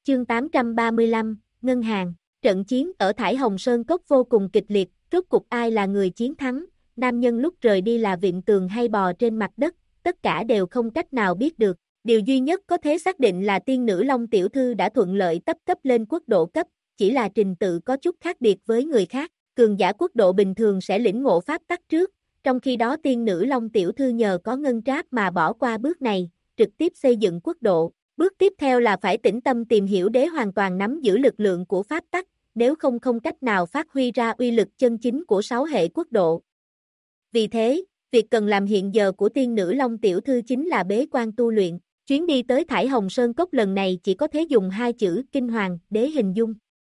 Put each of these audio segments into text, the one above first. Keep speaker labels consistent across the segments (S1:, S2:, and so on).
S1: Chương 835, Ngân hàng. Trận chiến ở Thải Hồng Sơn Cốc vô cùng kịch liệt, rốt cục ai là người chiến thắng, nam nhân lúc rời đi là vịn tường hay bò trên mặt đất, tất cả đều không cách nào biết được. Điều duy nhất có thể xác định là tiên nữ Long tiểu thư đã thuận lợi tấp cấp lên quốc độ cấp, chỉ là trình tự có chút khác biệt với người khác. Cường giả quốc độ bình thường sẽ lĩnh ngộ pháp tắc trước, trong khi đó tiên nữ Long tiểu thư nhờ có ngân tráp mà bỏ qua bước này, trực tiếp xây dựng quốc độ. Bước tiếp theo là phải tĩnh tâm tìm hiểu để hoàn toàn nắm giữ lực lượng của pháp tắc, nếu không không cách nào phát huy ra uy lực chân chính của 6 hệ quốc độ. Vì thế, việc cần làm hiện giờ của tiên nữ Long tiểu thư chính là bế quan tu luyện. Chuyến đi tới Thải Hồng Sơn Cốc lần này chỉ có thể dùng hai chữ kinh hoàng để hình dung.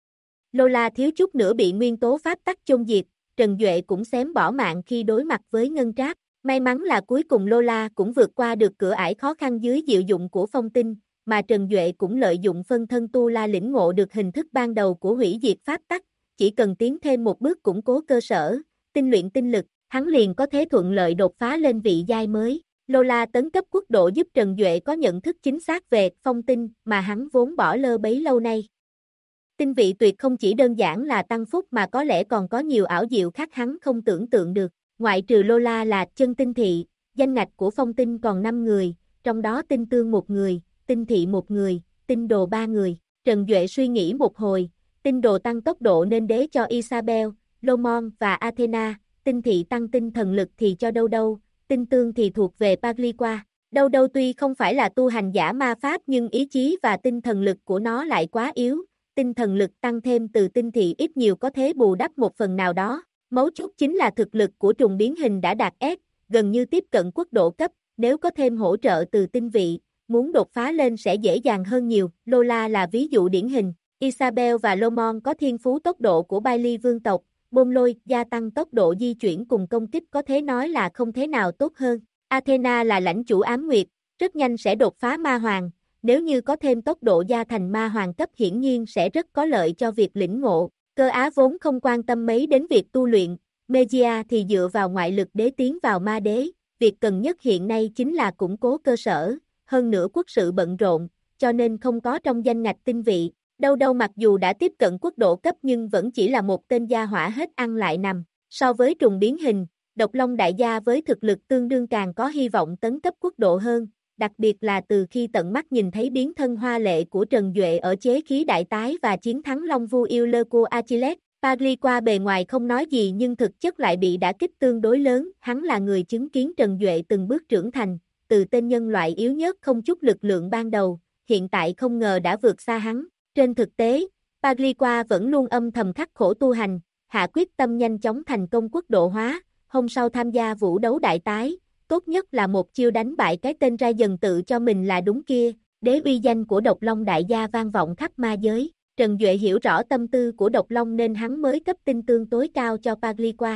S1: Lola thiếu chút nữa bị nguyên tố pháp tắc chôn diệt, Trần Duệ cũng xém bỏ mạng khi đối mặt với ngân tráp. May mắn là cuối cùng Lola cũng vượt qua được cửa ải khó khăn dưới diệu dụng của phong tinh, mà Trần Duệ cũng lợi dụng phân thân tu la lĩnh ngộ được hình thức ban đầu của hủy diệt pháp tắc, chỉ cần tiến thêm một bước củng cố cơ sở, tinh luyện tinh lực, hắn liền có thể thuận lợi đột phá lên vị giai mới. Lola tấn cấp quốc độ giúp Trần Duệ có nhận thức chính xác về phong tinh mà hắn vốn bỏ lơ bấy lâu nay. Tinh vị tuyệt không chỉ đơn giản là tăng phúc mà có lẽ còn có nhiều ảo diệu khác hắn không tưởng tượng được. Ngoại trừ Lola là chân tinh thị, danh ngạch của phong tinh còn 5 người, trong đó tinh tương 1 người, tinh thị 1 người, tinh đồ 3 người. Trần Duệ suy nghĩ một hồi, tinh đồ tăng tốc độ nên đế cho Isabel, Lomon và Athena, tinh thị tăng tinh thần lực thì cho Đâu Đâu, tinh tương thì thuộc về Pagliqua. Đâu Đâu tuy không phải là tu hành giả ma pháp nhưng ý chí và tinh thần lực của nó lại quá yếu, tinh thần lực tăng thêm từ tinh thị ít nhiều có thể bù đắp một phần nào đó. Mấu chốt chính là thực lực của trùng biến hình đã đạt S, gần như tiếp cận quốc độ cấp, nếu có thêm hỗ trợ từ tinh vị, muốn đột phá lên sẽ dễ dàng hơn nhiều. Lola là ví dụ điển hình, Isabel và Lomon có thiên phú tốc độ của Bailey vương tộc, bôn lôi, gia tăng tốc độ di chuyển cùng công kích có thể nói là không thể nào tốt hơn. Athena là lãnh chủ ám nguyệt, rất nhanh sẽ đột phá ma hoàng, nếu như có thêm tốc độ gia thành ma hoàng cấp hiển nhiên sẽ rất có lợi cho việc lĩnh ngộ. Cơ Á vốn không quan tâm mấy đến việc tu luyện, Megia thì dựa vào ngoại lực để tiến vào ma đế, việc cần nhất hiện nay chính là củng cố cơ sở, hơn nữa quốc sự bận rộn, cho nên không có trong danh ngạch tinh vị. Đâu Đâu mặc dù đã tiếp cận quốc độ cấp nhưng vẫn chỉ là một tên gia hỏa hết ăn lại nằm. So với trùng biến hình, Độc Long đại gia với thực lực tương đương càng có hy vọng tấn cấp quốc độ hơn, đặc biệt là từ khi tận mắt nhìn thấy biến thân hoa lệ của Trần Duệ ở chế khí đại tái và chiến thắng Long Vu yêu lơ của Achilles. Pagliqua bề ngoài không nói gì nhưng thực chất lại bị đả kích tương đối lớn, hắn là người chứng kiến Trần Duệ từng bước trưởng thành, từ tên nhân loại yếu nhất không chút lực lượng ban đầu, hiện tại không ngờ đã vượt xa hắn. Trên thực tế, Pagliqua vẫn luôn âm thầm khắc khổ tu hành, hạ quyết tâm nhanh chóng thành công quốc độ hóa, hôm sau tham gia vũ đấu đại tái, tốt nhất là một chiêu đánh bại cái tên ra dần tự cho mình là đúng kia, đế uy danh của Độc Long đại gia vang vọng khắp ma giới. Trần Duệ hiểu rõ tâm tư của Độc Long nên hắn mới cấp tinh tương tối cao cho Pagliqua.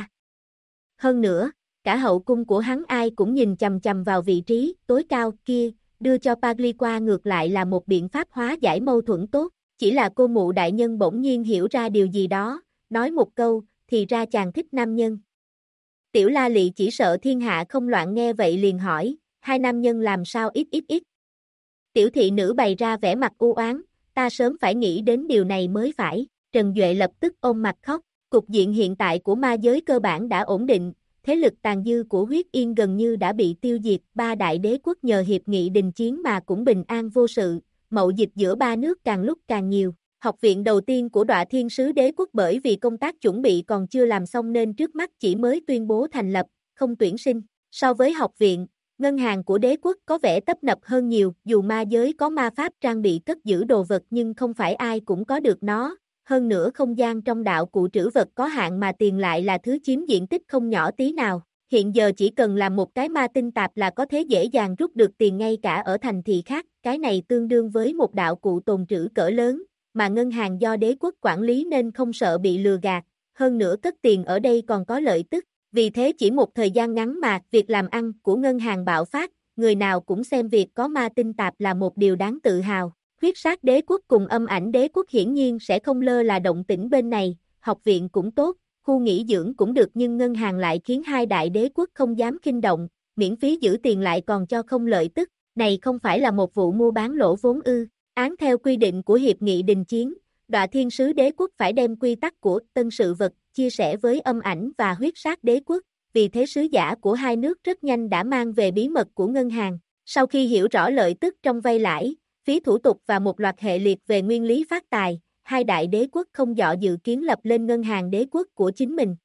S1: Hơn nữa, cả hậu cung của hắn ai cũng nhìn chằm chằm vào vị trí tối cao kia, đưa cho Pagliqua ngược lại là một biện pháp hóa giải mâu thuẫn tốt. Chỉ là cô mụ đại nhân bỗng nhiên hiểu ra điều gì đó, nói một câu, thì ra chàng thích nam nhân. Tiểu La Lị chỉ sợ thiên hạ không loạn nghe vậy liền hỏi, hai nam nhân làm sao ít. Tiểu thị nữ bày ra vẻ mặt u oán, ta sớm phải nghĩ đến điều này mới phải. Trần Duệ lập tức ôm mặt khóc, cục diện hiện tại của ma giới cơ bản đã ổn định, thế lực tàn dư của huyết yên gần như đã bị tiêu diệt, ba đại đế quốc nhờ hiệp nghị đình chiến mà cũng bình an vô sự, mậu dịch giữa ba nước càng lúc càng nhiều. Học viện đầu tiên của Đọa Thiên Sứ Đế quốc bởi vì công tác chuẩn bị còn chưa làm xong nên trước mắt chỉ mới tuyên bố thành lập, không tuyển sinh. So với học viện, ngân hàng của đế quốc có vẻ tấp nập hơn nhiều, dù ma giới có ma pháp trang bị cất giữ đồ vật nhưng không phải ai cũng có được nó. Hơn nữa không gian trong đạo cụ trữ vật có hạn mà tiền lại là thứ chiếm diện tích không nhỏ tí nào. Hiện giờ chỉ cần làm một cái ma tinh tạp là có thể dễ dàng rút được tiền ngay cả ở thành thị khác, cái này tương đương với một đạo cụ tồn trữ cỡ lớn, mà ngân hàng do đế quốc quản lý nên không sợ bị lừa gạt, hơn nữa cất tiền ở đây còn có lợi tức, vì thế chỉ một thời gian ngắn mà việc làm ăn của ngân hàng bạo phát, người nào cũng xem việc có ma tinh tạp là một điều đáng tự hào. Huyết sát đế quốc cùng âm ảnh đế quốc hiển nhiên sẽ không lơ là động tĩnh bên này, học viện cũng tốt, khu nghỉ dưỡng cũng được nhưng ngân hàng lại khiến hai đại đế quốc không dám khinh động, miễn phí giữ tiền lại còn cho không lợi tức, này không phải là một vụ mua bán lỗ vốn ư. Án theo quy định của hiệp nghị đình chiến, Đoạ Thiên Sứ Đế Quốc phải đem quy tắc của tân sự vật chia sẻ với âm ảnh và huyết sát đế quốc, vì thế sứ giả của hai nước rất nhanh đã mang về bí mật của ngân hàng. Sau khi hiểu rõ lợi tức trong vay lãi, phí thủ tục và một loạt hệ liệt về nguyên lý phát tài, hai đại đế quốc không dọ dự kiến lập lên ngân hàng đế quốc của chính mình.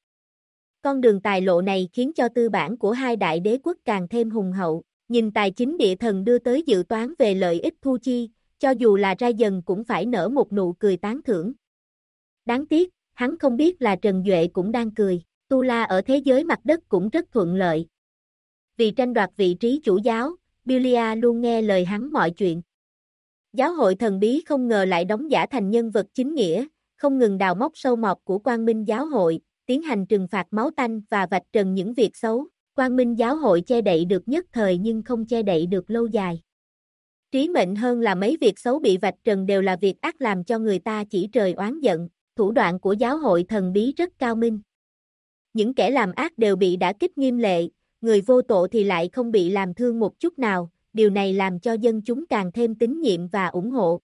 S1: Con đường tài lộ này khiến cho tư bản của hai đại đế quốc càng thêm hùng hậu, nhìn tài chính địa thần đưa tới dự toán về lợi ích thu chi, cho dù là ra dần cũng phải nở một nụ cười tán thưởng. Đáng tiếc, hắn không biết là Trần Duệ cũng đang cười, Tu La ở thế giới mặt đất cũng rất thuận lợi. Vì tranh đoạt vị trí chủ giáo, Bilia luôn nghe lời hắn mọi chuyện. Giáo hội thần bí không ngờ lại đóng giả thành nhân vật chính nghĩa, không ngừng đào móc sâu mọt của Quang Minh giáo hội, tiến hành trừng phạt máu tanh và vạch trần những việc xấu. Quang Minh giáo hội che đậy được nhất thời nhưng không che đậy được lâu dài. Trí mệnh hơn là mấy việc xấu bị vạch trần đều là việc ác làm cho người ta chỉ trời oán giận, thủ đoạn của giáo hội thần bí rất cao minh. Những kẻ làm ác đều bị đả kích nghiêm lệ, người vô tội thì lại không bị làm thương một chút nào, điều này làm cho dân chúng càng thêm tín nhiệm và ủng hộ.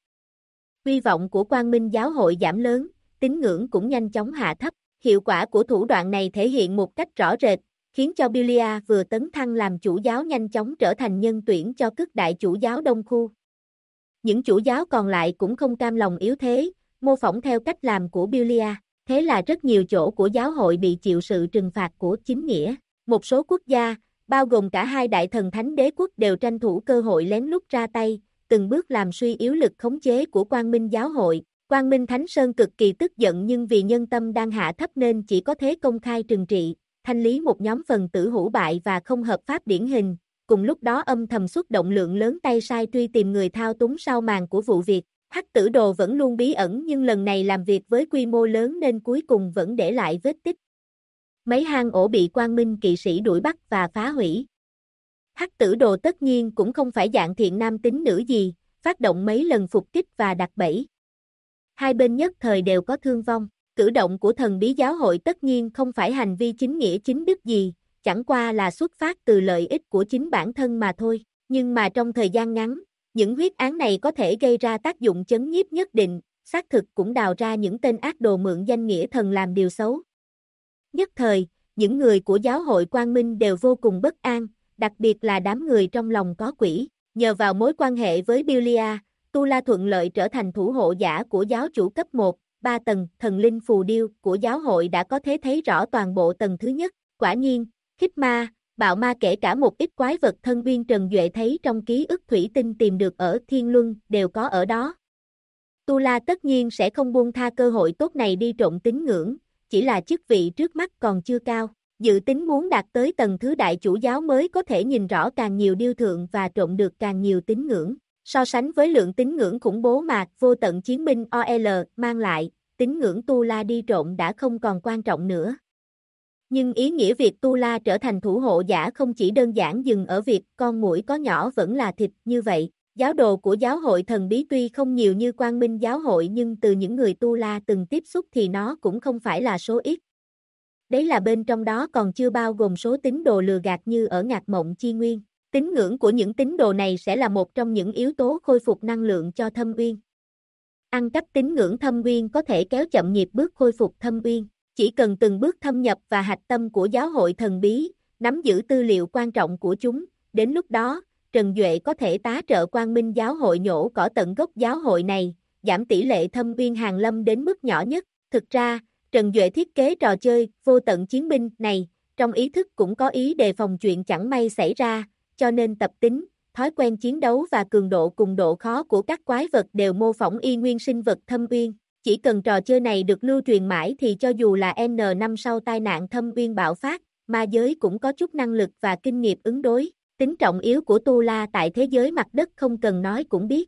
S1: Hy vọng của Quang Minh giáo hội giảm lớn, tín ngưỡng cũng nhanh chóng hạ thấp, hiệu quả của thủ đoạn này thể hiện một cách rõ rệt, khiến cho Bilia vừa tấn thăng làm chủ giáo nhanh chóng trở thành nhân tuyển cho cức đại chủ giáo Đông Khu. Những chủ giáo còn lại cũng không cam lòng yếu thế, mô phỏng theo cách làm của Bilia, thế là rất nhiều chỗ của giáo hội bị chịu sự trừng phạt của chính nghĩa. Một số quốc gia, bao gồm cả hai đại thần thánh đế quốc đều tranh thủ cơ hội lén lút ra tay, từng bước làm suy yếu lực khống chế của Quang Minh giáo hội. Quang Minh Thánh Sơn cực kỳ tức giận nhưng vì nhân tâm đang hạ thấp nên chỉ có thế công khai trừng trị, thanh lý một nhóm phần tử hủ bại và không hợp pháp điển hình, cùng lúc đó âm thầm xuất động lượng lớn tay sai truy tìm người thao túng sau màn của vụ việc. Hắc Tử Đồ vẫn luôn bí ẩn nhưng lần này làm việc với quy mô lớn nên cuối cùng vẫn để lại vết tích. Mấy hang ổ bị Quang Minh kỵ sĩ đuổi bắt và phá hủy. Hắc Tử Đồ tất nhiên cũng không phải dạng thiện nam tín nữ gì, phát động mấy lần phục kích và đặt bẫy. Hai bên nhất thời đều có thương vong, cử động của thần bí giáo hội tất nhiên không phải hành vi chính nghĩa chính đức gì, chẳng qua là xuất phát từ lợi ích của chính bản thân mà thôi, nhưng mà trong thời gian ngắn, những huyết án này có thể gây ra tác dụng chấn nhiếp nhất định, xác thực cũng đào ra những tên ác đồ mượn danh nghĩa thần làm điều xấu. Nhất thời, những người của giáo hội Quang Minh đều vô cùng bất an, đặc biệt là đám người trong lòng có quỷ, nhờ vào mối quan hệ với Bilia, Tu La thuận lợi trở thành thủ hộ giả của giáo chủ cấp 1, 3 tầng, thần linh phù điêu của giáo hội đã có thể thấy rõ toàn bộ tầng thứ nhất, quả nhiên, khích ma, bạo ma kể cả một ít quái vật thân uyên Trần Duệ thấy trong ký ức thủy tinh tìm được ở Thiên Luân đều có ở đó. Tu La tất nhiên sẽ không buông tha cơ hội tốt này đi trộn tín ngưỡng, chỉ là chức vị trước mắt còn chưa cao, dự tính muốn đạt tới tầng thứ đại chủ giáo mới có thể nhìn rõ càng nhiều điêu thượng và trộn được càng nhiều tín ngưỡng. So sánh với lượng tín ngưỡng khủng bố mà vô tận chiến binh OL mang lại, tín ngưỡng Tu La đi trộn đã không còn quan trọng nữa. Nhưng ý nghĩa việc Tu La trở thành thủ hộ giả không chỉ đơn giản dừng ở việc con muỗi có nhỏ vẫn là thịt như vậy. Giáo đồ của giáo hội thần bí tuy không nhiều như Quang Minh giáo hội nhưng từ những người Tu La từng tiếp xúc thì nó cũng không phải là số ít. Đấy là bên trong đó còn chưa bao gồm số tín đồ lừa gạt như ở Ngạc Mộng Chi Nguyên. Tín ngưỡng của những tín đồ này sẽ là một trong những yếu tố khôi phục năng lượng cho thâm uyên. Ăn cắp tín ngưỡng thâm uyên có thể kéo chậm nhịp bước khôi phục thâm uyên. Chỉ cần từng bước thâm nhập và hạch tâm của giáo hội thần bí, nắm giữ tư liệu quan trọng của chúng, đến lúc đó, Trần Duệ có thể tá trợ Quang Minh giáo hội nhổ cỏ tận gốc giáo hội này, giảm tỷ lệ thâm uyên hàng lâm đến mức nhỏ nhất. Thực ra, Trần Duệ thiết kế trò chơi vô tận chiến binh này, trong ý thức cũng có ý đề phòng chuyện chẳng may xảy ra, cho nên tập tính, thói quen chiến đấu và cường độ cùng độ khó của các quái vật đều mô phỏng y nguyên sinh vật thâm uyên. Chỉ cần trò chơi này được lưu truyền mãi thì cho dù là N năm sau tai nạn thâm uyên bạo phát, ma giới cũng có chút năng lực và kinh nghiệm ứng đối. Tính trọng yếu của Tu La tại thế giới mặt đất không cần nói cũng biết.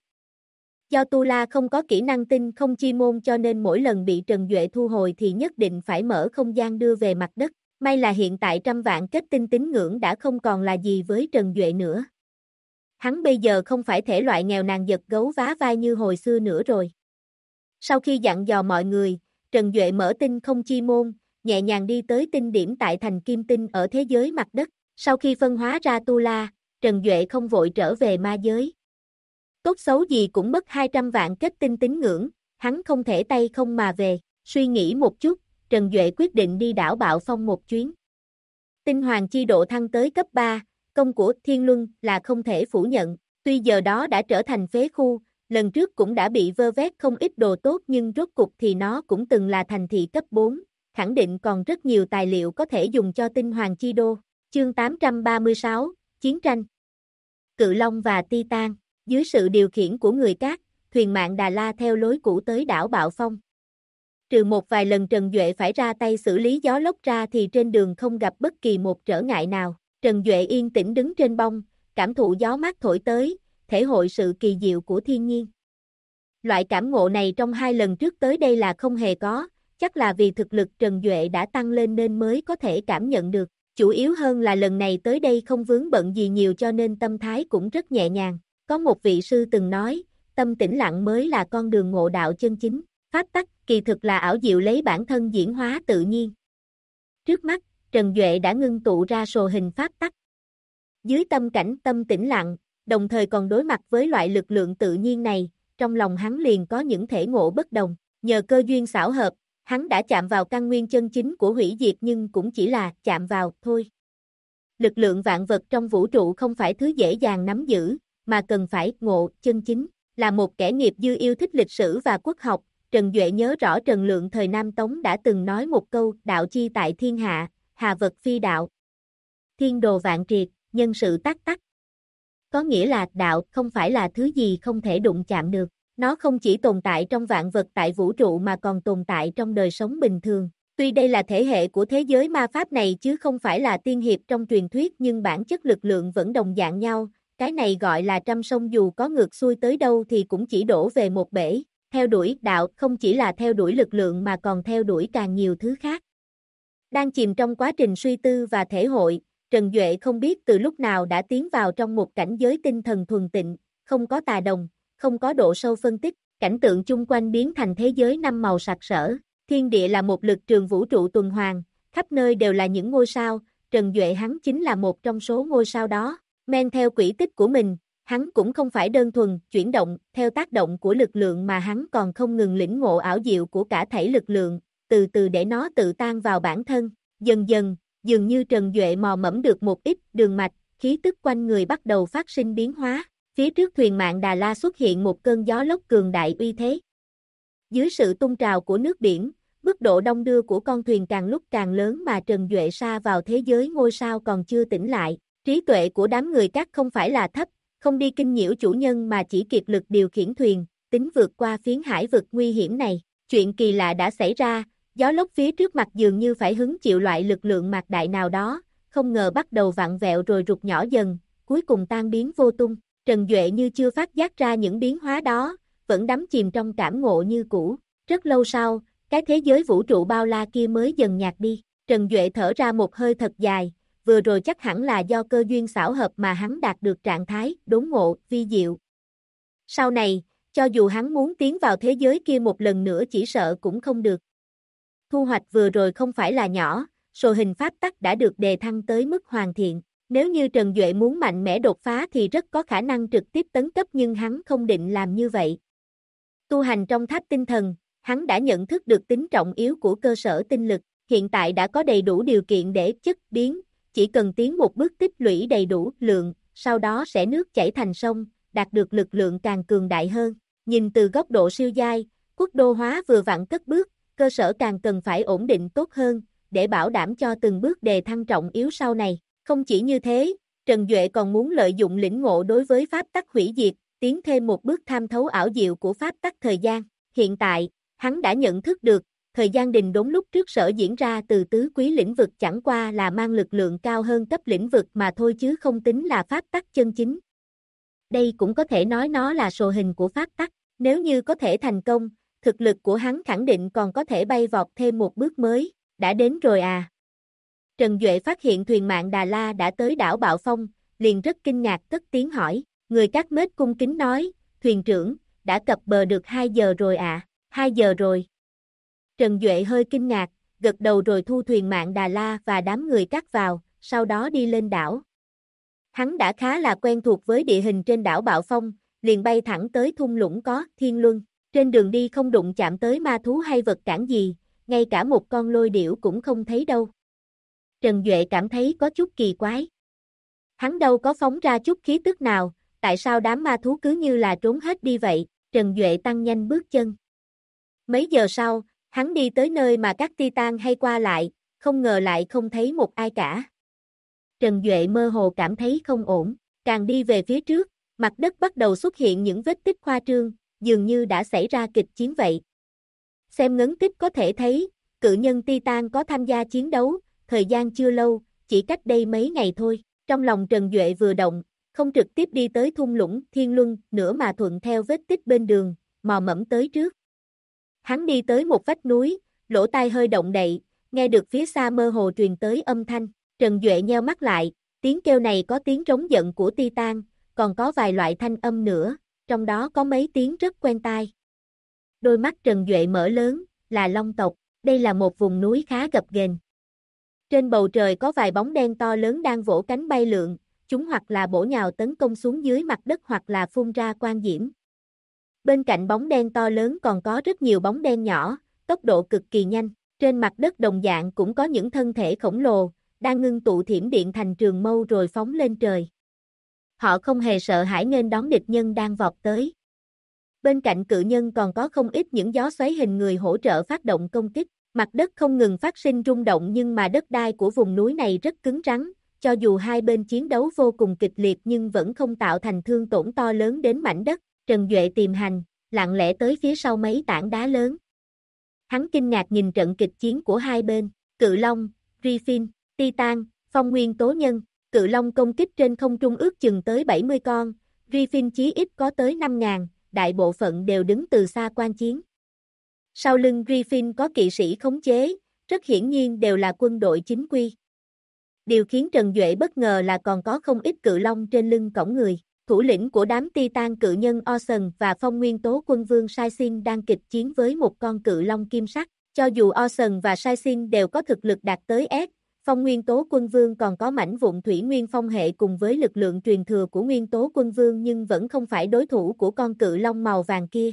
S1: Do Tu La không có kỹ năng tinh không chi môn cho nên mỗi lần bị Trần Duệ thu hồi thì nhất định phải mở không gian đưa về mặt đất. May là hiện tại 100 vạn kết tinh tín ngưỡng đã không còn là gì với Trần Duệ nữa. Hắn bây giờ không phải thể loại nghèo nàn giật gấu vá vai như hồi xưa nữa rồi. Sau khi dặn dò mọi người, Trần Duệ mở tinh không chi môn, nhẹ nhàng đi tới tinh điểm tại thành Kim Tinh ở thế giới mặt đất. Sau khi phân hóa ra Tu La, Trần Duệ không vội trở về ma giới. Tốt xấu gì cũng mất 200 vạn kết tinh tín ngưỡng, hắn không thể tay không mà về. Suy nghĩ một chút, Trần Duệ quyết định đi đảo Bạo Phong một chuyến. Tinh Hoàng chi độ thăng tới cấp 3, công của Thiên Luân là không thể phủ nhận. Tuy giờ đó đã trở thành phế khu, lần trước cũng đã bị vơ vét không ít đồ tốt nhưng rốt cục thì nó cũng từng là thành thị cấp 4, khẳng định còn rất nhiều tài liệu có thể dùng cho Tinh Hoàng chi đô. Chương 836, Chiến tranh. Cự Long và Titan, dưới sự điều khiển của người Cát, thuyền mạng Đà La theo lối cũ tới đảo Bạo Phong. Trừ một vài lần Trần Duệ phải ra tay xử lý gió lốc ra thì trên đường không gặp bất kỳ một trở ngại nào. Trần Duệ yên tĩnh đứng trên bông, cảm thụ gió mát thổi tới, thể hội sự kỳ diệu của thiên nhiên. Loại cảm ngộ này trong 2 lần trước tới đây là không hề có, chắc là vì thực lực Trần Duệ đã tăng lên nên mới có thể cảm nhận được. Chủ yếu hơn là lần này tới đây không vướng bận gì nhiều cho nên tâm thái cũng rất nhẹ nhàng. Có một vị sư từng nói, tâm tĩnh lặng mới là con đường ngộ đạo chân chính. Pháp tắc kỳ thực là ảo diệu lấy bản thân diễn hóa tự nhiên. Trước mắt, Trần Duệ đã ngưng tụ ra sồ hình pháp tắc. Dưới tâm cảnh tâm tĩnh lặng, đồng thời còn đối mặt với loại lực lượng tự nhiên này, trong lòng hắn liền có những thể ngộ bất đồng. Nhờ cơ duyên xảo hợp, hắn đã chạm vào căn nguyên chân chính của hủy diệt nhưng cũng chỉ là chạm vào thôi. Lực lượng vạn vật trong vũ trụ không phải thứ dễ dàng nắm giữ, mà cần phải ngộ chân chính. Là một kẻ nghiệp dư yêu thích lịch sử và quốc học, Trần Duệ nhớ rõ Trần Lượng thời Nam Tống đã từng nói một câu đạo chi tại thiên hạ, hà vật phi đạo. Thiên đồ vạn triệt, nhân sự tắc tắc. Có nghĩa là đạo không phải là thứ gì không thể đụng chạm được. Nó không chỉ tồn tại trong vạn vật tại vũ trụ mà còn tồn tại trong đời sống bình thường. Tuy đây là thể hệ của thế giới ma pháp này chứ không phải là tiên hiệp trong truyền thuyết nhưng bản chất lực lượng vẫn đồng dạng nhau. Cái này gọi là trăm sông dù có ngược xuôi tới đâu thì cũng chỉ đổ về một bể. Theo đuổi đạo không chỉ là theo đuổi lực lượng mà còn theo đuổi càng nhiều thứ khác. Đang chìm trong quá trình suy tư và thể hội, Trần Duệ không biết từ lúc nào đã tiến vào trong một cảnh giới tinh thần thuần tịnh, không có tà đồng, không có độ sâu phân tích, cảnh tượng chung quanh biến thành thế giới 5 màu sặc sỡ. Thiên địa là một lực trường vũ trụ tuần hoàn, khắp nơi đều là những ngôi sao, Trần Duệ hắn chính là một trong số ngôi sao đó. Men theo quỹ tích của mình, hắn cũng không phải đơn thuần chuyển động theo tác động của lực lượng mà hắn còn không ngừng lĩnh ngộ ảo diệu của cả thảy lực lượng, từ từ để nó tự tan vào bản thân. Dần dần, dường như Trần Duệ mò mẫm được một ít đường mạch, khí tức quanh người bắt đầu phát sinh biến hóa. Phía trước thuyền mạng Đà La xuất hiện một cơn gió lốc cường đại uy thế. Dưới sự tung trào của nước biển, mức độ đong đưa của con thuyền càng lúc càng lớn mà Trần Duệ sa vào thế giới ngôi sao còn chưa tỉnh lại. Trí tuệ của đám người Cát không phải là thấp, không đi kinh nhiễu chủ nhân mà chỉ kiệt lực điều khiển thuyền, tính vượt qua phiến hải vực nguy hiểm này. Chuyện kỳ lạ đã xảy ra, gió lốc phía trước mặt dường như phải hứng chịu loại lực lượng mạc đại nào đó, không ngờ bắt đầu vặn vẹo rồi rụt nhỏ dần, cuối cùng tan biến vô tung. Trần Duệ như chưa phát giác ra những biến hóa đó, vẫn đắm chìm trong cảm ngộ như cũ. Rất lâu sau, cái thế giới vũ trụ bao la kia mới dần nhạt đi. Trần Duệ thở ra một hơi thật dài, vừa rồi chắc hẳn là do cơ duyên xảo hợp mà hắn đạt được trạng thái đốn ngộ, vi diệu. Sau này, cho dù hắn muốn tiến vào thế giới kia một lần nữa chỉ sợ cũng không được. Thu hoạch vừa rồi không phải là nhỏ, sồ hình pháp tắc đã được đề thăng tới mức hoàn thiện. Nếu như Trần Duệ muốn mạnh mẽ đột phá thì rất có khả năng trực tiếp tấn cấp nhưng hắn không định làm như vậy. Tu hành trong tháp tinh thần, hắn đã nhận thức được tính trọng yếu của cơ sở tinh lực, hiện tại đã có đầy đủ điều kiện để chất biến, chỉ cần tiến một bước tích lũy đầy đủ lượng, sau đó sẽ nước chảy thành sông, đạt được lực lượng càng cường đại hơn. Nhìn từ góc độ siêu giai, quốc đô hóa vừa vặn cất bước, cơ sở càng cần phải ổn định tốt hơn, để bảo đảm cho từng bước đề thăng trọng yếu sau này. Không chỉ như thế, Trần Duệ còn muốn lợi dụng lĩnh ngộ đối với pháp tắc hủy diệt, tiến thêm một bước tham thấu ảo diệu của pháp tắc thời gian. Hiện tại, hắn đã nhận thức được, thời gian đình đốn lúc trước sở diễn ra từ tứ quý lĩnh vực chẳng qua là mang lực lượng cao hơn cấp lĩnh vực mà thôi chứ không tính là pháp tắc chân chính. Đây cũng có thể nói nó là sồ hình của pháp tắc, nếu như có thể thành công, thực lực của hắn khẳng định còn có thể bay vọt thêm một bước mới, đã đến rồi à. Trần Duệ phát hiện thuyền mạng Đà La đã tới đảo Bạo Phong, liền rất kinh ngạc cất tiếng hỏi, người Cát Mết cung kính nói, thuyền trưởng, đã cập bờ được 2 giờ rồi à, 2 giờ rồi. Trần Duệ hơi kinh ngạc, gật đầu rồi thu thuyền mạng Đà La và đám người Cát vào, sau đó đi lên đảo. Hắn đã khá là quen thuộc với địa hình trên đảo Bạo Phong, liền bay thẳng tới thung lũng có thiên luân. Trên đường đi không đụng chạm tới ma thú hay vật cản gì, ngay cả một con lôi điểu cũng không thấy đâu. Trần Duệ cảm thấy có chút kỳ quái. Hắn đâu có phóng ra chút khí tức nào, tại sao đám ma thú cứ như là trốn hết đi vậy? Trần Duệ tăng nhanh bước chân. Mấy giờ sau, hắn đi tới nơi mà các Titan hay qua lại, không ngờ lại không thấy một ai cả. Trần Duệ mơ hồ cảm thấy không ổn, càng đi về phía trước, mặt đất bắt đầu xuất hiện những vết tích khoa trương, dường như đã xảy ra kịch chiến vậy. Xem ngấn tích có thể thấy, cự nhân Titan có tham gia chiến đấu, thời gian chưa lâu, chỉ cách đây mấy ngày thôi. Trong lòng Trần Duệ vừa động, không trực tiếp đi tới thung lũng Thiên Luân nữa mà thuận theo vết tích bên đường, mò mẫm tới trước. Hắn đi tới một vách núi, lỗ tai hơi động đậy, nghe được phía xa mơ hồ truyền tới âm thanh. Trần Duệ nheo mắt lại, tiếng kêu này có tiếng trống giận của Titan, còn có vài loại thanh âm nữa, trong đó có mấy tiếng rất quen tai. Đôi mắt Trần Duệ mở lớn, là Long tộc, đây là một vùng núi khá gập ghềnh. Trên bầu trời có vài bóng đen to lớn đang vỗ cánh bay lượn, chúng hoặc là bổ nhào tấn công xuống dưới mặt đất hoặc là phun ra quang diễm. Bên cạnh bóng đen to lớn còn có rất nhiều bóng đen nhỏ, tốc độ cực kỳ nhanh. Trên mặt đất đồng dạng cũng có những thân thể khổng lồ, đang ngưng tụ thiểm điện thành trường mâu rồi phóng lên trời. Họ không hề sợ hãi nghênh đón địch nhân đang vọt tới. Bên cạnh cự nhân còn có không ít những gió xoáy hình người hỗ trợ phát động công kích. Mặt đất không ngừng phát sinh rung động nhưng mà đất đai của vùng núi này rất cứng rắn, cho dù hai bên chiến đấu vô cùng kịch liệt nhưng vẫn không tạo thành thương tổn to lớn đến mảnh đất. Trần Duệ tìm hành, lặng lẽ tới phía sau mấy tảng đá lớn. Hắn kinh ngạc nhìn trận kịch chiến của hai bên, Cự Long, Griffin, Titan, Phong Nguyên Tố Nhân. Cự Long công kích trên không trung ước chừng tới 70 con, Griffin chí ít có tới 5.000, đại bộ phận đều đứng từ xa quan chiến. Sau lưng Griffin có kỵ sĩ khống chế, rất hiển nhiên đều là quân đội chính quy. Điều khiến Trần Duệ bất ngờ là còn có không ít cự long trên lưng cõng người. Thủ lĩnh của đám Titan cự nhân Ocean và Phong Nguyên Tố Quân Vương Sai-Sin đang kịch chiến với một con cự long kim sắc. Cho dù Ocean và Sai-Sin đều có thực lực đạt tới S, Phong Nguyên Tố Quân Vương còn có mảnh vụn thủy nguyên phong hệ cùng với lực lượng truyền thừa của Nguyên Tố Quân Vương nhưng vẫn không phải đối thủ của con cự long màu vàng kia.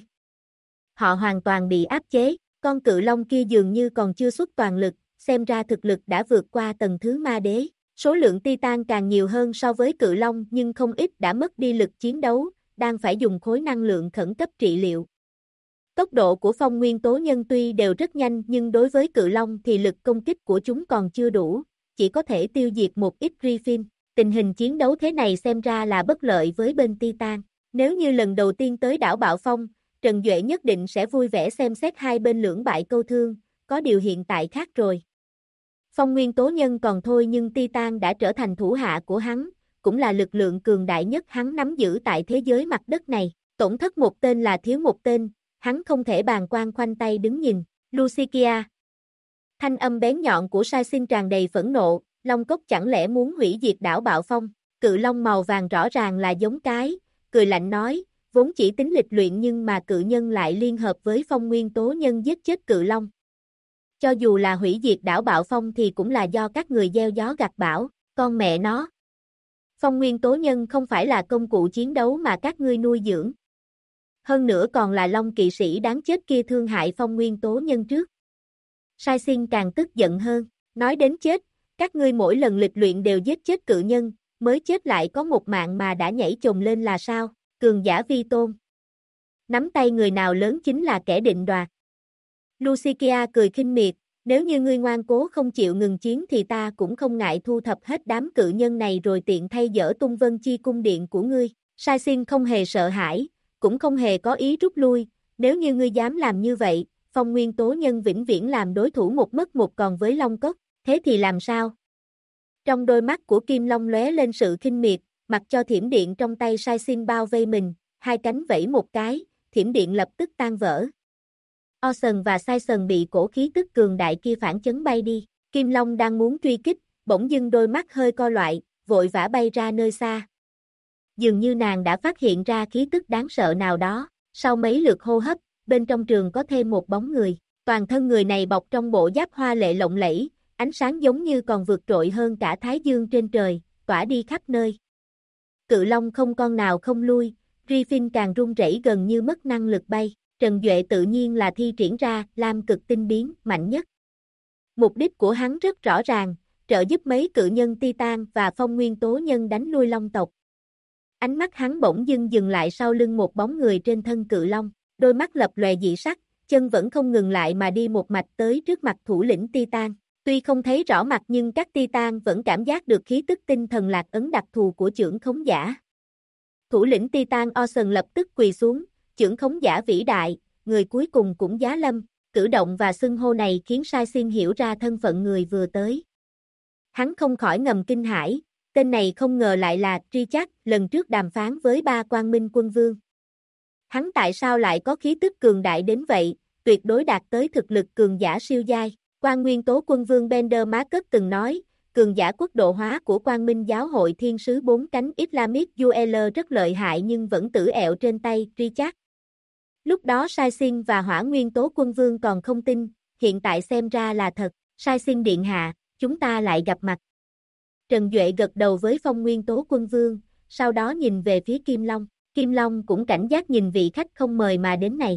S1: Họ hoàn toàn bị áp chế, con cự long kia dường như còn chưa xuất toàn lực, xem ra thực lực đã vượt qua tầng thứ ma đế. Số lượng Titan càng nhiều hơn so với cự long nhưng không ít đã mất đi lực chiến đấu, đang phải dùng khối năng lượng khẩn cấp trị liệu. Tốc độ của Phong Nguyên Tố Nhân tuy đều rất nhanh nhưng đối với cự long thì lực công kích của chúng còn chưa đủ, chỉ có thể tiêu diệt một ít Griffin. Tình hình chiến đấu thế này xem ra là bất lợi với bên Titan. Nếu như lần đầu tiên tới đảo Bạo Phong, Trần Duệ nhất định sẽ vui vẻ xem xét hai bên lưỡng bại câu thương, có điều hiện tại khác rồi. Phong Nguyên Tố Nhân còn thôi nhưng Titan đã trở thành thủ hạ của hắn, cũng là lực lượng cường đại nhất hắn nắm giữ tại thế giới mặt đất này. Tổn thất một tên là thiếu một tên, hắn không thể bàng quan khoanh tay đứng nhìn. Lucikia. Thanh âm bén nhọn của Sai-Sin tràn đầy phẫn nộ, Long Cốc chẳng lẽ muốn hủy diệt đảo Bạo Phong? Cự long màu vàng rõ ràng là giống cái, cười lạnh nói, vốn chỉ tính lịch luyện nhưng mà cự nhân lại liên hợp với Phong Nguyên Tố Nhân giết chết cự long. Cho dù là hủy diệt đảo Bạo Phong thì cũng là do các người gieo gió gặt bão, con mẹ nó. Phong Nguyên Tố Nhân không phải là công cụ chiến đấu mà các ngươi nuôi dưỡng. Hơn nữa còn là long kỵ sĩ đáng chết kia thương hại Phong Nguyên Tố Nhân trước. Sai-Sin càng tức giận hơn, nói đến chết, các ngươi mỗi lần lịch luyện đều giết chết cự nhân, mới chết lại có một mạng mà đã nhảy chồm lên là sao, cường giả vi tôn. Nắm tay người nào lớn chính là kẻ định đoạt. Lucikia cười khinh miệt, nếu như ngươi ngoan cố không chịu ngừng chiến thì ta cũng không ngại thu thập hết đám cự nhân này rồi tiện thay dỡ tung Vân Chi cung điện của ngươi. Sai-Sin không hề sợ hãi, cũng không hề có ý rút lui, nếu như ngươi dám làm như vậy, Phong Nguyên Tố Nhân vĩnh viễn làm đối thủ một mất một còn với Long Cốc, thế thì làm sao? Trong đôi mắt của Kim Long lóe lên sự khinh miệt, mặc cho thiểm điện trong tay Sai-Sin bao vây mình, hai cánh vẫy một cái, thiểm điện lập tức tan vỡ. Ocean và Sai-Sin bị cổ khí tức cường đại kia phản chấn bay đi, Kim Long đang muốn truy kích, bỗng dưng đôi mắt hơi co lại, vội vã bay ra nơi xa. Dường như nàng đã phát hiện ra khí tức đáng sợ nào đó, sau mấy lượt hô hấp, bên trong trường có thêm một bóng người, toàn thân người này bọc trong bộ giáp hoa lệ lộng lẫy, ánh sáng giống như còn vượt trội hơn cả thái dương trên trời, tỏa đi khắp nơi. Cự long không con nào không lui, Griffin càng run rẩy gần như mất năng lực bay. Trần Duệ tự nhiên là thi triển ra Lam cực tinh biến mạnh nhất. Mục đích của hắn rất rõ ràng, trợ giúp mấy cự nhân Titan và phong nguyên tố nhân đánh lui Long tộc. Ánh mắt hắn bỗng dưng dừng lại sau lưng một bóng người trên thân cự long, đôi mắt lập lòe dị sắc, chân vẫn không ngừng lại mà đi một mạch tới trước mặt thủ lĩnh Titan. Tuy không thấy rõ mặt nhưng các Titan vẫn cảm giác được khí tức tinh thần lạc ấn đặc thù của chưởng khống giả. Thủ lĩnh Titan Ocean lập tức quỳ xuống, chưởng khống giả vĩ đại, người cuối cùng cũng giá lâm, cử động và xưng hô này khiến Sai Xin hiểu ra thân phận người vừa tới. Hắn không khỏi ngầm kinh hãi, tên này không ngờ lại là Richard, lần trước đàm phán với ba Quang Minh Quân Vương. Hắn tại sao lại có khí tức cường đại đến vậy, tuyệt đối đạt tới thực lực cường giả siêu giai. Quan Nguyên Tố Quân Vương Bender Marcus từng nói, cường giả quốc độ hóa của Quang Minh Giáo hội Thiên sứ bốn cánh Islamic UL rất lợi hại nhưng vẫn tử ẹo trên tay Richard. Lúc đó Sai Xin và Hỏa Nguyên Tố Quân Vương còn không tin, hiện tại xem ra là thật. Sai Xin điện hạ, chúng ta lại gặp mặt. Trần Duệ gật đầu với Phong Nguyên Tố Quân Vương, sau đó nhìn về phía Kim Long. Kim Long cũng cảnh giác nhìn vị khách không mời mà đến này.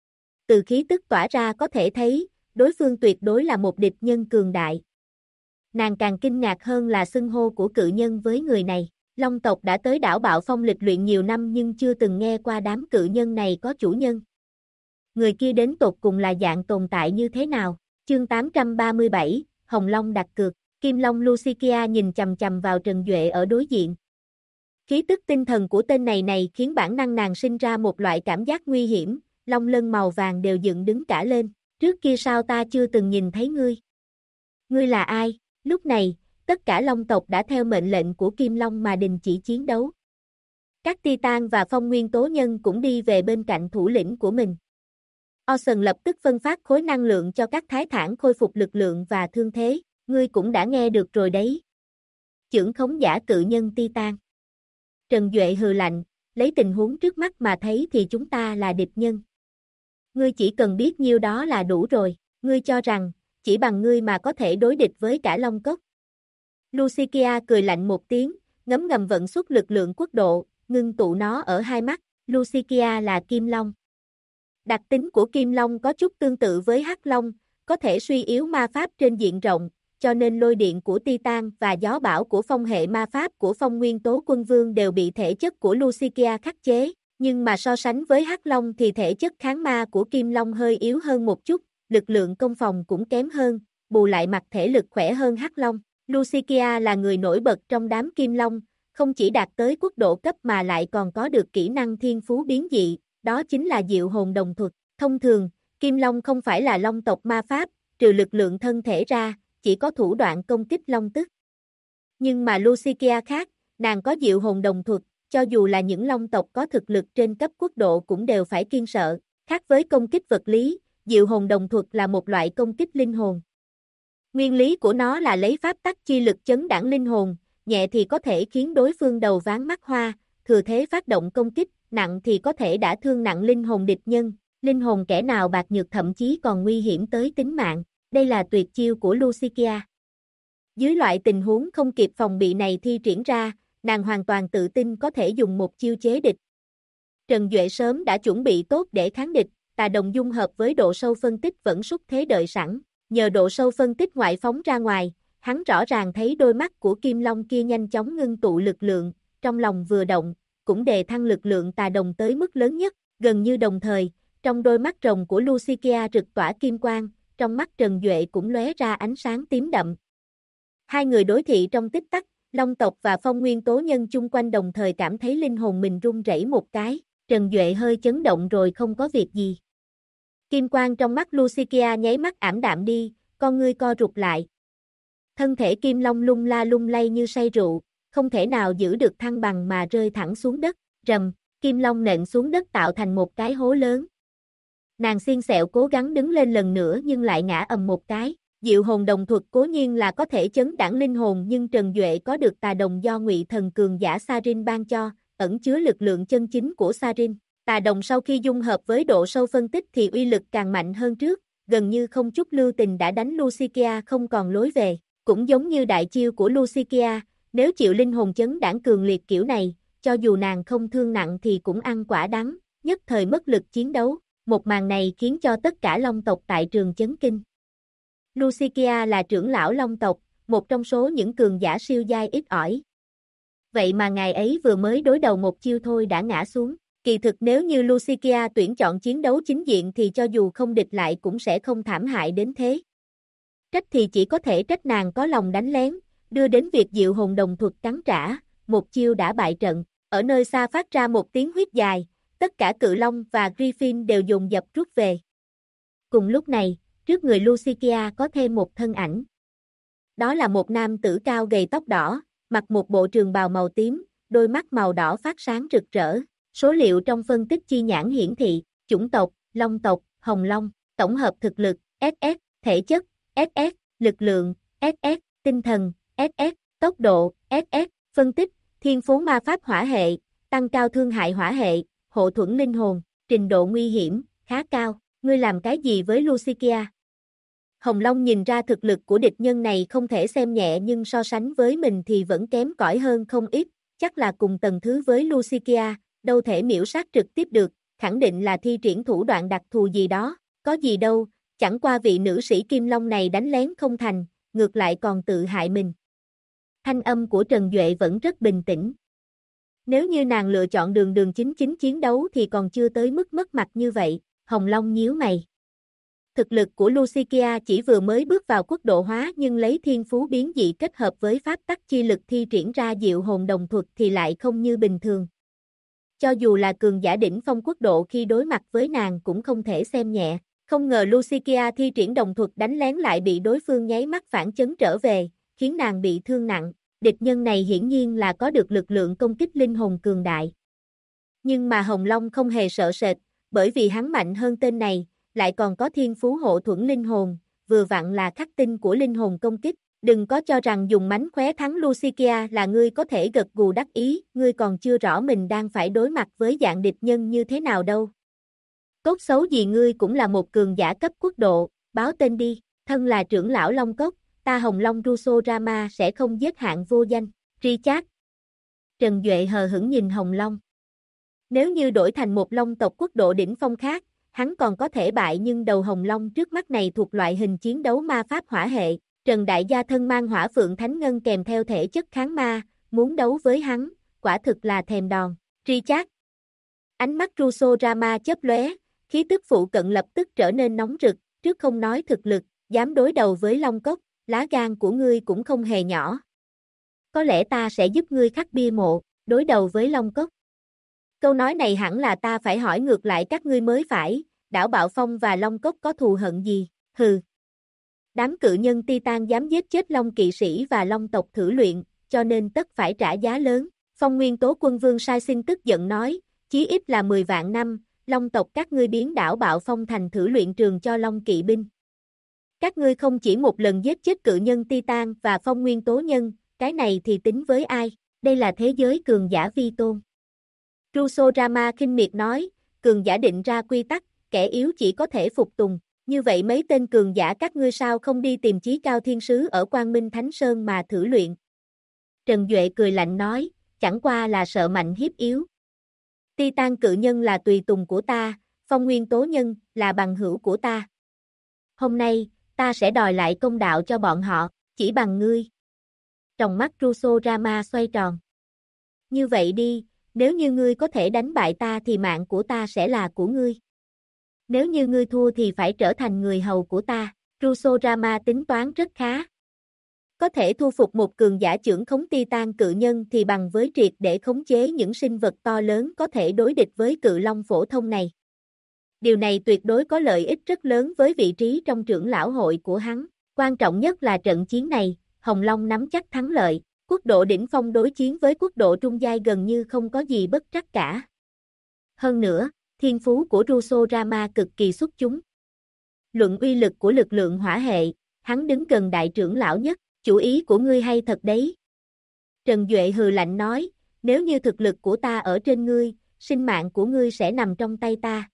S1: Từ khí tức tỏa ra có thể thấy, đối phương tuyệt đối là một địch nhân cường đại. Nàng càng kinh ngạc hơn là xưng hô của cự nhân với người này. Long tộc đã tới đảo Bạo Phong lịch luyện nhiều năm nhưng chưa từng nghe qua đám cự nhân này có chủ nhân. Người kia đến tột cùng là dạng tồn tại như thế nào? Chương 837, Hồng Long đặt cược. Kim Long Lucikia nhìn chằm chằm vào Trần Duệ ở đối diện. Khí tức tinh thần của tên này khiến bản năng nàng sinh ra một loại cảm giác nguy hiểm, long lân màu vàng đều dựng đứng cả lên. Trước kia sao ta chưa từng nhìn thấy ngươi? Ngươi là ai? Lúc này, tất cả long tộc đã theo mệnh lệnh của Kim Long mà đình chỉ chiến đấu. Các Titan và phong nguyên tố nhân cũng đi về bên cạnh thủ lĩnh của mình. Ocean lập tức phân phát khối năng lượng cho các thái thản khôi phục lực lượng và thương thế. Ngươi cũng đã nghe được rồi đấy. Chưởng khống giả cự nhân Titan. Trần Duệ hừ lạnh, lấy tình huống trước mắt mà thấy thì chúng ta là địch nhân. Ngươi chỉ cần biết nhiêu đó là đủ rồi, ngươi cho rằng, chỉ bằng ngươi mà có thể đối địch với cả Long Cốc. Lucikia cười lạnh một tiếng, ngấm ngầm vận xuất lực lượng quốc độ, ngưng tụ nó ở hai mắt. Lucikia là Kim Long. Đặc tính của Kim Long có chút tương tự với Hắc Long, có thể suy yếu ma pháp trên diện rộng, cho nên lôi điện của Titan và gió bão của phong hệ ma pháp của Phong Nguyên Tố Quân Vương đều bị thể chất của Lucikia khắc chế, nhưng mà so sánh với Hắc Long thì thể chất kháng ma của Kim Long hơi yếu hơn một chút, lực lượng công phòng cũng kém hơn, bù lại mặt thể lực khỏe hơn Hắc Long. Lucikia là người nổi bật trong đám Kim Long, không chỉ đạt tới quốc độ cấp mà lại còn có được kỹ năng thiên phú biến dị, đó chính là diệu hồn đồng thuật. Thông thường, Kim Long không phải là long tộc ma pháp, trừ lực lượng thân thể ra, chỉ có thủ đoạn công kích long tức. Nhưng mà Lucikia khác, nàng có diệu hồn đồng thuật, cho dù là những long tộc có thực lực trên cấp quốc độ cũng đều phải kiêng sợ. Khác với công kích vật lý, diệu hồn đồng thuật là một loại công kích linh hồn. Nguyên lý của nó là lấy pháp tắc chi lực chấn đãng linh hồn, nhẹ thì có thể khiến đối phương đầu váng mắt hoa, thừa thế phát động công kích, nặng thì có thể đả thương nặng linh hồn địch nhân, linh hồn kẻ nào bạc nhược thậm chí còn nguy hiểm tới tính mạng. Đây là tuyệt chiêu của Lucikia. Dưới loại tình huống không kịp phòng bị này thi triển ra, nàng hoàn toàn tự tin có thể dùng một chiêu chế địch. Trần Duệ sớm đã chuẩn bị tốt để kháng địch, tà đồng dung hợp với độ sâu phân tích vẫn xúc thế đợi sẵn. Nhờ độ sâu phân tích ngoại phóng ra ngoài, hắn rõ ràng thấy đôi mắt của Kim Long kia nhanh chóng ngưng tụ lực lượng, trong lòng vừa động, cũng đề thăng lực lượng tà đồng tới mức lớn nhất, gần như đồng thời, trong đôi mắt rồng của Lucikia rực tỏa kim quang, trong mắt Trần Duệ cũng lóe ra ánh sáng tím đậm. Hai người đối thị trong tích tắc, Long tộc và phong nguyên tố nhân chung quanh đồng thời cảm thấy linh hồn mình run rẩy một cái, Trần Duệ hơi chấn động rồi không có việc gì. Kim quang trong mắt Lucikia nháy mắt ảm đạm đi, con ngươi co rụt lại. Thân thể Kim Long lung la lung lay như say rượu, không thể nào giữ được thăng bằng mà rơi thẳng xuống đất, rầm, Kim Long nện xuống đất tạo thành một cái hố lớn. Nàng xiên xẹo cố gắng đứng lên lần nữa nhưng lại ngã ầm một cái. Diệu hồn đồng thuật cố nhiên là có thể chấn đãng linh hồn nhưng Trần Duệ có được tà đồng do Ngụy Thần cường giả Sarin ban cho, ẩn chứa lực lượng chân chính của Sarin. Tà đồng sau khi dung hợp với độ sâu phân tích thì uy lực càng mạnh hơn trước, gần như không chút lưu tình đã đánh Lucikia không còn lối về. Cũng giống như đại chiêu của Lucikia, nếu chịu linh hồn chấn đãng cường liệt kiểu này, cho dù nàng không thương nặng thì cũng ăn quả đắng, nhất thời mất lực chiến đấu. Một màn này khiến cho tất cả Long tộc tại trường chấn kinh. Lucikia là trưởng lão Long tộc, một trong số những cường giả siêu giai ít ỏi. Vậy mà ngài ấy vừa mới đối đầu một chiêu thôi đã ngã xuống. Kỳ thực nếu như Lucikia tuyển chọn chiến đấu chính diện thì cho dù không địch lại cũng sẽ không thảm hại đến thế. Trách thì chỉ có thể trách nàng có lòng đánh lén, đưa đến việc diệu hồn đồng thuật cắn trả, một chiêu đã bại trận. Ở nơi xa phát ra một tiếng huýt dài, tất cả cự long và Griffin đều dồn dập rút về. Cùng lúc này, trước người Lucikia có thêm một thân ảnh. Đó là một nam tử cao gầy tóc đỏ, mặc một bộ trường bào màu tím, đôi mắt màu đỏ phát sáng rực rỡ. Số liệu trong phân tích chi nhãn hiển thị, chủng tộc, Long tộc, Hồng Long, tổng hợp thực lực, SS, thể chất, SS, lực lượng, SS, tinh thần, SS, tốc độ, SS, phân tích, thiên phú ma pháp hỏa hệ, tăng cao thương hại hỏa hệ, hộ thuẫn linh hồn, trình độ nguy hiểm, khá cao. Ngươi làm cái gì với Lucikia? Hồng Long nhìn ra thực lực của địch nhân này không thể xem nhẹ nhưng so sánh với mình thì vẫn kém cỏi hơn không ít, chắc là cùng tầng thứ với Lucikia, đâu thể miểu sát trực tiếp được, khẳng định là thi triển thủ đoạn đặc thù gì đó, có gì đâu, chẳng qua vị nữ sĩ Kim Long này đánh lén không thành, ngược lại còn tự hại mình. Thanh âm của Trần Duệ vẫn rất bình tĩnh. Nếu như nàng lựa chọn đường chính chiến đấu thì còn chưa tới mức mất mặt như vậy, Hồng Long nhíu mày. Thực lực của Lucikia chỉ vừa mới bước vào quốc độ hóa nhưng lấy thiên phú biến dị kết hợp với pháp tắc chi lực thi triển ra diệu hồn đồng thuật thì lại không như bình thường. Cho dù là cường giả đỉnh phong quốc độ khi đối mặt với nàng cũng không thể xem nhẹ. Không ngờ Lucikia thi triển đồng thuật đánh lén lại bị đối phương nháy mắt phản chấn trở về, khiến nàng bị thương nặng. Địch nhân này hiển nhiên là có được lực lượng công kích linh hồn cường đại. Nhưng mà Hồng Long không hề sợ sệt, bởi vì hắn mạnh hơn tên này, lại còn có thiên phú hộ thuẫn linh hồn, vừa vặn là khắc tinh của linh hồn công kích. Đừng có cho rằng dùng mánh khóe thắng Lucikia là ngươi có thể gật gù đắc ý, ngươi còn chưa rõ mình đang phải đối mặt với dạng địch nhân như thế nào đâu. Cốt xấu gì ngươi cũng là một cường giả cấp quốc độ, báo tên đi, thân là trưởng lão Long Cốc, ta Hồng Long Russo Rama sẽ không giết hạng vô danh, Richard. Trần Duệ hờ hững nhìn Hồng Long. Nếu như đổi thành một Long tộc quốc độ đỉnh phong khác, hắn còn có thể bại nhưng đầu Hồng Long trước mắt này thuộc loại hình chiến đấu ma pháp hỏa hệ. Trần Đại Gia thân mang hỏa phượng thánh ngân kèm theo thể chất kháng ma, muốn đấu với hắn, quả thực là thèm đòn. Richard. Ánh mắt Russo Rama chớp lóe, khí tức phụ cận lập tức trở nên nóng rực, trước không nói thực lực, dám đối đầu với Long Cốc, lá gan của ngươi cũng không hề nhỏ. Có lẽ ta sẽ giúp ngươi khắc bia mộ, đối đầu với Long Cốc. Câu nói này hẳn là ta phải hỏi ngược lại các ngươi mới phải, đảo Bạo Phong và Long Cốc có thù hận gì, hừ. Đám cự nhân Titan dám giết chết Long kỵ sĩ và Long tộc thử luyện, cho nên tất phải trả giá lớn. Phong Nguyên Tố Quân Vương Sai Sinh tức giận nói, chí ít là 10 vạn năm, Long tộc các ngươi biến đảo Bạo Phong thành thử luyện trường cho Long kỵ binh. Các ngươi không chỉ một lần giết chết cự nhân Titan và Phong Nguyên Tố Nhân, cái này thì tính với ai, đây là thế giới cường giả vi tôn. Russo Rama khinh miệt nói, cường giả định ra quy tắc, kẻ yếu chỉ có thể phục tùng. Như vậy mấy tên cường giả các ngươi sao không đi tìm chí cao thiên sứ ở Quang Minh Thánh Sơn mà thử luyện? Trần Duệ cười lạnh nói, chẳng qua là sợ mạnh hiếp yếu. Titan cự nhân là tùy tùng của ta, Phong Nguyên Tố Nhân là bằng hữu của ta. Hôm nay, ta sẽ đòi lại công đạo cho bọn họ, chỉ bằng ngươi. Tròng mắt Russo Rama xoay tròn. Như vậy đi, nếu như ngươi có thể đánh bại ta thì mạng của ta sẽ là của ngươi. Nếu như ngươi thua thì phải trở thành người hầu của ta, Russo Rama tính toán rất khá. Có thể thu phục một cường giả trưởng khống Titan cự nhân thì bằng với triệt để khống chế những sinh vật to lớn có thể đối địch với cự long phổ thông này. Điều này tuyệt đối có lợi ích rất lớn với vị trí trong trưởng lão hội của hắn. Quan trọng nhất là trận chiến này, Hồng Long nắm chắc thắng lợi, quốc độ đỉnh phong đối chiến với quốc độ trung giai gần như không có gì bất trắc cả. Hơn nữa, thiên phú của Russo Rama cực kỳ xuất chúng. Luận uy lực của lực lượng hỏa hệ, hắn đứng gần đại trưởng lão nhất, chủ ý của ngươi hay thật đấy. Trần Duệ hừ lạnh nói, nếu như thực lực của ta ở trên ngươi, sinh mạng của ngươi sẽ nằm trong tay ta.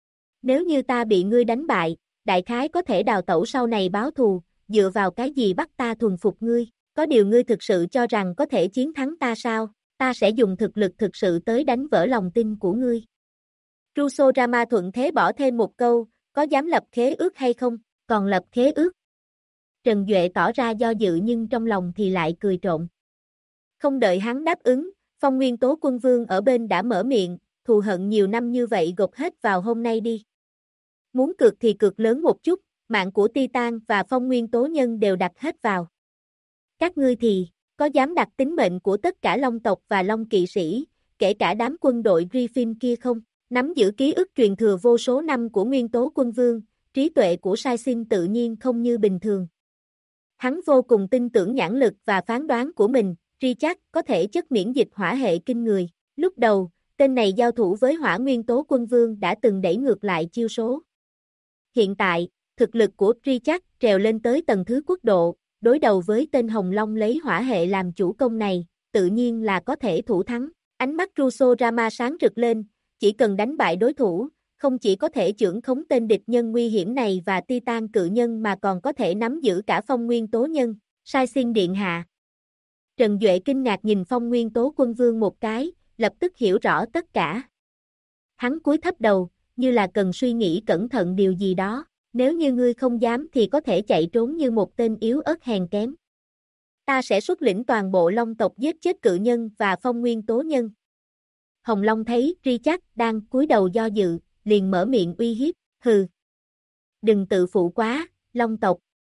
S1: Nếu như ta bị ngươi đánh bại, đại khái có thể đào tẩu sau này báo thù, dựa vào cái gì bắt ta thuần phục ngươi, có điều ngươi thực sự cho rằng có thể chiến thắng ta sao, Ta sẽ dùng thực lực thực sự tới đánh vỡ lòng tin của ngươi. Russo Rama thuận thế bỏ thêm một câu, có dám lập khế ước hay không? Còn lập khế ước? Trần Duệ tỏ ra do dự nhưng trong lòng thì lại cười trộn. Không đợi hắn đáp ứng, Phong Nguyên Tố Quân Vương ở bên đã mở miệng, thù hận nhiều năm như vậy gộp hết vào hôm nay đi. Muốn cược thì cược lớn một chút, mạng của Titan và Phong Nguyên Tố Nhân đều đặt hết vào. Các ngươi thì, có dám đặt tính mệnh của tất cả Long tộc và Long kỵ sĩ, kể cả đám quân đội Griffin kia không? Nắm giữ ký ức truyền thừa vô số năm của Nguyên Tố Quân Vương, trí tuệ của Sai Sinh tự nhiên không như bình thường. Hắn vô cùng tin tưởng nhãn lực và phán đoán của mình, Richard có thể chất miễn dịch hỏa hệ kinh người. Lúc đầu, tên này giao thủ với Hỏa Nguyên Tố Quân Vương đã từng đẩy ngược lại chiêu số. Hiện tại, thực lực của Richard trèo lên tới tầng thứ quốc độ, đối đầu với tên Hồng Long lấy hỏa hệ làm chủ công này, tự nhiên là có thể thủ thắng. Ánh mắt Russo Rama sáng rực lên, chỉ cần đánh bại đối thủ, không chỉ có thể chưởng khống tên địch nhân nguy hiểm này và Titan cự nhân mà còn có thể nắm giữ cả Phong Nguyên Tố Nhân, Sai Sinh điện hạ. Trần Duệ kinh ngạc nhìn Phong Nguyên Tố Quân Vương một cái, lập tức hiểu rõ tất cả. Hắn cúi thấp đầu, như là cần suy nghĩ cẩn thận điều gì đó, nếu như ngươi không dám thì có thể chạy trốn như một tên yếu ớt hèn kém. Ta sẽ xuất lĩnh toàn bộ Long tộc giết chết cự nhân và Phong Nguyên Tố Nhân. Hồng Long thấy Richard đang cúi đầu do dự, liền mở miệng uy hiếp, hừ. Đừng tự phụ quá, Long tộc.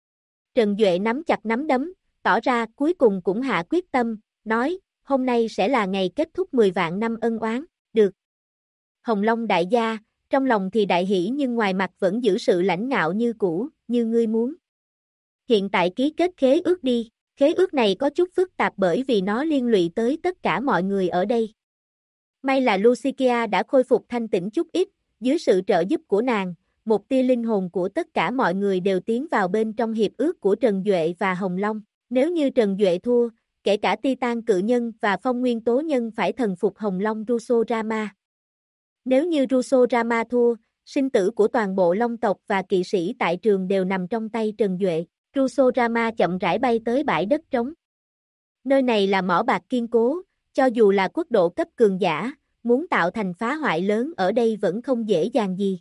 S1: Trần Duệ nắm chặt nắm đấm, tỏ ra cuối cùng cũng hạ quyết tâm, nói, hôm nay sẽ là ngày kết thúc 10 vạn năm ân oán, được. Hồng Long đại gia, trong lòng thì đại hỉ nhưng ngoài mặt vẫn giữ sự lãnh ngạo như cũ, như ngươi muốn. Hiện tại ký kết khế ước đi, khế ước này có chút phức tạp bởi vì nó liên lụy tới tất cả mọi người ở đây. May là Lucikia đã khôi phục thanh tĩnh chút ít, dưới sự trợ giúp của nàng, một tia linh hồn của tất cả mọi người đều tiến vào bên trong hiệp ước của Trần Duệ và Hồng Long. Nếu như Trần Duệ thua, kể cả Titan cự nhân và Phong Nguyên Tố Nhân phải thần phục Hồng Long Russo Rama. Nếu như Russo Rama thua, sinh tử của toàn bộ Long tộc và kỵ sĩ tại trường đều nằm trong tay Trần Duệ. Russo Rama chậm rãi bay tới bãi đất trống. Nơi này là mỏ bạc kiên cố, cho dù là quốc độ cấp cường giả, muốn tạo thành phá hoại lớn ở đây vẫn không dễ dàng gì.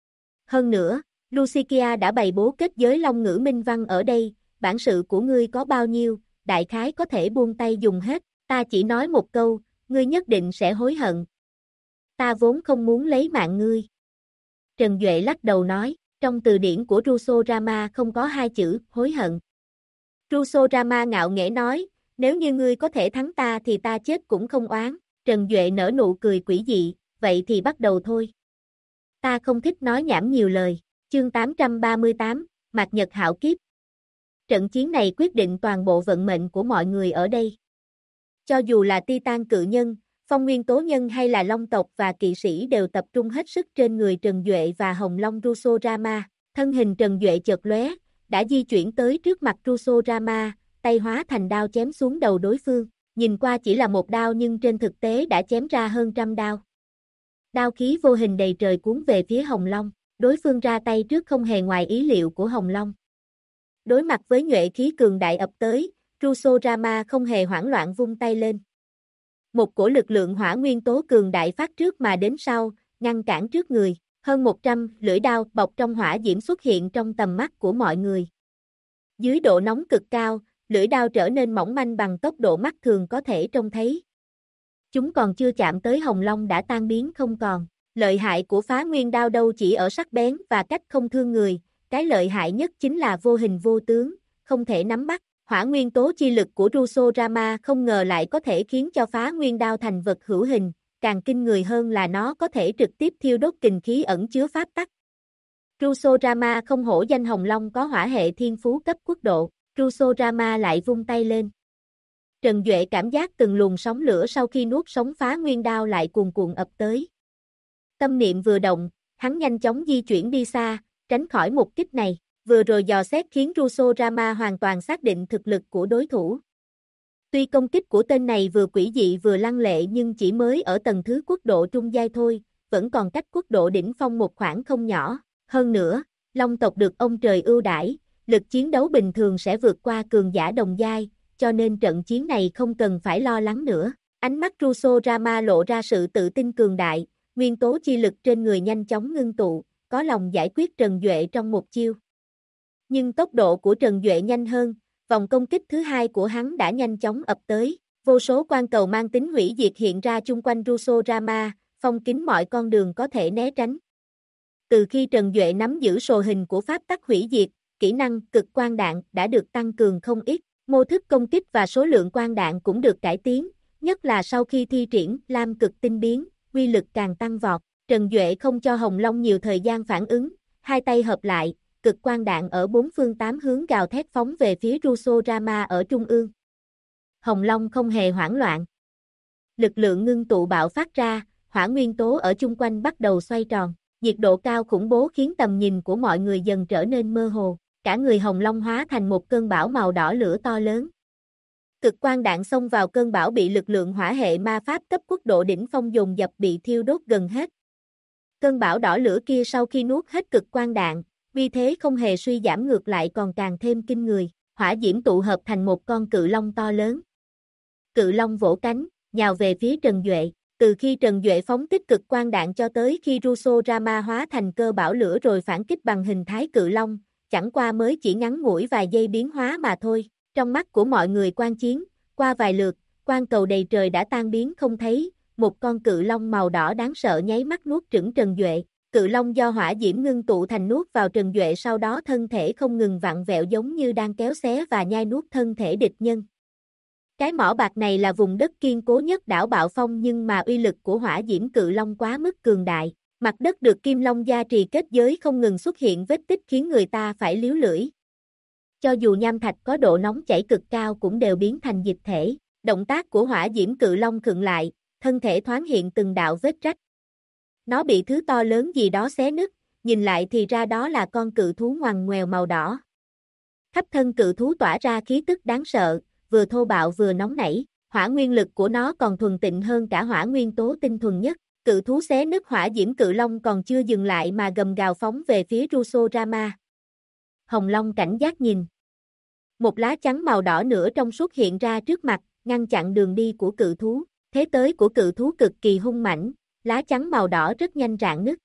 S1: Hơn nữa, Lucikia đã bày bố kết giới Long ngữ minh văn ở đây, bản sự của ngươi có bao nhiêu, đại khái có thể buông tay dùng hết, ta chỉ nói một câu, ngươi nhất định sẽ hối hận. Ta vốn không muốn lấy mạng ngươi. Trần Duệ lắc đầu nói, trong từ điển của Russo Rama không có hai chữ, hối hận. Russo Rama ngạo nghễ nói, nếu như ngươi có thể thắng ta thì ta chết cũng không oán. Trần Duệ nở nụ cười quỷ dị, vậy thì bắt đầu thôi. Ta không thích nói nhảm nhiều lời. Chương 838, Mạt Nhật Hạo Kiếp. Trận chiến này quyết định toàn bộ vận mệnh của mọi người ở đây. Cho dù là Titan cự nhân, Phong Nguyên Tố Nhân hay là Long tộc và kỵ sĩ đều tập trung hết sức trên người Trần Duệ và Hồng Long Russo Rama. Thân hình Trần Duệ chợt lóe, đã di chuyển tới trước mặt Russo Rama, tay hóa thành đao chém xuống đầu đối phương. Nhìn qua chỉ là một đao nhưng trên thực tế đã chém ra hơn trăm đao. Đao khí vô hình đầy trời cuốn về phía Hồng Long, đối phương ra tay trước không hề ngoài ý liệu của Hồng Long. Đối mặt với nhuệ khí cường đại ập tới, Russo Rama không hề hoảng loạn vung tay lên. Một cổ lực lượng hỏa nguyên tố cường đại phát trước mà đến sau, ngăn cản trước người, hơn 100 lưỡi đao bọc trong hỏa diễm xuất hiện trong tầm mắt của mọi người. Dưới độ nóng cực cao, lưỡi đao trở nên mỏng manh bằng tốc độ mắt thường có thể trông thấy. Chúng còn chưa chạm tới Hồng Long đã tan biến không còn. Lợi hại của phá nguyên đao đâu chỉ ở sắc bén và cách không thương người, cái lợi hại nhất chính là vô hình vô tướng, không thể nắm bắt. Hỏa nguyên tố chi lực của Russo Rama không ngờ lại có thể khiến cho phá nguyên đao thành vật hữu hình, càng kinh người hơn là nó có thể trực tiếp thiêu đốt kình khí ẩn chứa pháp tắc. Russo Rama không hổ danh Hồng Long có hỏa hệ thiên phú cấp quốc độ, Russo Rama lại vung tay lên. Trần Duệ cảm giác từng luồng sóng lửa sau khi nuốt sống phá nguyên đao lại cuồn cuộn ập tới. Tâm niệm vừa động, hắn nhanh chóng di chuyển đi xa, tránh khỏi một kích này. Vừa rồi dò xét khiến Russo Rama hoàn toàn xác định thực lực của đối thủ. Tuy công kích của tên này vừa quỷ dị vừa lăng lệ nhưng chỉ mới ở tầng thứ quốc độ trung giai thôi, vẫn còn cách quốc độ đỉnh phong một khoảng không nhỏ. Hơn nữa, Long tộc được ông trời ưu đãi, lực chiến đấu bình thường sẽ vượt qua cường giả đồng giai, cho nên trận chiến này không cần phải lo lắng nữa. Ánh mắt Russo Rama lộ ra sự tự tin cường đại, nguyên tố chi lực trên người nhanh chóng ngưng tụ, có lòng giải quyết Trần Duệ trong một chiêu. Nhưng tốc độ của Trần Duệ nhanh hơn, vòng công kích thứ hai của hắn đã nhanh chóng ập tới, vô số quang cầu mang tính hủy diệt hiện ra chung quanh Russo Rama, phong kín mọi con đường có thể né tránh. Từ khi Trần Duệ nắm giữ sồ hình của pháp tắc hủy diệt, kỹ năng cực quang đạn đã được tăng cường không ít, mô thức công kích và số lượng quang đạn cũng được cải tiến, nhất là sau khi thi triển Lam cực tinh biến, uy lực càng tăng vọt. Trần Duệ không cho Hồng Long nhiều thời gian phản ứng, hai tay hợp lại, cực quang đạn ở bốn phương tám hướng gào thét phóng về phía Russo Rama ở trung ương. Hồng Long không hề hoảng loạn. Lực lượng ngưng tụ bạo phát ra, hỏa nguyên tố ở chung quanh bắt đầu xoay tròn. Nhiệt độ cao khủng bố khiến tầm nhìn của mọi người dần trở nên mơ hồ. Cả người Hồng Long hóa thành một cơn bão màu đỏ lửa to lớn. Cực quang đạn xông vào cơn bão bị lực lượng hỏa hệ ma pháp cấp quốc độ đỉnh phong dồn dập bị thiêu đốt gần hết. Cơn bão đỏ lửa kia sau khi nuốt hết cực quang đạn, vì thế không hề suy giảm ngược lại còn càng thêm kinh người, hỏa diễm tụ hợp thành một con cự long to lớn. Cự long vỗ cánh, nhào về phía Trần Duệ. Từ khi Trần Duệ phóng tích cực quang đạn cho tới khi Russo Rama hóa thành cơ bão lửa rồi phản kích bằng hình thái cự long, chẳng qua mới chỉ ngắn ngủi vài giây biến hóa mà thôi. Trong mắt của mọi người quan chiến, qua vài lượt, quang cầu đầy trời đã tan biến không thấy, một con cự long màu đỏ đáng sợ nháy mắt nuốt chửng Trần Duệ. Cự long do hỏa diễm ngưng tụ thành nuốt vào Trần Duệ, sau đó thân thể không ngừng vặn vẹo giống như đang kéo xé và nhai nuốt thân thể địch nhân. Cái mỏ bạc này là vùng đất kiên cố nhất đảo Bạo Phong, nhưng mà uy lực của hỏa diễm cự long quá mức cường đại. Mặt đất được kim long gia trì kết giới không ngừng xuất hiện vết tích khiến người ta phải liếu lưỡi. Cho dù nham thạch có độ nóng chảy cực cao cũng đều biến thành dịch thể. Động tác của hỏa diễm cự long khựng lại, thân thể thoáng hiện từng đạo vết rách. Nó bị thứ to lớn gì đó xé nứt, nhìn lại thì ra đó là con cự thú ngoằn ngoèo màu đỏ. Khắp thân cự thú tỏa ra khí tức đáng sợ, vừa thô bạo vừa nóng nảy, hỏa nguyên lực của nó còn thuần tịnh hơn cả hỏa nguyên tố tinh thuần nhất. Cự thú xé nứt hỏa diễm cự long còn chưa dừng lại mà gầm gào phóng về phía Russo Rama. Hồng Long cảnh giác nhìn. Một lá chắn màu đỏ nửa trong suốt hiện ra trước mặt, ngăn chặn đường đi của cự thú. Thế tới của cự thú cực kỳ hung mãnh, lá chắn màu đỏ rất nhanh rạn nứt.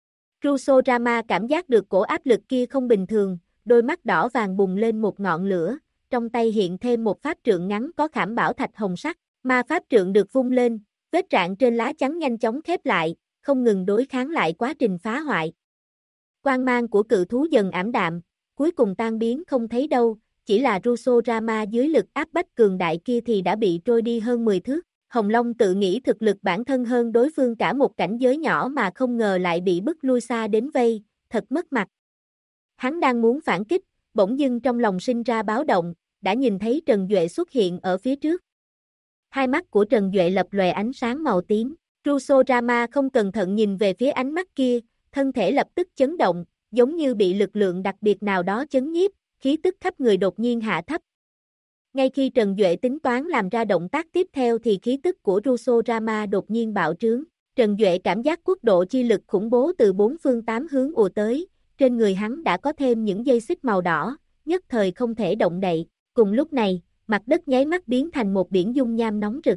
S1: Russo Rama cảm giác được cổ áp lực kia không bình thường, đôi mắt đỏ vàng bùng lên một ngọn lửa, trong tay hiện thêm một pháp trượng ngắn có khảm bảo thạch hồng sắc, ma pháp trượng được vung lên, vết rạn trên lá chắn nhanh chóng khép lại, không ngừng đối kháng lại quá trình phá hoại. Quang mang của cự thú dần ảm đạm, cuối cùng tan biến không thấy đâu, chỉ là Russo Rama dưới lực áp bách cường đại kia thì đã bị trôi đi hơn 10 thước. Hồng Long tự nghĩ thực lực bản thân hơn đối phương cả một cảnh giới nhỏ mà không ngờ lại bị bức lui xa đến vây, thật mất mặt. Hắn đang muốn phản kích, bỗng dưng trong lòng sinh ra báo động, đã nhìn thấy Trần Duệ xuất hiện ở phía trước. Hai mắt của Trần Duệ lập lòe ánh sáng màu tím, Russo Rama không cẩn thận nhìn về phía ánh mắt kia, thân thể lập tức chấn động, giống như bị lực lượng đặc biệt nào đó chấn nhiếp, khí tức khắp người đột nhiên hạ thấp. Ngay khi Trần Duệ tính toán làm ra động tác tiếp theo thì khí tức của Russo Rama đột nhiên bạo trướng. Trần Duệ cảm giác quốc độ chi lực khủng bố từ bốn phương tám hướng ùa tới, trên người hắn đã có thêm những dây xích màu đỏ, nhất thời không thể động đậy. Cùng lúc này, mặt đất nháy mắt biến thành một biển dung nham nóng rực.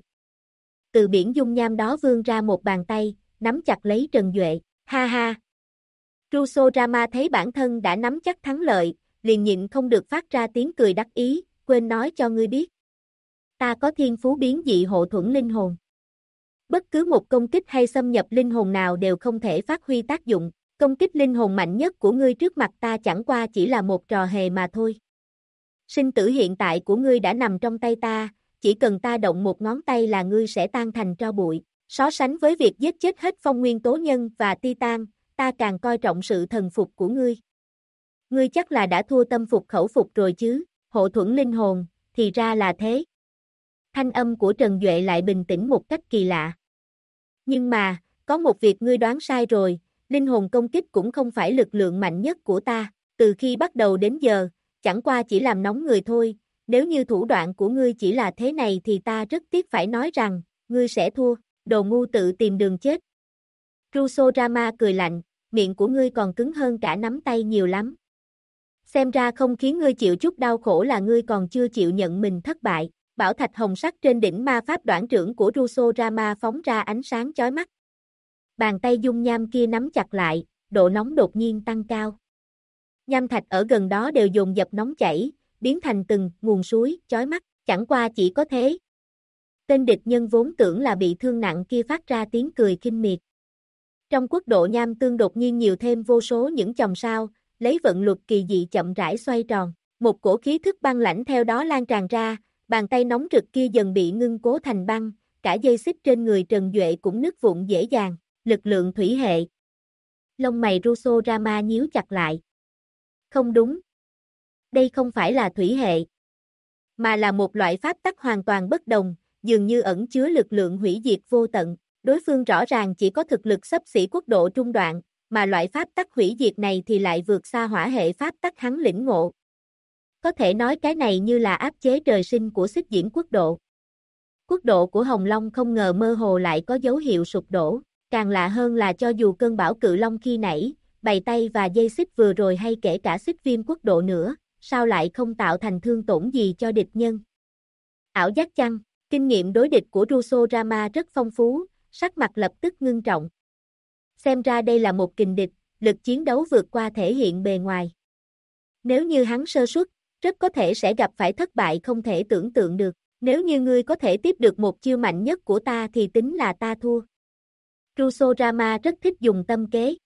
S1: Từ biển dung nham đó vươn ra một bàn tay, nắm chặt lấy Trần Duệ. Ha ha! Russo Rama thấy bản thân đã nắm chắc thắng lợi, liền nhịn không được phát ra tiếng cười đắc ý, quên nói cho ngươi biết. Ta có thiên phú biến dị hộ thuẫn linh hồn. Bất cứ một công kích hay xâm nhập linh hồn nào đều không thể phát huy tác dụng, công kích linh hồn mạnh nhất của ngươi trước mặt ta chẳng qua chỉ là một trò hề mà thôi. Sinh tử hiện tại của ngươi đã nằm trong tay ta, chỉ cần ta động một ngón tay là ngươi sẽ tan thành tro bụi. So sánh với việc giết chết hết phong nguyên tố nhân và Titan, ta càng coi trọng sự thần phục của ngươi. Ngươi chắc là đã thua tâm phục khẩu phục rồi chứ, hộ thuẫn linh hồn, thì ra là thế. Thanh âm của Trần Duệ lại bình tĩnh một cách kỳ lạ. Nhưng mà, có một việc ngươi đoán sai rồi, linh hồn công kích cũng không phải lực lượng mạnh nhất của ta, từ khi bắt đầu đến giờ, chẳng qua chỉ làm nóng người thôi, nếu như thủ đoạn của ngươi chỉ là thế này thì ta rất tiếc phải nói rằng, ngươi sẽ thua, đồ ngu tự tìm đường chết. Russo Rama cười lạnh, miệng của ngươi còn cứng hơn cả nắm tay nhiều lắm. Xem ra không khiến ngươi chịu chút đau khổ là ngươi còn chưa chịu nhận mình thất bại. bảo thạch hồng sắc trên đỉnh ma pháp đoạn trưởng của Russo Rama phóng ra ánh sáng chói mắt. Bàn tay dung nham kia nắm chặt lại, độ nóng đột nhiên tăng cao. Nham thạch ở gần đó đều dồn dập nóng chảy, biến thành từng nguồn suối chói mắt, chẳng qua chỉ có thế. Tên địch nhân vốn tưởng là bị thương nặng kia phát ra tiếng cười khinh miệt. Trong quốc độ nham tương đột nhiên nhiều thêm vô số những chòm sao, lấy vận luật kỳ dị chậm rãi xoay tròn. Một cổ khí thức băng lãnh theo đó lan tràn ra, bàn tay nóng rực kia dần bị ngưng cố thành băng, cả dây xích trên người Trần Duệ cũng nứt vụn dễ dàng. Lực lượng thủy hệ. Lông mày Russo Rama nhíu chặt lại. Không đúng. Đây không phải là thủy hệ, mà là một loại pháp tắc hoàn toàn bất đồng, dường như ẩn chứa lực lượng hủy diệt vô tận. Đối phương rõ ràng chỉ có thực lực xấp xỉ quốc độ trung đoạn, mà loại pháp tắc hủy diệt này thì lại vượt xa hỏa hệ pháp tắc hắn lĩnh ngộ. Có thể nói cái này như là áp chế trời sinh của xích diễm quốc độ. Quốc độ của Hồng Long không ngờ mơ hồ lại có dấu hiệu sụp đổ. Càng lạ hơn là cho dù cơn bão cự long khi nãy, bày tay và dây xích vừa rồi hay kể cả xích viêm quốc độ nữa, sao lại không tạo thành thương tổn gì cho địch nhân. Ảo giác chăng, kinh nghiệm đối địch của Russo Rama rất phong phú, sắc mặt lập tức ngưng trọng. Xem ra đây là một kình địch, lực chiến đấu vượt qua thể hiện bề ngoài. Nếu như hắn sơ suất, rất có thể sẽ gặp phải thất bại không thể tưởng tượng được. Nếu như ngươi có thể tiếp được một chiêu mạnh nhất của ta thì tính là ta thua. Russo Rama rất thích dùng tâm kế.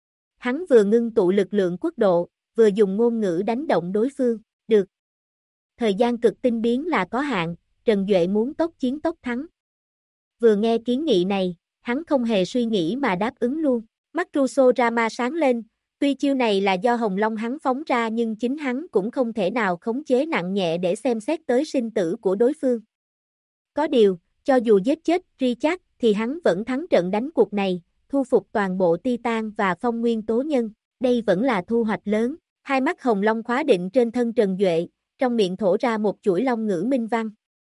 S1: Hắn vừa ngưng tụ lực lượng quốc độ, vừa dùng ngôn ngữ đánh động đối phương. Được. Thời gian cực tinh biến là có hạn, Trần Duệ muốn tốc chiến tốc thắng. Vừa nghe kiến nghị này, hắn không hề suy nghĩ mà đáp ứng luôn. Mắt Russo Rama sáng lên, tuy chiêu này là do Hồng Long hắn phóng ra nhưng chính hắn cũng không thể nào khống chế nặng nhẹ để xem xét tới sinh tử của đối phương. Có điều, cho dù giết chết Richard, thì hắn vẫn thắng trận đánh cuộc này, thu phục toàn bộ Titan và phong nguyên tố nhân. Đây vẫn là thu hoạch lớn. Hai mắt Hồng Long khóa định trên thân Trần Duệ, trong miệng thổ ra một chuỗi long ngữ minh văn.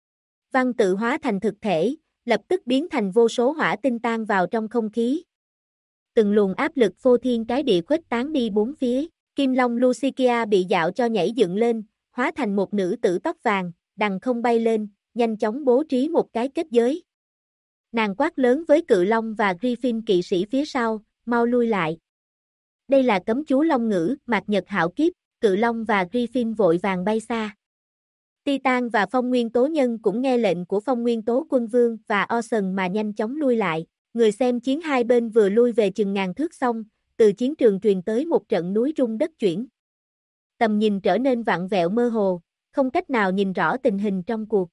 S1: Văn tự hóa thành thực thể, lập tức biến thành vô số hỏa tinh tan vào trong không khí. Từng luồng áp lực phô thiên cái địa khuếch tán đi bốn phía. Kim Long Lucikia bị dạo cho nhảy dựng lên, hóa thành một nữ tử tóc vàng, đằng không bay lên, nhanh chóng bố trí một cái kết giới. Nàng quát lớn với Cự Long và Griffin kỵ sĩ phía sau, mau lui lại. Đây là cấm chú long ngữ, mạt nhật hạo kiếp, Cự Long và Griffin vội vàng bay xa. Titan và phong nguyên tố nhân cũng nghe lệnh của phong nguyên tố quân vương và Ocean mà nhanh chóng lui lại. Người xem chiến hai bên vừa lui về chừng ngàn thước xong, từ chiến trường truyền tới một trận núi rung đất chuyển. Tầm nhìn trở nên vặn vẹo mơ hồ, không cách nào nhìn rõ tình hình trong cuộc.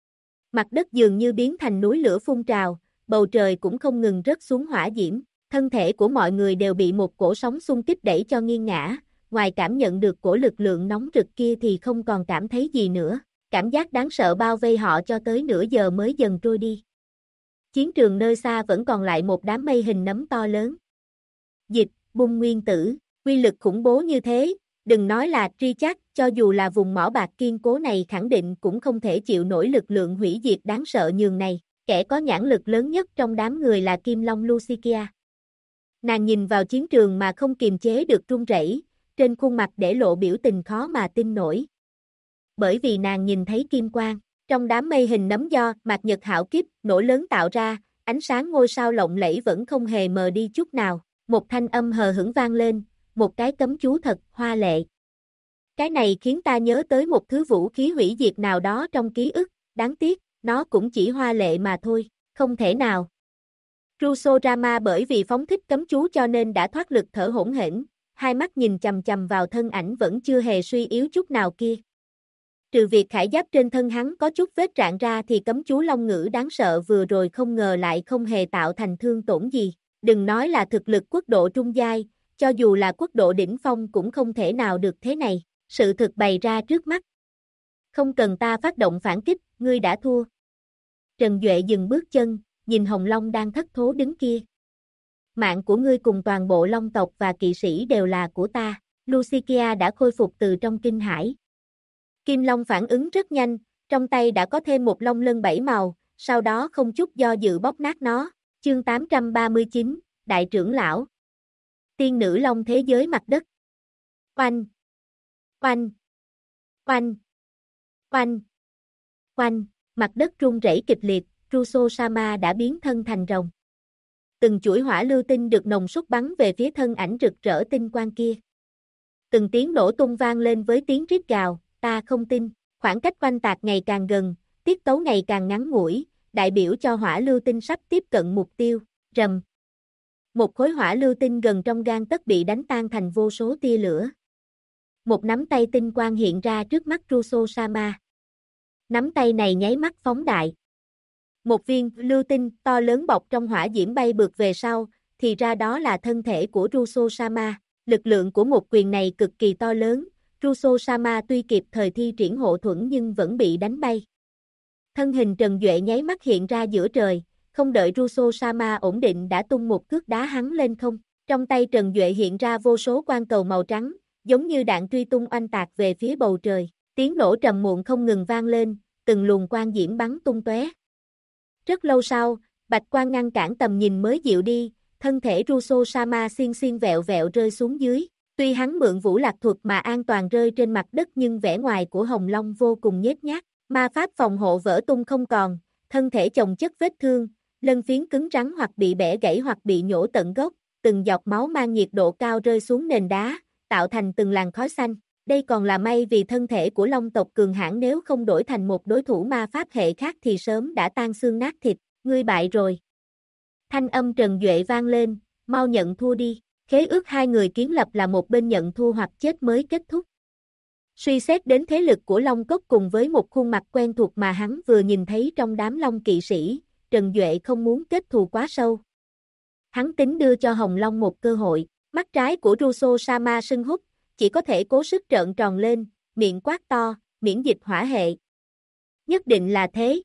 S1: Mặt đất dường như biến thành núi lửa phun trào, bầu trời cũng không ngừng rớt xuống hỏa diễm, thân thể của mọi người đều bị một cổ sóng xung kích đẩy cho nghiêng ngã, ngoài cảm nhận được cổ lực lượng nóng rực kia thì không còn cảm thấy gì nữa, cảm giác đáng sợ bao vây họ cho tới nửa giờ mới dần trôi đi. Chiến trường nơi xa vẫn còn lại một đám mây hình nấm to lớn. Dịch, bung nguyên tử, quy lực khủng bố như thế, đừng nói là Richard, cho dù là vùng mỏ bạc kiên cố này khẳng định cũng không thể chịu nổi lực lượng hủy diệt đáng sợ nhường này. Kẻ có nhãn lực lớn nhất trong đám người là Kim Long Lucikia. Nàng nhìn vào chiến trường mà không kiềm chế được run rẩy, trên khuôn mặt để lộ biểu tình khó mà tin nổi. Bởi vì nàng nhìn thấy kim quang, trong đám mây hình nấm do mạt nhật hạo kiếp nổ lớn tạo ra, ánh sáng ngôi sao lộng lẫy vẫn không hề mờ đi chút nào. Một thanh âm hờ hững vang lên, một cái cấm chú thật hoa lệ. Cái này khiến ta nhớ tới một thứ vũ khí hủy diệt nào đó trong ký ức, đáng tiếc, nó cũng chỉ hoa lệ mà thôi, không thể nào. Russo Rama bởi vì phóng thích cấm chú cho nên đã thoát lực thở hổn hển, hai mắt nhìn chằm chằm vào thân ảnh vẫn chưa hề suy yếu chút nào kia. Trừ việc khải giáp trên thân hắn có chút vết rạn ra thì cấm chú long ngữ đáng sợ vừa rồi không ngờ lại không hề tạo thành thương tổn gì. Đừng nói là thực lực quốc độ trung giai, cho dù là quốc độ đỉnh phong cũng không thể nào được thế này. Sự thực bày ra trước mắt. Không cần ta phát động phản kích, ngươi đã thua. Trần Duệ dừng bước chân, nhìn Hồng Long đang thất thố đứng kia. Mạng của ngươi cùng toàn bộ Long tộc và kỵ sĩ đều là của ta. Lucikia đã khôi phục từ trong kinh hãi. Kim Long phản ứng rất nhanh, trong tay đã có thêm một long lân 7 màu, sau đó không chút do dự bóp nát nó. Chương 839, Đại trưởng lão. Tiên nữ long thế giới mặt đất. Oanh! Oanh! Oanh! Oanh! Oanh! Mặt đất rung rẩy kịch liệt, Russo-sama đã biến thân thành rồng. Từng chuỗi hỏa lưu tinh được nồng sút bắn về phía thân ảnh rực rỡ tinh quang kia. Từng tiếng nổ tung vang lên với tiếng rít gào, ta không tin, khoảng cách oanh tạc ngày càng gần, tiết tấu ngày càng ngắn ngủi, đại biểu cho hỏa lưu tinh sắp tiếp cận mục tiêu, rầm. Một khối hỏa lưu tinh gần trong gang tấc bị đánh tan thành vô số tia lửa. Một nắm tay tinh quang hiện ra trước mắt Russo-sama. Nắm tay này nháy mắt phóng đại. Một viên lưu tinh to lớn bọc trong hỏa diễm bay bược về sau, thì ra đó là thân thể của Russo-sama. Lực lượng của một quyền này cực kỳ to lớn, Russo-sama tuy kịp thời thi triển hộ thuẫn nhưng vẫn bị đánh bay. Thân hình Trần Duệ nháy mắt hiện ra giữa trời, không đợi Russo-sama ổn định đã tung một cước đá hắn lên không. Trong tay Trần Duệ hiện ra vô số quang cầu màu trắng, giống như đạn truy tung oanh tạc về phía bầu trời. Tiếng nổ trầm muộn không ngừng vang lên, từng luồng quang diễm bắn tung tóe. Rất lâu sau, bạch quang ngăn cản tầm nhìn mới dịu đi, thân thể Russo-sama xiên xiên vẹo vẹo rơi xuống dưới. Tuy hắn mượn vũ lạc thuật mà an toàn rơi trên mặt đất nhưng vẻ ngoài của Hồng Long vô cùng nhếch nhác. Ma pháp phòng hộ vỡ tung không còn, thân thể chồng chất vết thương, lân phiến cứng rắn hoặc bị bẻ gãy hoặc bị nhổ tận gốc, từng giọt máu mang nhiệt độ cao rơi xuống nền đá, tạo thành từng làn khói xanh. Đây còn là may vì thân thể của Long tộc cường hãn, nếu không đổi thành một đối thủ ma pháp hệ khác thì sớm đã tan xương nát thịt. Ngươi bại rồi. Thanh âm Trần Duệ vang lên, mau nhận thua đi. Khế ước hai người kiến lập là một bên nhận thua hoặc chết mới kết thúc. Suy xét đến thế lực của Long Cốc cùng với một khuôn mặt quen thuộc mà hắn vừa nhìn thấy trong đám Long kỵ sĩ, Trần Duệ không muốn kết thù quá sâu. Hắn tính đưa cho Hồng Long một cơ hội. Mắt trái của Russo-sama sưng húp, chỉ có thể cố sức trợn tròn lên, miệng quát to, miễn dịch hỏa hệ. Nhất định là thế.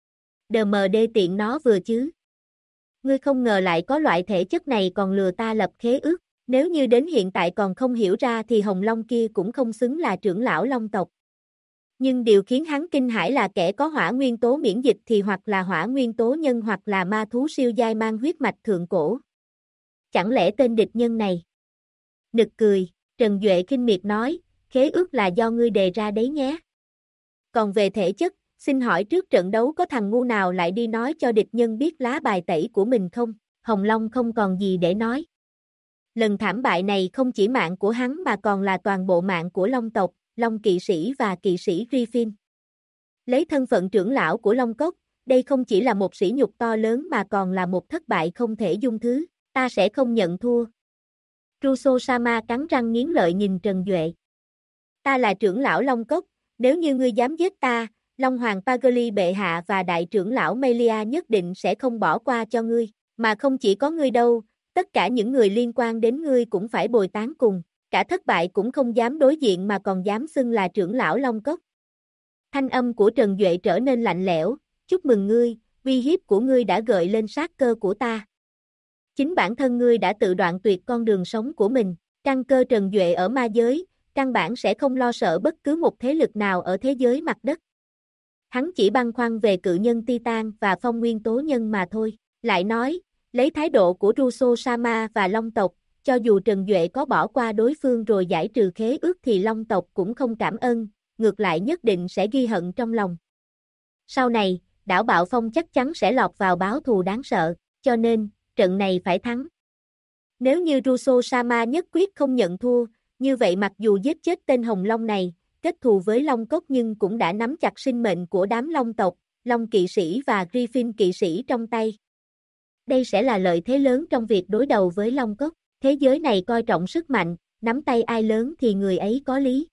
S1: DMD tiện nó vừa chứ. Ngươi không ngờ lại có loại thể chất này còn lừa ta lập khế ước. Nếu như đến hiện tại còn không hiểu ra thì Hồng Long kia cũng không xứng là trưởng lão Long tộc. Nhưng điều khiến hắn kinh hãi là kẻ có hỏa nguyên tố miễn dịch thì hoặc là hỏa nguyên tố nhân hoặc là ma thú siêu giai mang huyết mạch thượng cổ. Chẳng lẽ tên địch nhân này? Nực cười, Trần Duệ khinh miệt nói, khế ước là do ngươi đề ra đấy nhé. Còn về thể chất, xin hỏi trước trận đấu có thằng ngu nào lại đi nói cho địch nhân biết lá bài tẩy của mình không? Hồng Long không còn gì để nói. Lần thảm bại này không chỉ mạng của hắn mà còn là toàn bộ mạng của Long tộc, Long kỵ sĩ và kỵ sĩ Griffin. Lấy thân phận trưởng lão của Long Cốc, đây không chỉ là một sỉ nhục to lớn mà còn là một thất bại không thể dung thứ. Ta sẽ không nhận thua. Russo-sama cắn răng nghiến lợi nhìn Trần Duệ. Ta là trưởng lão Long Cốc, nếu như ngươi dám giết ta, Long Hoàng Pagoli bệ hạ và đại trưởng lão Melia nhất định sẽ không bỏ qua cho ngươi, mà không chỉ có ngươi đâu, tất cả những người liên quan đến ngươi cũng phải bồi tán cùng, cả thất bại cũng không dám đối diện mà còn dám xưng là trưởng lão Long Cốc. Thanh âm của Trần Duệ trở nên lạnh lẽo, chúc mừng ngươi, uy hiếp của ngươi đã gợi lên sát cơ của ta. Chính bản thân ngươi đã tự đoạn tuyệt con đường sống của mình, căn cơ Trần Duệ ở ma giới, căn bản sẽ không lo sợ bất cứ một thế lực nào ở thế giới mặt đất. Hắn chỉ băn khoăn về cự nhân Titan và phong nguyên tố nhân mà thôi. Lại nói, lấy thái độ của Russo-sama và Long tộc, cho dù Trần Duệ có bỏ qua đối phương rồi giải trừ khế ước thì Long tộc cũng không cảm ơn, ngược lại nhất định sẽ ghi hận trong lòng. Sau này, đảo Bạo Phong chắc chắn sẽ lọt vào báo thù đáng sợ, cho nên, trận này phải thắng. Nếu như Russo-sama nhất quyết không nhận thua, như vậy mặc dù giết chết tên Hồng Long này, kết thù với Long Cốc nhưng cũng đã nắm chặt sinh mệnh của đám Long tộc, Long kỵ sĩ và Griffin kỵ sĩ trong tay. Đây sẽ là lợi thế lớn trong việc đối đầu với Long Cốc. Thế giới này coi trọng sức mạnh, nắm tay ai lớn thì người ấy có lý.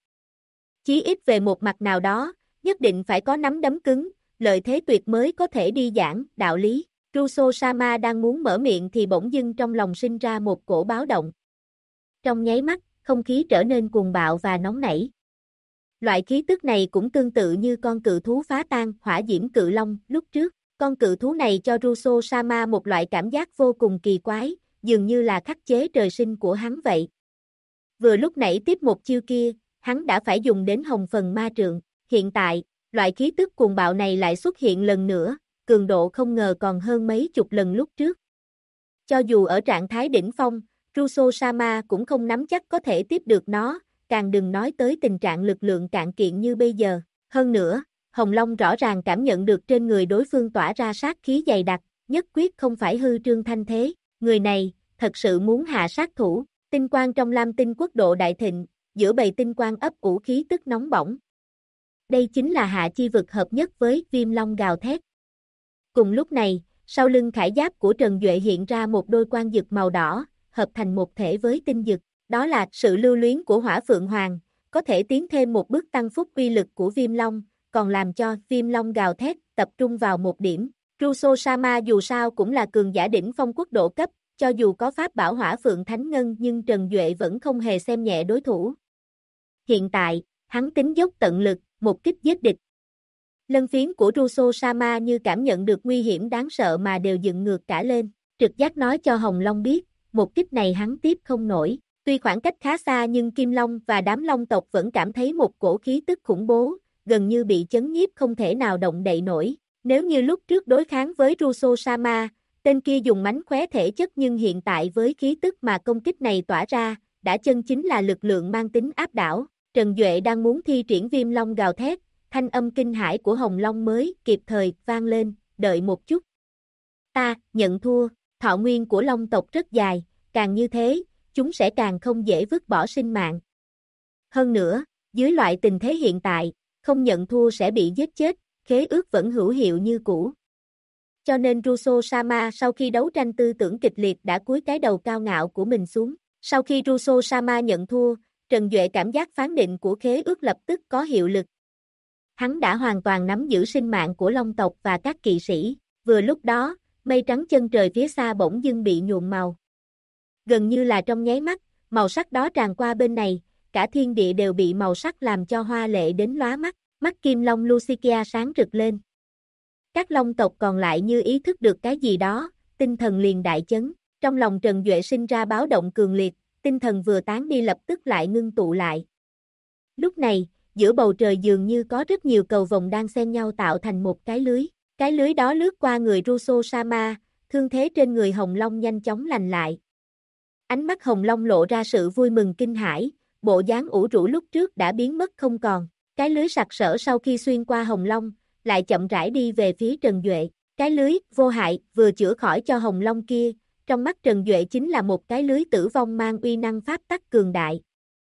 S1: Chí ít về một mặt nào đó, nhất định phải có nắm đấm cứng, lợi thế tuyệt mới có thể đi giảng đạo lý. Russo-sama đang muốn mở miệng thì bỗng dưng trong lòng sinh ra một cổ báo động. Trong nháy mắt, không khí trở nên cuồng bạo và nóng nảy. Loại khí tức này cũng tương tự như con cự thú phá tan hỏa diễm cự long lúc trước. Con cự thú này cho Russo-sama một loại cảm giác vô cùng kỳ quái, dường như là khắc chế trời sinh của hắn vậy. Vừa lúc nãy tiếp một chiêu kia, hắn đã phải dùng đến hồng phần ma trượng. Hiện tại, loại khí tức cuồng bạo này lại xuất hiện lần nữa, cường độ không ngờ còn hơn mấy chục lần lúc trước. Cho dù ở trạng thái đỉnh phong, Russo-sama cũng không nắm chắc có thể tiếp được nó, càng đừng nói tới tình trạng lực lượng cạn kiệt như bây giờ. Hơn nữa, Hồng Long rõ ràng cảm nhận được trên người đối phương tỏa ra sát khí dày đặc, nhất quyết không phải hư trương thanh thế, người này, thật sự muốn hạ sát thủ, tinh quang trong Lam Tinh quốc độ đại thịnh, giữa bầy tinh quang ấp ủ khí tức nóng bỏng. Đây chính là hạ chi vực hợp nhất với Viêm Long gào thét. Cùng lúc này, sau lưng khải giáp của Trần Duệ hiện ra một đôi quan dực màu đỏ, hợp thành một thể với tinh dực, đó là sự lưu luyến của Hỏa Phượng Hoàng, có thể tiến thêm một bước tăng phúc uy lực của Viêm Long, còn làm cho Viêm Long gào thét tập trung vào một điểm. Russo Sama dù sao cũng là cường giả đỉnh phong quốc độ cấp, cho dù có pháp bảo Hỏa Phượng Thánh Ngân nhưng Trần Duệ vẫn không hề xem nhẹ đối thủ. Hiện tại, hắn tính dốc tận lực, một kích giết địch. Lân phiến của Russo Sama như cảm nhận được nguy hiểm đáng sợ mà đều dựng ngược cả lên, trực giác nói cho Hồng Long biết, một kích này hắn tiếp không nổi. Tuy khoảng cách khá xa nhưng Kim Long và đám Long tộc vẫn cảm thấy một cổ khí tức khủng bố, gần như bị chấn nhiếp không thể nào động đậy nổi. Nếu như lúc trước đối kháng với Russo Sama, tên kia dùng mánh khóe thể chất nhưng hiện tại với khí tức mà công kích này tỏa ra, đã chân chính là lực lượng mang tính áp đảo. Trần Duệ đang muốn thi triển Viêm Long gào thét, thanh âm kinh hãi của Hồng Long mới kịp thời vang lên, đợi một chút. Ta, nhận thua, thọ nguyên của Long tộc rất dài, càng như thế, chúng sẽ càng không dễ vứt bỏ sinh mạng. Hơn nữa, dưới loại tình thế hiện tại, không nhận thua sẽ bị giết chết, khế ước vẫn hữu hiệu như cũ. Cho nên Russo Sama sau khi đấu tranh tư tưởng kịch liệt đã cúi cái đầu cao ngạo của mình xuống. Sau khi Russo Sama nhận thua, Trần Duệ cảm giác phán định của khế ước lập tức có hiệu lực. Hắn đã hoàn toàn nắm giữ sinh mạng của Long tộc và các kỵ sĩ, vừa lúc đó, mây trắng chân trời phía xa bỗng dưng bị nhuộm màu. Gần như là trong nháy mắt, màu sắc đó tràn qua bên này, cả thiên địa đều bị màu sắc làm cho hoa lệ đến lóa mắt, mắt Kim Long Lucikia sáng rực lên. Các Long tộc còn lại như ý thức được cái gì đó, tinh thần liền đại chấn, trong lòng Trần Duệ sinh ra báo động cường liệt, tinh thần vừa tán đi lập tức lại ngưng tụ lại. Lúc này, giữa bầu trời dường như có rất nhiều cầu vồng đang xen nhau tạo thành một cái lưới đó lướt qua người Russo Sama, thương thế trên người Hồng Long nhanh chóng lành lại. Ánh mắt Hồng Long lộ ra sự vui mừng kinh hãi, bộ dáng ủ rũ lúc trước đã biến mất không còn, cái lưới sặc sỡ sau khi xuyên qua Hồng Long, lại chậm rãi đi về phía Trần Duệ, cái lưới, vô hại, vừa chữa khỏi cho Hồng Long kia, trong mắt Trần Duệ chính là một cái lưới tử vong mang uy năng pháp tắc cường đại.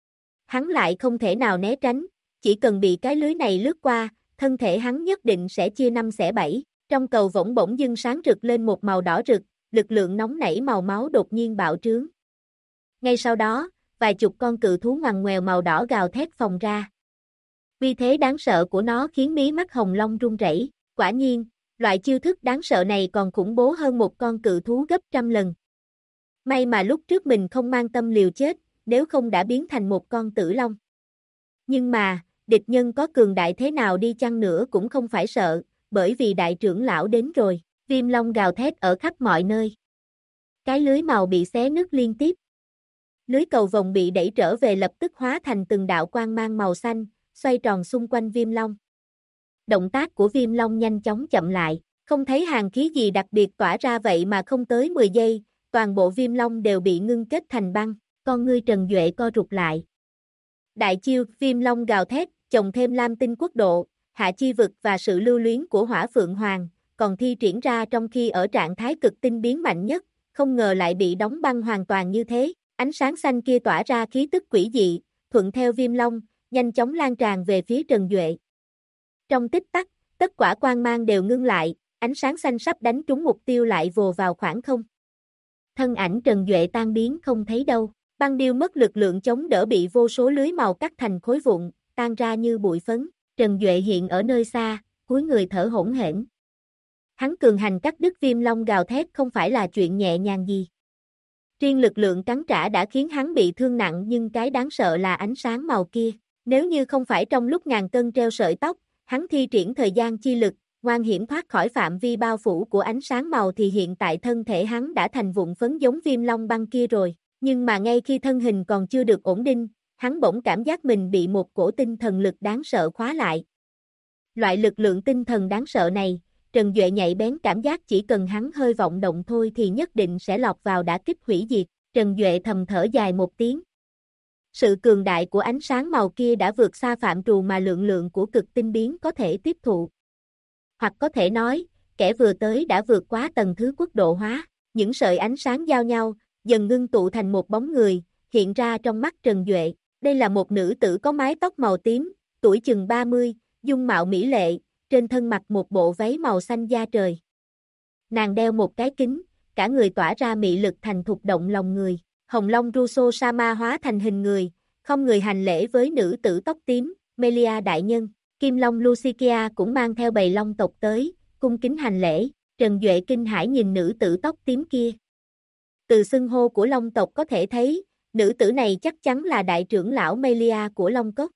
S1: Hắn lại không thể nào né tránh, chỉ cần bị cái lưới này lướt qua, thân thể hắn nhất định sẽ chia năm xẻ bảy, trong cầu vỗng bỗng dưng sáng rực lên một màu đỏ rực, lực lượng nóng nảy màu máu đột nhiên bạo trướng. Ngay sau đó, vài chục con cự thú ngoằn ngoèo màu đỏ gào thét phồng ra. Uy thế đáng sợ của nó khiến mí mắt Hồng Long run rẩy, quả nhiên, loại chiêu thức đáng sợ này còn khủng bố hơn một con cự thú gấp trăm lần. May mà lúc trước mình không mang tâm liều chết, nếu không đã biến thành một con tử long. Nhưng mà, địch nhân có cường đại thế nào đi chăng nữa cũng không phải sợ, bởi vì đại trưởng lão đến rồi, Viêm Long gào thét ở khắp mọi nơi. Cái lưới màu bị xé nứt liên tiếp. Lưới cầu vồng bị đẩy trở về lập tức hóa thành từng đạo quang mang màu xanh, xoay tròn xung quanh Viêm Long. Động tác của Viêm Long nhanh chóng chậm lại, không thấy hàn khí gì đặc biệt tỏa ra vậy mà không tới 10 giây, toàn bộ Viêm Long đều bị ngưng kết thành băng, con ngươi Trần Duệ co rụt lại. Đại chiêu, Viêm Long gào thét, chồng thêm Lam Tinh quốc độ, hạ chi vực và sự lưu luyến của Hỏa Phượng Hoàng, còn thi triển ra trong khi ở trạng thái cực tinh biến mạnh nhất, không ngờ lại bị đóng băng hoàn toàn như thế, ánh sáng xanh kia tỏa ra khí tức quỷ dị, thuận theo Viêm Long, nhanh chóng lan tràn về phía Trần Duệ. Trong tích tắc, tất cả quang mang đều ngưng lại, ánh sáng xanh sắp đánh trúng mục tiêu lại vồ vào khoảng không. Thân ảnh Trần Duệ tan biến không thấy đâu, băng điêu mất lực lượng chống đỡ bị vô số lưới màu cắt thành khối vụn, tan ra như bụi phấn, Trần Duệ hiện ở nơi xa, cúi người thở hổn hển. Hắn cường hành cắt đứt Viêm Long gào thét không phải là chuyện nhẹ nhàng gì. Riêng lực lượng cắn trả đã khiến hắn bị thương nặng nhưng cái đáng sợ là ánh sáng màu kia. Nếu như không phải trong lúc ngàn cân treo sợi tóc, hắn thi triển thời gian chi lực, ngoan hiểm thoát khỏi phạm vi bao phủ của ánh sáng màu thì hiện tại thân thể hắn đã thành vụn phấn giống Viêm Long băng kia rồi. Nhưng mà ngay khi thân hình còn chưa được ổn định, hắn bỗng cảm giác mình bị một cổ tinh thần lực đáng sợ khóa lại. Loại lực lượng tinh thần đáng sợ này, Trần Duệ nhạy bén cảm giác chỉ cần hắn hơi vọng động thôi thì nhất định sẽ lọt vào đả kích hủy diệt. Trần Duệ thầm thở dài một tiếng. Sự cường đại của ánh sáng màu kia đã vượt xa phạm trù mà lượng lượng của cực tinh biến có thể tiếp thụ. Hoặc có thể nói, kẻ vừa tới đã vượt quá tầng thứ quốc độ hóa. Những sợi ánh sáng giao nhau, dần ngưng tụ thành một bóng người, hiện ra trong mắt Trần Duệ. Đây là một nữ tử có mái tóc màu tím, tuổi chừng 30, dung mạo mỹ lệ, trên thân mặc một bộ váy màu xanh da trời. Nàng đeo một cái kính, cả người tỏa ra mị lực thành thục động lòng người. Hồng Long Russo Sama hóa thành hình người, không người hành lễ với nữ tử tóc tím, Melia đại nhân. Kim Long Lucikia cũng mang theo bầy long tộc tới, cung kính hành lễ. Trần Duệ kinh hãi nhìn nữ tử tóc tím kia. Từ xưng hô của long tộc có thể thấy, nữ tử này chắc chắn là đại trưởng lão Melia của Long Cốc.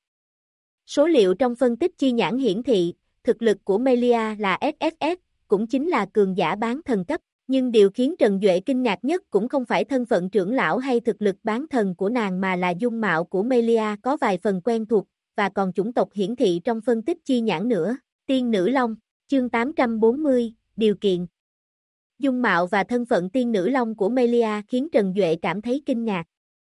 S1: Số liệu trong phân tích chi nhãn hiển thị, thực lực của Melia là SSS, cũng chính là cường giả bán thần cấp. Nhưng điều khiến Trần Duệ kinh ngạc nhất cũng không phải thân phận trưởng lão hay thực lực bán thần của nàng mà là dung mạo của Melia có vài phần quen thuộc, và còn chủng tộc hiển thị trong phân tích chi nhãn nữa. Tiên nữ long, chương 840, điều kiện. Dung mạo và thân phận tiên nữ long của Melia khiến Trần Duệ cảm thấy kinh ngạc.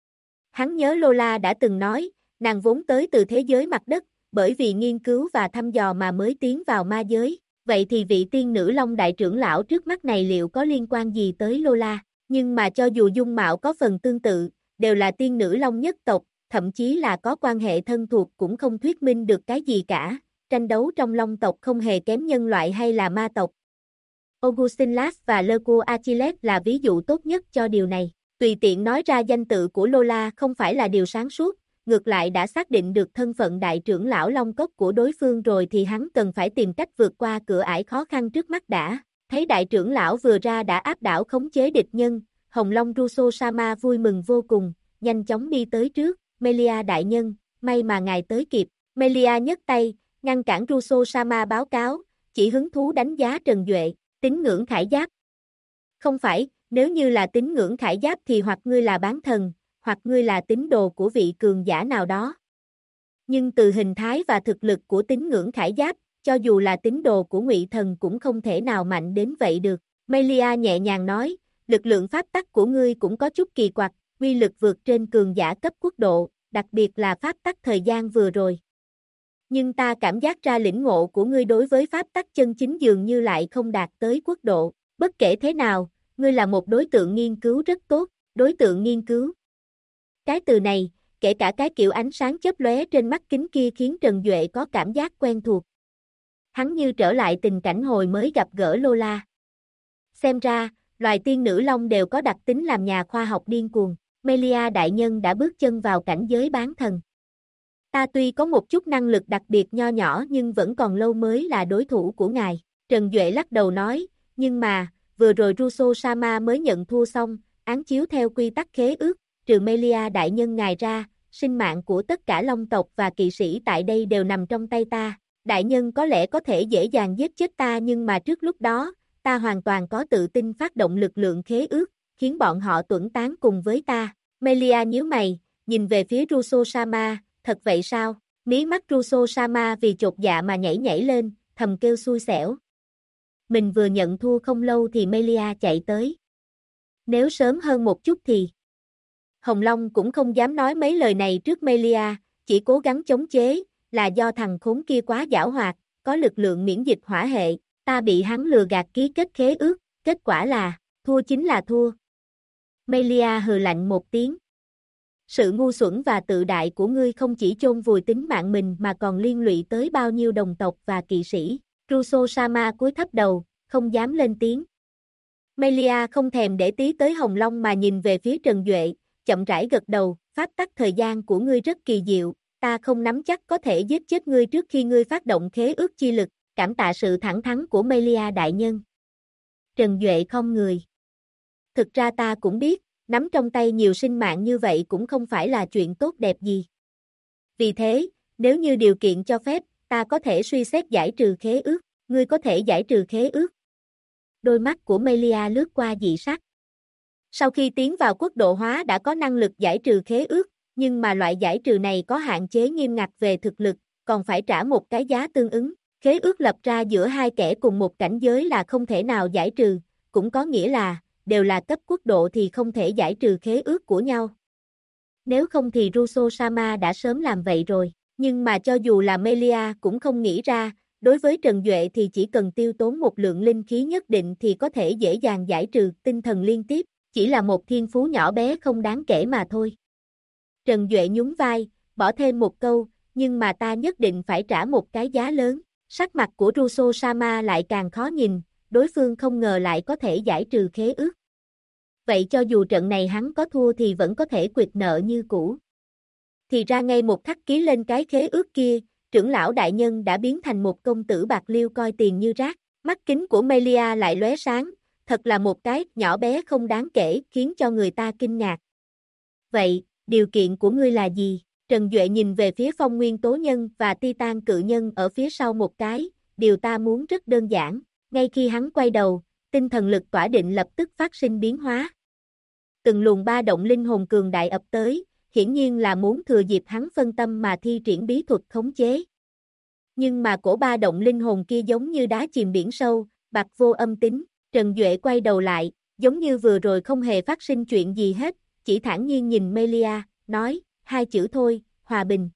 S1: Hắn nhớ Lola đã từng nói, nàng vốn tới từ thế giới mặt đất, bởi vì nghiên cứu và thăm dò mà mới tiến vào ma giới. Vậy thì vị tiên nữ long đại trưởng lão trước mắt này liệu có liên quan gì tới Lola? Nhưng mà cho dù dung mạo có phần tương tự, đều là tiên nữ long nhất tộc, thậm chí là có quan hệ thân thuộc cũng không thuyết minh được cái gì cả. Tranh đấu trong long tộc không hề kém nhân loại hay là ma tộc. Augustin Lass và Lerco Achilles là ví dụ tốt nhất cho điều này. Tùy tiện nói ra danh tự của Lola không phải là điều sáng suốt, ngược lại đã xác định được thân phận đại trưởng lão Long Cốc của đối phương rồi thì hắn cần phải tìm cách vượt qua cửa ải khó khăn trước mắt đã. Thấy đại trưởng lão vừa ra đã áp đảo khống chế địch nhân, Hồng Long Russo Sama vui mừng vô cùng, nhanh chóng đi tới trước. Melia đại nhân, may mà ngài tới kịp. Melia nhấc tay, ngăn cản Russo Sama báo cáo, chỉ hứng thú đánh giá Trần Duệ, tín ngưỡng khải giáp. Không phải, nếu như là tín ngưỡng khải giáp thì hoặc ngươi là bán thần, hoặc ngươi là tín đồ của vị cường giả nào đó. Nhưng từ hình thái và thực lực của tín ngưỡng khải giáp, cho dù là tín đồ của Ngụy Thần cũng không thể nào mạnh đến vậy được. Melia nhẹ nhàng nói, lực lượng pháp tắc của ngươi cũng có chút kỳ quặc, uy lực vượt trên cường giả cấp quốc độ, đặc biệt là pháp tắc thời gian vừa rồi. Nhưng ta cảm giác ra lĩnh ngộ của ngươi đối với pháp tắc chân chính dường như lại không đạt tới quốc độ. Bất kể thế nào, ngươi là một đối tượng nghiên cứu rất tốt, đối tượng nghiên cứu. Cái từ này, kể cả cái kiểu ánh sáng chớp lóe trên mắt kính kia khiến Trần Duệ có cảm giác quen thuộc. Hắn như trở lại tình cảnh hồi mới gặp gỡ Lola. Xem ra, loài tiên nữ long đều có đặc tính làm nhà khoa học điên cuồng. Melia đại nhân đã bước chân vào cảnh giới bán thần. Ta tuy có một chút năng lực đặc biệt nho nhỏ nhưng vẫn còn lâu mới là đối thủ của ngài. Trần Duệ lắc đầu nói, nhưng mà, vừa rồi Russo Sama mới nhận thua xong, án chiếu theo quy tắc khế ước, trừ Melia đại nhân ngài ra, sinh mạng của tất cả long tộc và kỵ sĩ tại đây đều nằm trong tay ta. Đại nhân có lẽ có thể dễ dàng giết chết ta nhưng mà trước lúc đó, ta hoàn toàn có tự tin phát động lực lượng khế ước, khiến bọn họ tuẫn tán cùng với ta. Melia nhíu mày, nhìn về phía Russo Sama, thật vậy sao? Mí mắt Russo Sama vì chột dạ mà nhảy nhảy lên, thầm kêu xui xẻo. Mình vừa nhận thua không lâu thì Melia chạy tới. Nếu sớm hơn một chút thì... Hồng Long cũng không dám nói mấy lời này trước Melia, chỉ cố gắng chống chế, là do thằng khốn kia quá giảo hoạt, có lực lượng miễn dịch hỏa hệ, ta bị hắn lừa gạt ký kết khế ước, kết quả là, thua chính là thua. Melia hừ lạnh một tiếng. Sự ngu xuẩn và tự đại của ngươi không chỉ chôn vùi tính mạng mình mà còn liên lụy tới bao nhiêu đồng tộc và kỵ sĩ. Russo Sama cúi thấp đầu, không dám lên tiếng. Melia không thèm để ý tới Hồng Long mà nhìn về phía Trần Duệ, chậm rãi gật đầu, pháp tắc thời gian của ngươi rất kỳ diệu, ta không nắm chắc có thể giết chết ngươi trước khi ngươi phát động khế ước chi lực, cảm tạ sự thẳng thắn của Melia đại nhân. Trần Duệ không người. Thực ra ta cũng biết, nắm trong tay nhiều sinh mạng như vậy cũng không phải là chuyện tốt đẹp gì. Vì thế, nếu như điều kiện cho phép, ta có thể suy xét giải trừ khế ước, ngươi có thể giải trừ khế ước. Đôi mắt của Melia lướt qua dị sắc. Sau khi tiến vào quốc độ hóa đã có năng lực giải trừ khế ước, nhưng mà loại giải trừ này có hạn chế nghiêm ngặt về thực lực, còn phải trả một cái giá tương ứng. Khế ước lập ra giữa hai kẻ cùng một cảnh giới là không thể nào giải trừ, cũng có nghĩa là, đều là cấp quốc độ thì không thể giải trừ khế ước của nhau. Nếu không thì Russo-sama đã sớm làm vậy rồi. Nhưng mà cho dù là Melia cũng không nghĩ ra, đối với Trần Duệ thì chỉ cần tiêu tốn một lượng linh khí nhất định thì có thể dễ dàng giải trừ tinh thần liên tiếp, chỉ là một thiên phú nhỏ bé không đáng kể mà thôi. Trần Duệ nhún vai, bỏ thêm một câu, nhưng mà ta nhất định phải trả một cái giá lớn. Sắc mặt của Russo-sama lại càng khó nhìn, đối phương không ngờ lại có thể giải trừ khế ước. Vậy cho dù trận này hắn có thua thì vẫn có thể quỵt nợ như cũ. Thì ra ngay một khắc ký lên cái khế ước kia, trưởng lão đại nhân đã biến thành một công tử bạc liêu coi tiền như rác. Mắt kính của Melia lại lóe sáng, thật là một cái nhỏ bé không đáng kể khiến cho người ta kinh ngạc. Vậy, điều kiện của ngươi là gì? Trần Duệ nhìn về phía Phong Nguyên Tố Nhân và Titan Cự Nhân ở phía sau một cái, điều ta muốn rất đơn giản. Ngay khi hắn quay đầu, tinh thần lực tỏa định lập tức phát sinh biến hóa. Từng luồng ba động linh hồn cường đại ập tới, hiển nhiên là muốn thừa dịp hắn phân tâm mà thi triển bí thuật khống chế. Nhưng mà cổ ba động linh hồn kia giống như đá chìm biển sâu, bạc vô âm tín. Trần Duệ quay đầu lại, giống như vừa rồi không hề phát sinh chuyện gì hết, chỉ thản nhiên nhìn Melia, nói, hai chữ thôi, hòa bình.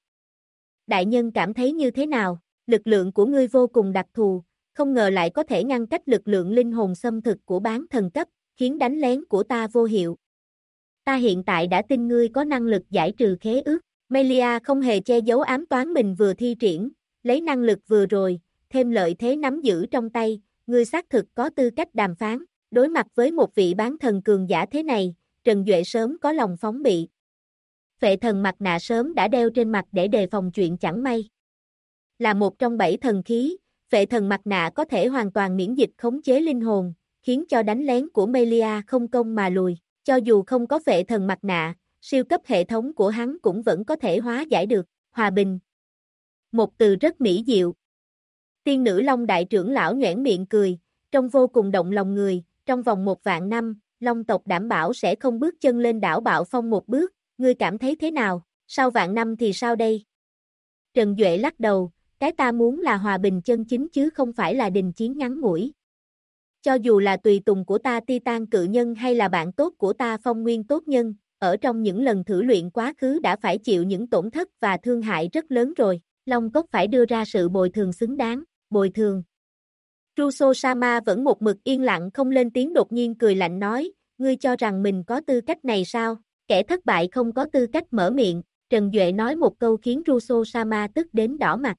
S1: Đại nhân cảm thấy như thế nào? Lực lượng của ngươi vô cùng đặc thù, không ngờ lại có thể ngăn cách lực lượng linh hồn xâm thực của bán thần cấp, khiến đánh lén của ta vô hiệu. Ta hiện tại đã tin ngươi có năng lực giải trừ khế ước. Melia không hề che giấu ám toán mình vừa thi triển, lấy năng lực vừa rồi, thêm lợi thế nắm giữ trong tay, ngươi xác thực có tư cách đàm phán. Đối mặt với một vị bán thần cường giả thế này, Trần Duệ sớm có lòng phóng bị. Phệ thần mặt nạ sớm đã đeo trên mặt để đề phòng chuyện chẳng may. Là một trong 7 thần khí, phệ thần mặt nạ có thể hoàn toàn miễn dịch khống chế linh hồn, khiến cho đánh lén của Melia không công mà lùi. Cho dù không có phệ thần mặt nạ, siêu cấp hệ thống của hắn cũng vẫn có thể hóa giải được. Hòa bình. Một từ rất mỹ diệu. Tiên nữ Long đại trưởng lão nhoẻn miệng cười, trông vô cùng động lòng người, trong vòng 1.000 năm, Long tộc đảm bảo sẽ không bước chân lên đảo Bạo Phong một bước, ngươi cảm thấy thế nào, sau vạn năm thì sao đây? Trần Duệ lắc đầu, cái ta muốn là hòa bình chân chính chứ không phải là đình chiến ngắn ngủi. Cho dù là tùy tùng của ta Titan Cự Nhân hay là bạn tốt của ta Phong Nguyên Tốt Nhân, ở trong những lần thử luyện quá khứ đã phải chịu những tổn thất và thương hại rất lớn rồi, Long Cốc phải đưa ra sự bồi thường xứng đáng, bồi thường. Russo-sama vẫn một mực yên lặng không lên tiếng, đột nhiên cười lạnh nói, ngươi cho rằng mình có tư cách này sao? Kẻ thất bại không có tư cách mở miệng. Trần Duệ nói một câu khiến Russo-sama tức đến đỏ mặt.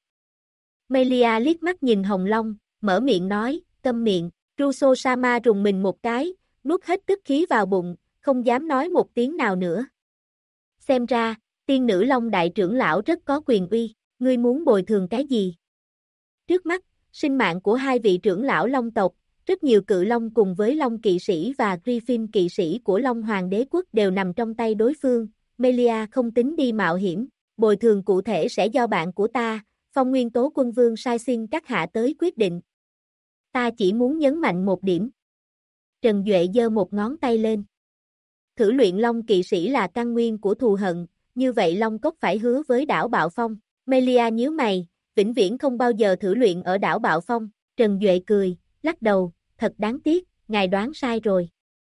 S1: Melia liếc mắt nhìn Hồng Long, mở miệng nói, câm miệng. Russo-sama rùng mình một cái, nuốt hết tức khí vào bụng, không dám nói một tiếng nào nữa. Xem ra, tiên nữ Long đại trưởng lão rất có quyền uy, ngươi muốn bồi thường cái gì? Trước mắt, sinh mạng của hai vị trưởng lão Long tộc, rất nhiều cự long cùng với Long kỵ sĩ và Griffin kỵ sĩ của Long Hoàng đế quốc đều nằm trong tay đối phương, Melia không tính đi mạo hiểm, bồi thường cụ thể sẽ do bạn của ta, Phong Nguyên Tố Quân Vương sai xin các hạ tới quyết định. Ta chỉ muốn nhấn mạnh một điểm. Trần Duệ giơ một ngón tay lên. Thử luyện Long kỵ sĩ là căn nguyên của thù hận, như vậy Long Cốc phải hứa với đảo Bạo Phong. Melia nhíu mày, vĩnh viễn không bao giờ thử luyện ở đảo Bạo Phong. Trần Duệ cười, lắc đầu, thật đáng tiếc, ngài đoán sai rồi.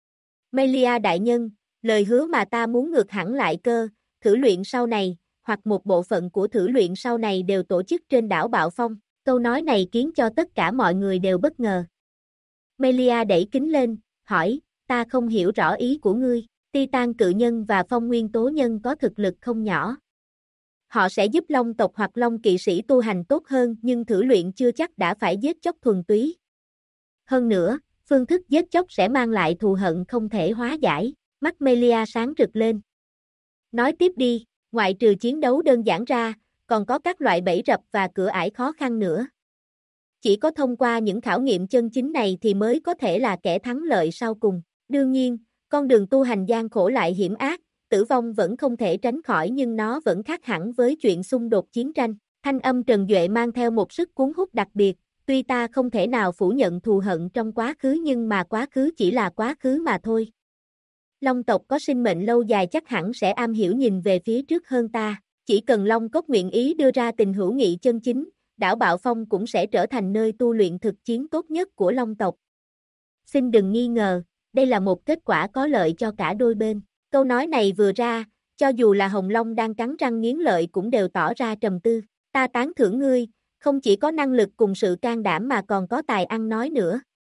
S1: Melia đại nhân, lời hứa mà ta muốn ngược hẳn lại cơ, thử luyện sau này, hoặc một bộ phận của thử luyện sau này đều tổ chức trên đảo Bạo Phong. Câu nói này khiến cho tất cả mọi người đều bất ngờ. Melia đẩy kính lên, hỏi, ta không hiểu rõ ý của ngươi, Titan Cự Nhân và Phong Nguyên Tố Nhân có thực lực không nhỏ. Họ sẽ giúp Long tộc hoặc Long kỵ sĩ tu hành tốt hơn nhưng thử luyện chưa chắc đã phải giết chóc thuần túy. Hơn nữa, phương thức giết chóc sẽ mang lại thù hận không thể hóa giải, mắt Melia sáng rực lên. Nói tiếp đi, ngoại trừ chiến đấu đơn giản ra, còn có các loại bẫy rập và cửa ải khó khăn nữa. Chỉ có thông qua những khảo nghiệm chân chính này thì mới có thể là kẻ thắng lợi sau cùng. Đương nhiên, con đường tu hành gian khổ lại hiểm ác, tử vong vẫn không thể tránh khỏi nhưng nó vẫn khác hẳn với chuyện xung đột chiến tranh. Thanh âm Trần Duệ mang theo một sức cuốn hút đặc biệt, tuy ta không thể nào phủ nhận thù hận trong quá khứ nhưng mà quá khứ chỉ là quá khứ mà thôi. Long tộc có sinh mệnh lâu dài chắc hẳn sẽ am hiểu nhìn về phía trước hơn ta, chỉ cần Long Cốc nguyện ý đưa ra tình hữu nghị chân chính, đảo Bạo Phong cũng sẽ trở thành nơi tu luyện thực chiến tốt nhất của Long tộc. Xin đừng nghi ngờ, đây là một kết quả có lợi cho cả đôi bên. Câu nói này vừa ra, cho dù là Hồng Long đang cắn răng nghiến lợi cũng đều tỏ ra trầm tư. Ta tán thưởng ngươi, không chỉ có năng lực cùng sự can đảm mà còn có tài ăn nói nữa.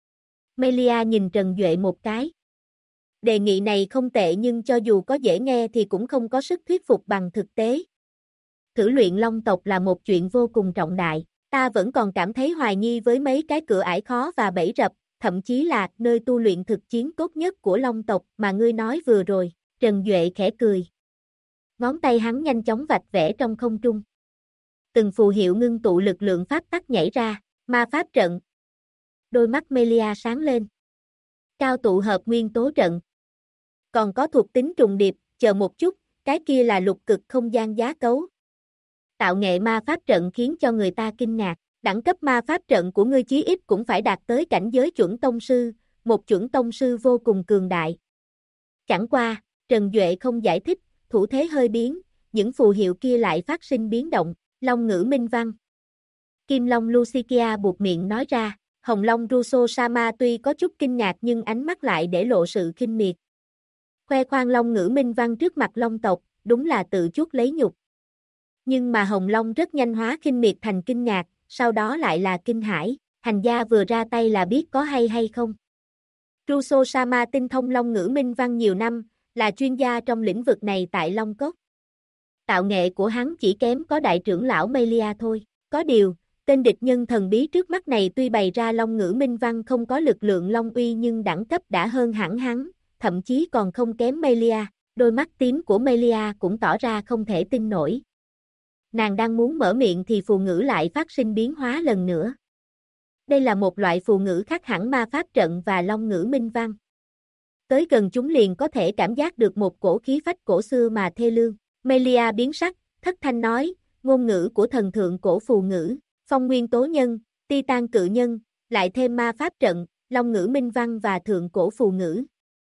S1: Melia nhìn Trần Duệ một cái. Đề nghị này không tệ nhưng cho dù có dễ nghe thì cũng không có sức thuyết phục bằng thực tế. Thử luyện Long tộc là một chuyện vô cùng trọng đại, ta vẫn còn cảm thấy hoài nghi với mấy cái cửa ải khó và bẫy rập, thậm chí là nơi tu luyện thực chiến tốt nhất của Long tộc mà ngươi nói vừa rồi. Trần Duệ khẽ cười. Ngón tay hắn nhanh chóng vạch vẽ trong không trung. Từng phù hiệu ngưng tụ lực lượng pháp tắc nhảy ra, ma pháp trận. Đôi mắt Melia sáng lên. Cao tụ hợp nguyên tố trận. Còn có thuộc tính trùng điệp, chờ một chút, cái kia là lục cực không gian giá cấu. Tạo nghệ ma pháp trận khiến cho người ta kinh ngạc, đẳng cấp ma pháp trận của ngươi chí ít cũng phải đạt tới cảnh giới chuẩn tông sư, một chuẩn tông sư vô cùng cường đại. Chẳng qua, Trần Duệ không giải thích, thủ thế hơi biến, những phù hiệu kia lại phát sinh biến động, Long ngữ minh văn. Kim Long Lucikia buột miệng nói ra, Hồng Long Russo Sama tuy có chút kinh ngạc nhưng ánh mắt lại để lộ sự khinh miệt. Khoe khoang Long ngữ minh văn trước mặt Long tộc, đúng là tự chuốc lấy nhục. Nhưng mà Hồng Long rất nhanh hóa khinh miệt thành kinh ngạc, sau đó lại là kinh hãi, hành gia vừa ra tay là biết có hay không. Russo Sama tinh thông Long ngữ minh văn nhiều năm, là chuyên gia trong lĩnh vực này tại Long Cốc. Tạo nghệ của hắn chỉ kém có đại trưởng lão Melia thôi, có điều, tên địch nhân thần bí trước mắt này tuy bày ra Long ngữ minh văn không có lực lượng Long uy nhưng đẳng cấp đã hơn hẳn hắn, thậm chí còn không kém Melia, đôi mắt tím của Melia cũng tỏ ra không thể tin nổi. Nàng đang muốn mở miệng thì phù ngữ lại phát sinh biến hóa lần nữa. Đây là một loại phù ngữ khác hẳn ma pháp trận và Long ngữ minh văn. Tới gần chúng liền có thể cảm giác được một cổ khí phách cổ xưa mà thê lương. Melia biến sắc, thất thanh nói, ngôn ngữ của thần thượng cổ phù ngữ, phong nguyên tố nhân, titan cự nhân, lại thêm ma pháp trận, Long ngữ minh văn và thượng cổ phù ngữ.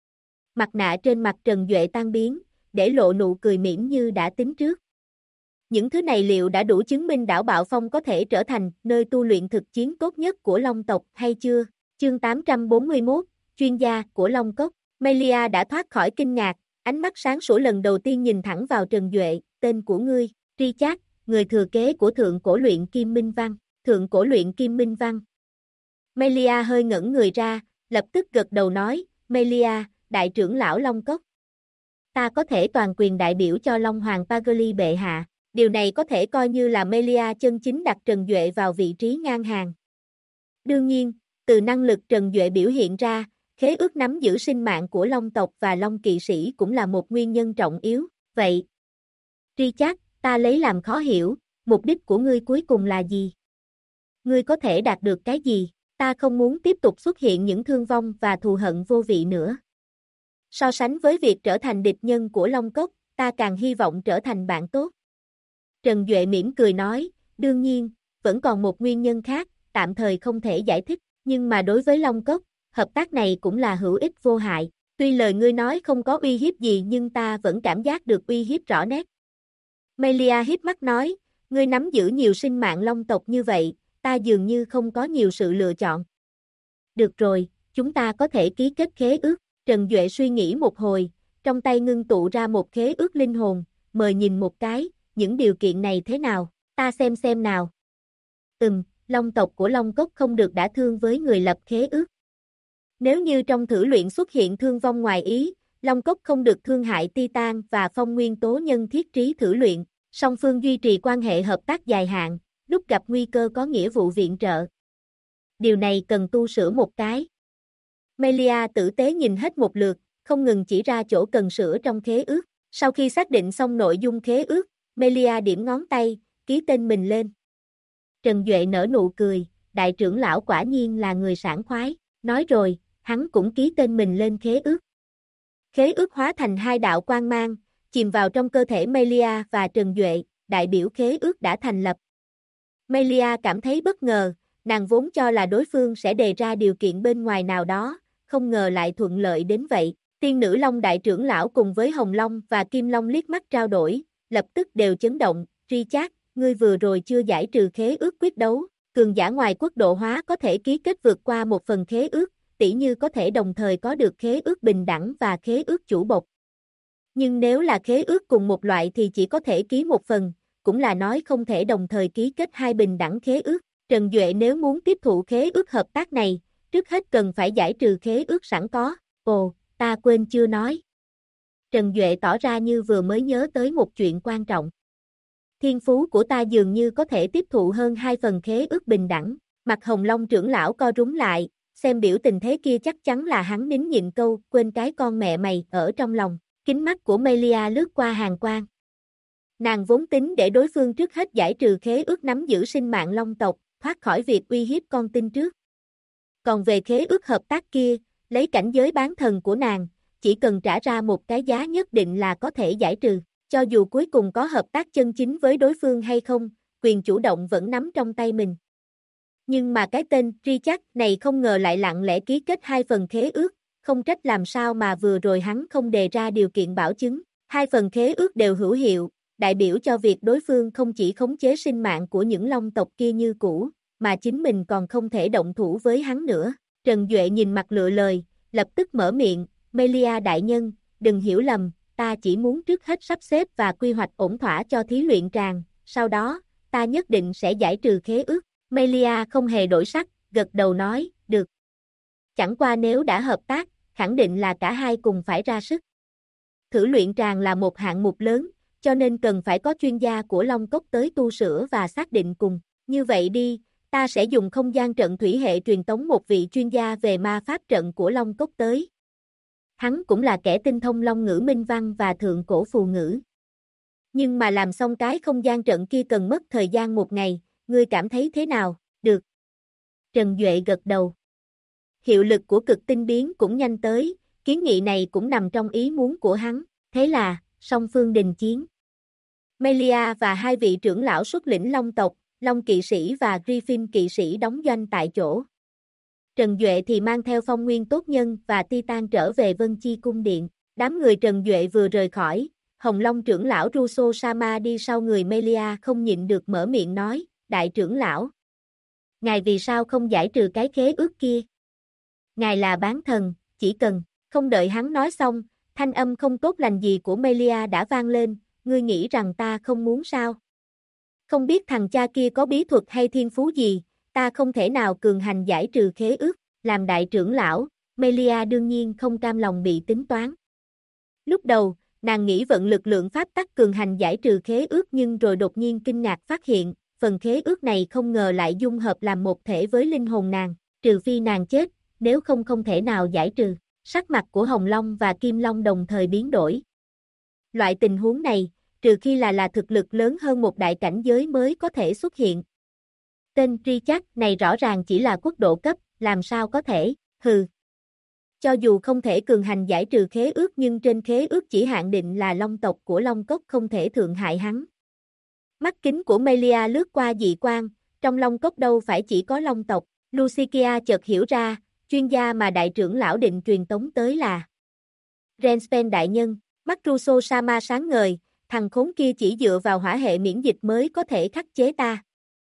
S1: Mặt nạ trên mặt Trần Duệ tan biến, để lộ nụ cười mỉm như đã tính trước. Những thứ này liệu đã đủ chứng minh đảo Bạo Phong có thể trở thành nơi tu luyện thực chiến tốt nhất của Long tộc hay chưa? Chương 841, chuyên gia của Long Cốc. Melia đã thoát khỏi kinh ngạc, ánh mắt sáng sủa lần đầu tiên nhìn thẳng vào Trần Duệ, tên của ngươi, Richard, người thừa kế của thượng cổ luyện kim minh văn, thượng cổ luyện kim minh văn. Melia hơi ngẩn người ra, lập tức gật đầu nói, Melia, đại trưởng lão Long Cốc. Ta có thể toàn quyền đại biểu cho Long Hoàng Pagoli bệ hạ. Điều này có thể coi như là Melia chân chính đặt Trần Duệ vào vị trí ngang hàng. Đương nhiên, từ năng lực Trần Duệ biểu hiện ra, khế ước nắm giữ sinh mạng của Long tộc và Long kỵ sĩ cũng là một nguyên nhân trọng yếu. Vậy, Richard, ta lấy làm khó hiểu, mục đích của ngươi cuối cùng là gì? Ngươi có thể đạt được cái gì? Ta không muốn tiếp tục xuất hiện những thương vong và thù hận vô vị nữa. So sánh với việc trở thành địch nhân của Long Cốc, ta càng hy vọng trở thành bạn tốt. Trần Duệ mỉm cười nói, đương nhiên, vẫn còn một nguyên nhân khác, tạm thời không thể giải thích, nhưng mà đối với Long Cốc, hợp tác này cũng là hữu ích vô hại. Tuy lời ngươi nói không có uy hiếp gì nhưng ta vẫn cảm giác được uy hiếp rõ nét. Melia híp mắt nói, ngươi nắm giữ nhiều sinh mạng Long tộc như vậy, ta dường như không có nhiều sự lựa chọn. Được rồi, chúng ta có thể ký kết khế ước. Trần Duệ suy nghĩ một hồi, trong tay ngưng tụ ra một khế ước linh hồn, mời nhìn một cái. Những điều kiện này thế nào, ta xem nào. Long tộc của Long Cốc không được đả thương với người lập khế ước. Nếu như trong thử luyện xuất hiện thương vong ngoài ý, Long Cốc không được thương hại Titan và phong nguyên tố nhân thiết trí thử luyện, song phương duy trì quan hệ hợp tác dài hạn, lúc gặp nguy cơ có nghĩa vụ viện trợ. Điều này cần tu sửa một cái. Melia tử tế nhìn hết một lượt, không ngừng chỉ ra chỗ cần sửa trong khế ước. Sau khi xác định xong nội dung khế ước, Melia điểm ngón tay, ký tên mình lên. Trần Duệ nở nụ cười, đại trưởng lão quả nhiên là người sảng khoái, nói rồi, hắn cũng ký tên mình lên khế ước. Khế ước hóa thành hai đạo quang mang, chìm vào trong cơ thể Melia và Trần Duệ, đại biểu khế ước đã thành lập. Melia cảm thấy bất ngờ, nàng vốn cho là đối phương sẽ đề ra điều kiện bên ngoài nào đó, không ngờ lại thuận lợi đến vậy. Tiên nữ Long đại trưởng lão cùng với Hồng Long và Kim Long liếc mắt trao đổi, lập tức đều chấn động, Richard, ngươi vừa rồi chưa giải trừ khế ước quyết đấu, cường giả ngoài quốc độ hóa có thể ký kết vượt qua một phần khế ước, tỉ như có thể đồng thời có được khế ước bình đẳng và khế ước chủ bộc. Nhưng nếu là khế ước cùng một loại thì chỉ có thể ký một phần, cũng là nói không thể đồng thời ký kết hai bình đẳng khế ước. Trần Duệ nếu muốn tiếp thụ khế ước hợp tác này, trước hết cần phải giải trừ khế ước sẵn có. Ồ, ta quên chưa nói. Trần Duệ tỏ ra như vừa mới nhớ tới một chuyện quan trọng. Thiên phú của ta dường như có thể tiếp thụ hơn 2 phần khế ước bình đẳng. Mặt Hồng Long trưởng lão co rúm lại, xem biểu tình thế kia chắc chắn là hắn nín nhịn câu quên cái con mẹ mày ở trong lòng. Kính mắt của Melia lướt qua hàng quang. Nàng vốn tính để đối phương trước hết giải trừ khế ước nắm giữ sinh mạng Long tộc, thoát khỏi việc uy hiếp con tin trước. Còn về khế ước hợp tác kia, lấy cảnh giới bán thần của nàng, chỉ cần trả ra một cái giá nhất định là có thể giải trừ. Cho dù cuối cùng có hợp tác chân chính với đối phương hay không, quyền chủ động vẫn nắm trong tay mình. Nhưng mà cái tên Richard này không ngờ lại lặng lẽ ký kết 2 phần khế ước, không trách làm sao mà vừa rồi hắn không đề ra điều kiện bảo chứng. 2 phần khế ước đều hữu hiệu, đại biểu cho việc đối phương không chỉ khống chế sinh mạng của những Long tộc kia như cũ, mà chính mình còn không thể động thủ với hắn nữa. Trần Duệ nhìn mặt lựa lời, lập tức mở miệng, Melia đại nhân, đừng hiểu lầm, ta chỉ muốn trước hết sắp xếp và quy hoạch ổn thỏa cho thí luyện tràng, sau đó, ta nhất định sẽ giải trừ khế ước. Melia không hề đổi sắc, gật đầu nói, được. Chẳng qua nếu đã hợp tác, khẳng định là cả hai cùng phải ra sức. Thử luyện tràng là một hạng mục lớn, cho nên cần phải có chuyên gia của Long Cốc tới tu sửa và xác định cùng. Như vậy đi, ta sẽ dùng không gian trận thủy hệ truyền tống một vị chuyên gia về ma pháp trận của Long Cốc tới. Hắn cũng là kẻ tinh thông Long ngữ minh văn và thượng cổ phù ngữ. Nhưng mà làm xong cái không gian trận kia cần mất thời gian 1 ngày, ngươi cảm thấy thế nào? Được. Trần Duệ gật đầu. Hiệu lực của cực tinh biến cũng nhanh tới, kiến nghị này cũng nằm trong ý muốn của hắn, thế là, song phương đình chiến. Melia và 2 vị trưởng lão xuất lĩnh Long tộc, Long kỵ sĩ và Griffin kỵ sĩ đóng doanh tại chỗ. Trần Duệ thì mang theo Phong Nguyên Tốt Nhân và Titan trở về Vân Chi cung điện. Đám người Trần Duệ vừa rời khỏi, Hồng Long trưởng lão Russo Sama đi sau người Melia không nhịn được mở miệng nói, đại trưởng lão. Ngài vì sao không giải trừ cái khế ước kia? Ngài là bán thần, chỉ cần, không đợi hắn nói xong, thanh âm không tốt lành gì của Melia đã vang lên, ngươi nghĩ rằng ta không muốn sao? Không biết thằng cha kia có bí thuật hay thiên phú gì, ta không thể nào cường hành giải trừ khế ước, làm đại trưởng lão, Melia đương nhiên không cam lòng bị tính toán. Lúc đầu, nàng nghĩ vận lực lượng pháp tắc cường hành giải trừ khế ước nhưng rồi đột nhiên kinh ngạc phát hiện, phần khế ước này không ngờ lại dung hợp làm một thể với linh hồn nàng, trừ phi nàng chết, nếu không không thể nào giải trừ. Sắc mặt của Hồng Long và Kim Long đồng thời biến đổi. Loại tình huống này, trừ khi là thực lực lớn hơn một đại cảnh giới mới có thể xuất hiện. Tên Richard này rõ ràng chỉ là quốc độ cấp, làm sao có thể, hừ. Cho dù không thể cường hành giải trừ khế ước nhưng trên khế ước chỉ hạn định là Long tộc của Long Cốc không thể thượng hại hắn. Mắt kính của Melia lướt qua dị quan, trong Long Cốc đâu phải chỉ có Long tộc, Lucikia chợt hiểu ra, chuyên gia mà đại trưởng lão định truyền tống tới là Renspen đại nhân, mắt Russo Sama sáng ngời, thằng khốn kia chỉ dựa vào hỏa hệ miễn dịch mới có thể khắc chế ta.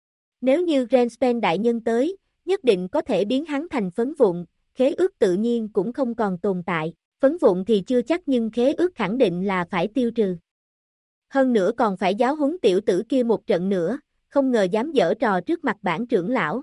S1: Nếu như Renspen đại nhân tới, nhất định có thể biến hắn thành phấn vụn, khế ước tự nhiên cũng không còn tồn tại, phấn vụn thì chưa chắc nhưng khế ước khẳng định là phải tiêu trừ. Hơn nữa còn phải giáo huấn tiểu tử kia một trận nữa, không ngờ dám giở trò trước mặt bản trưởng lão.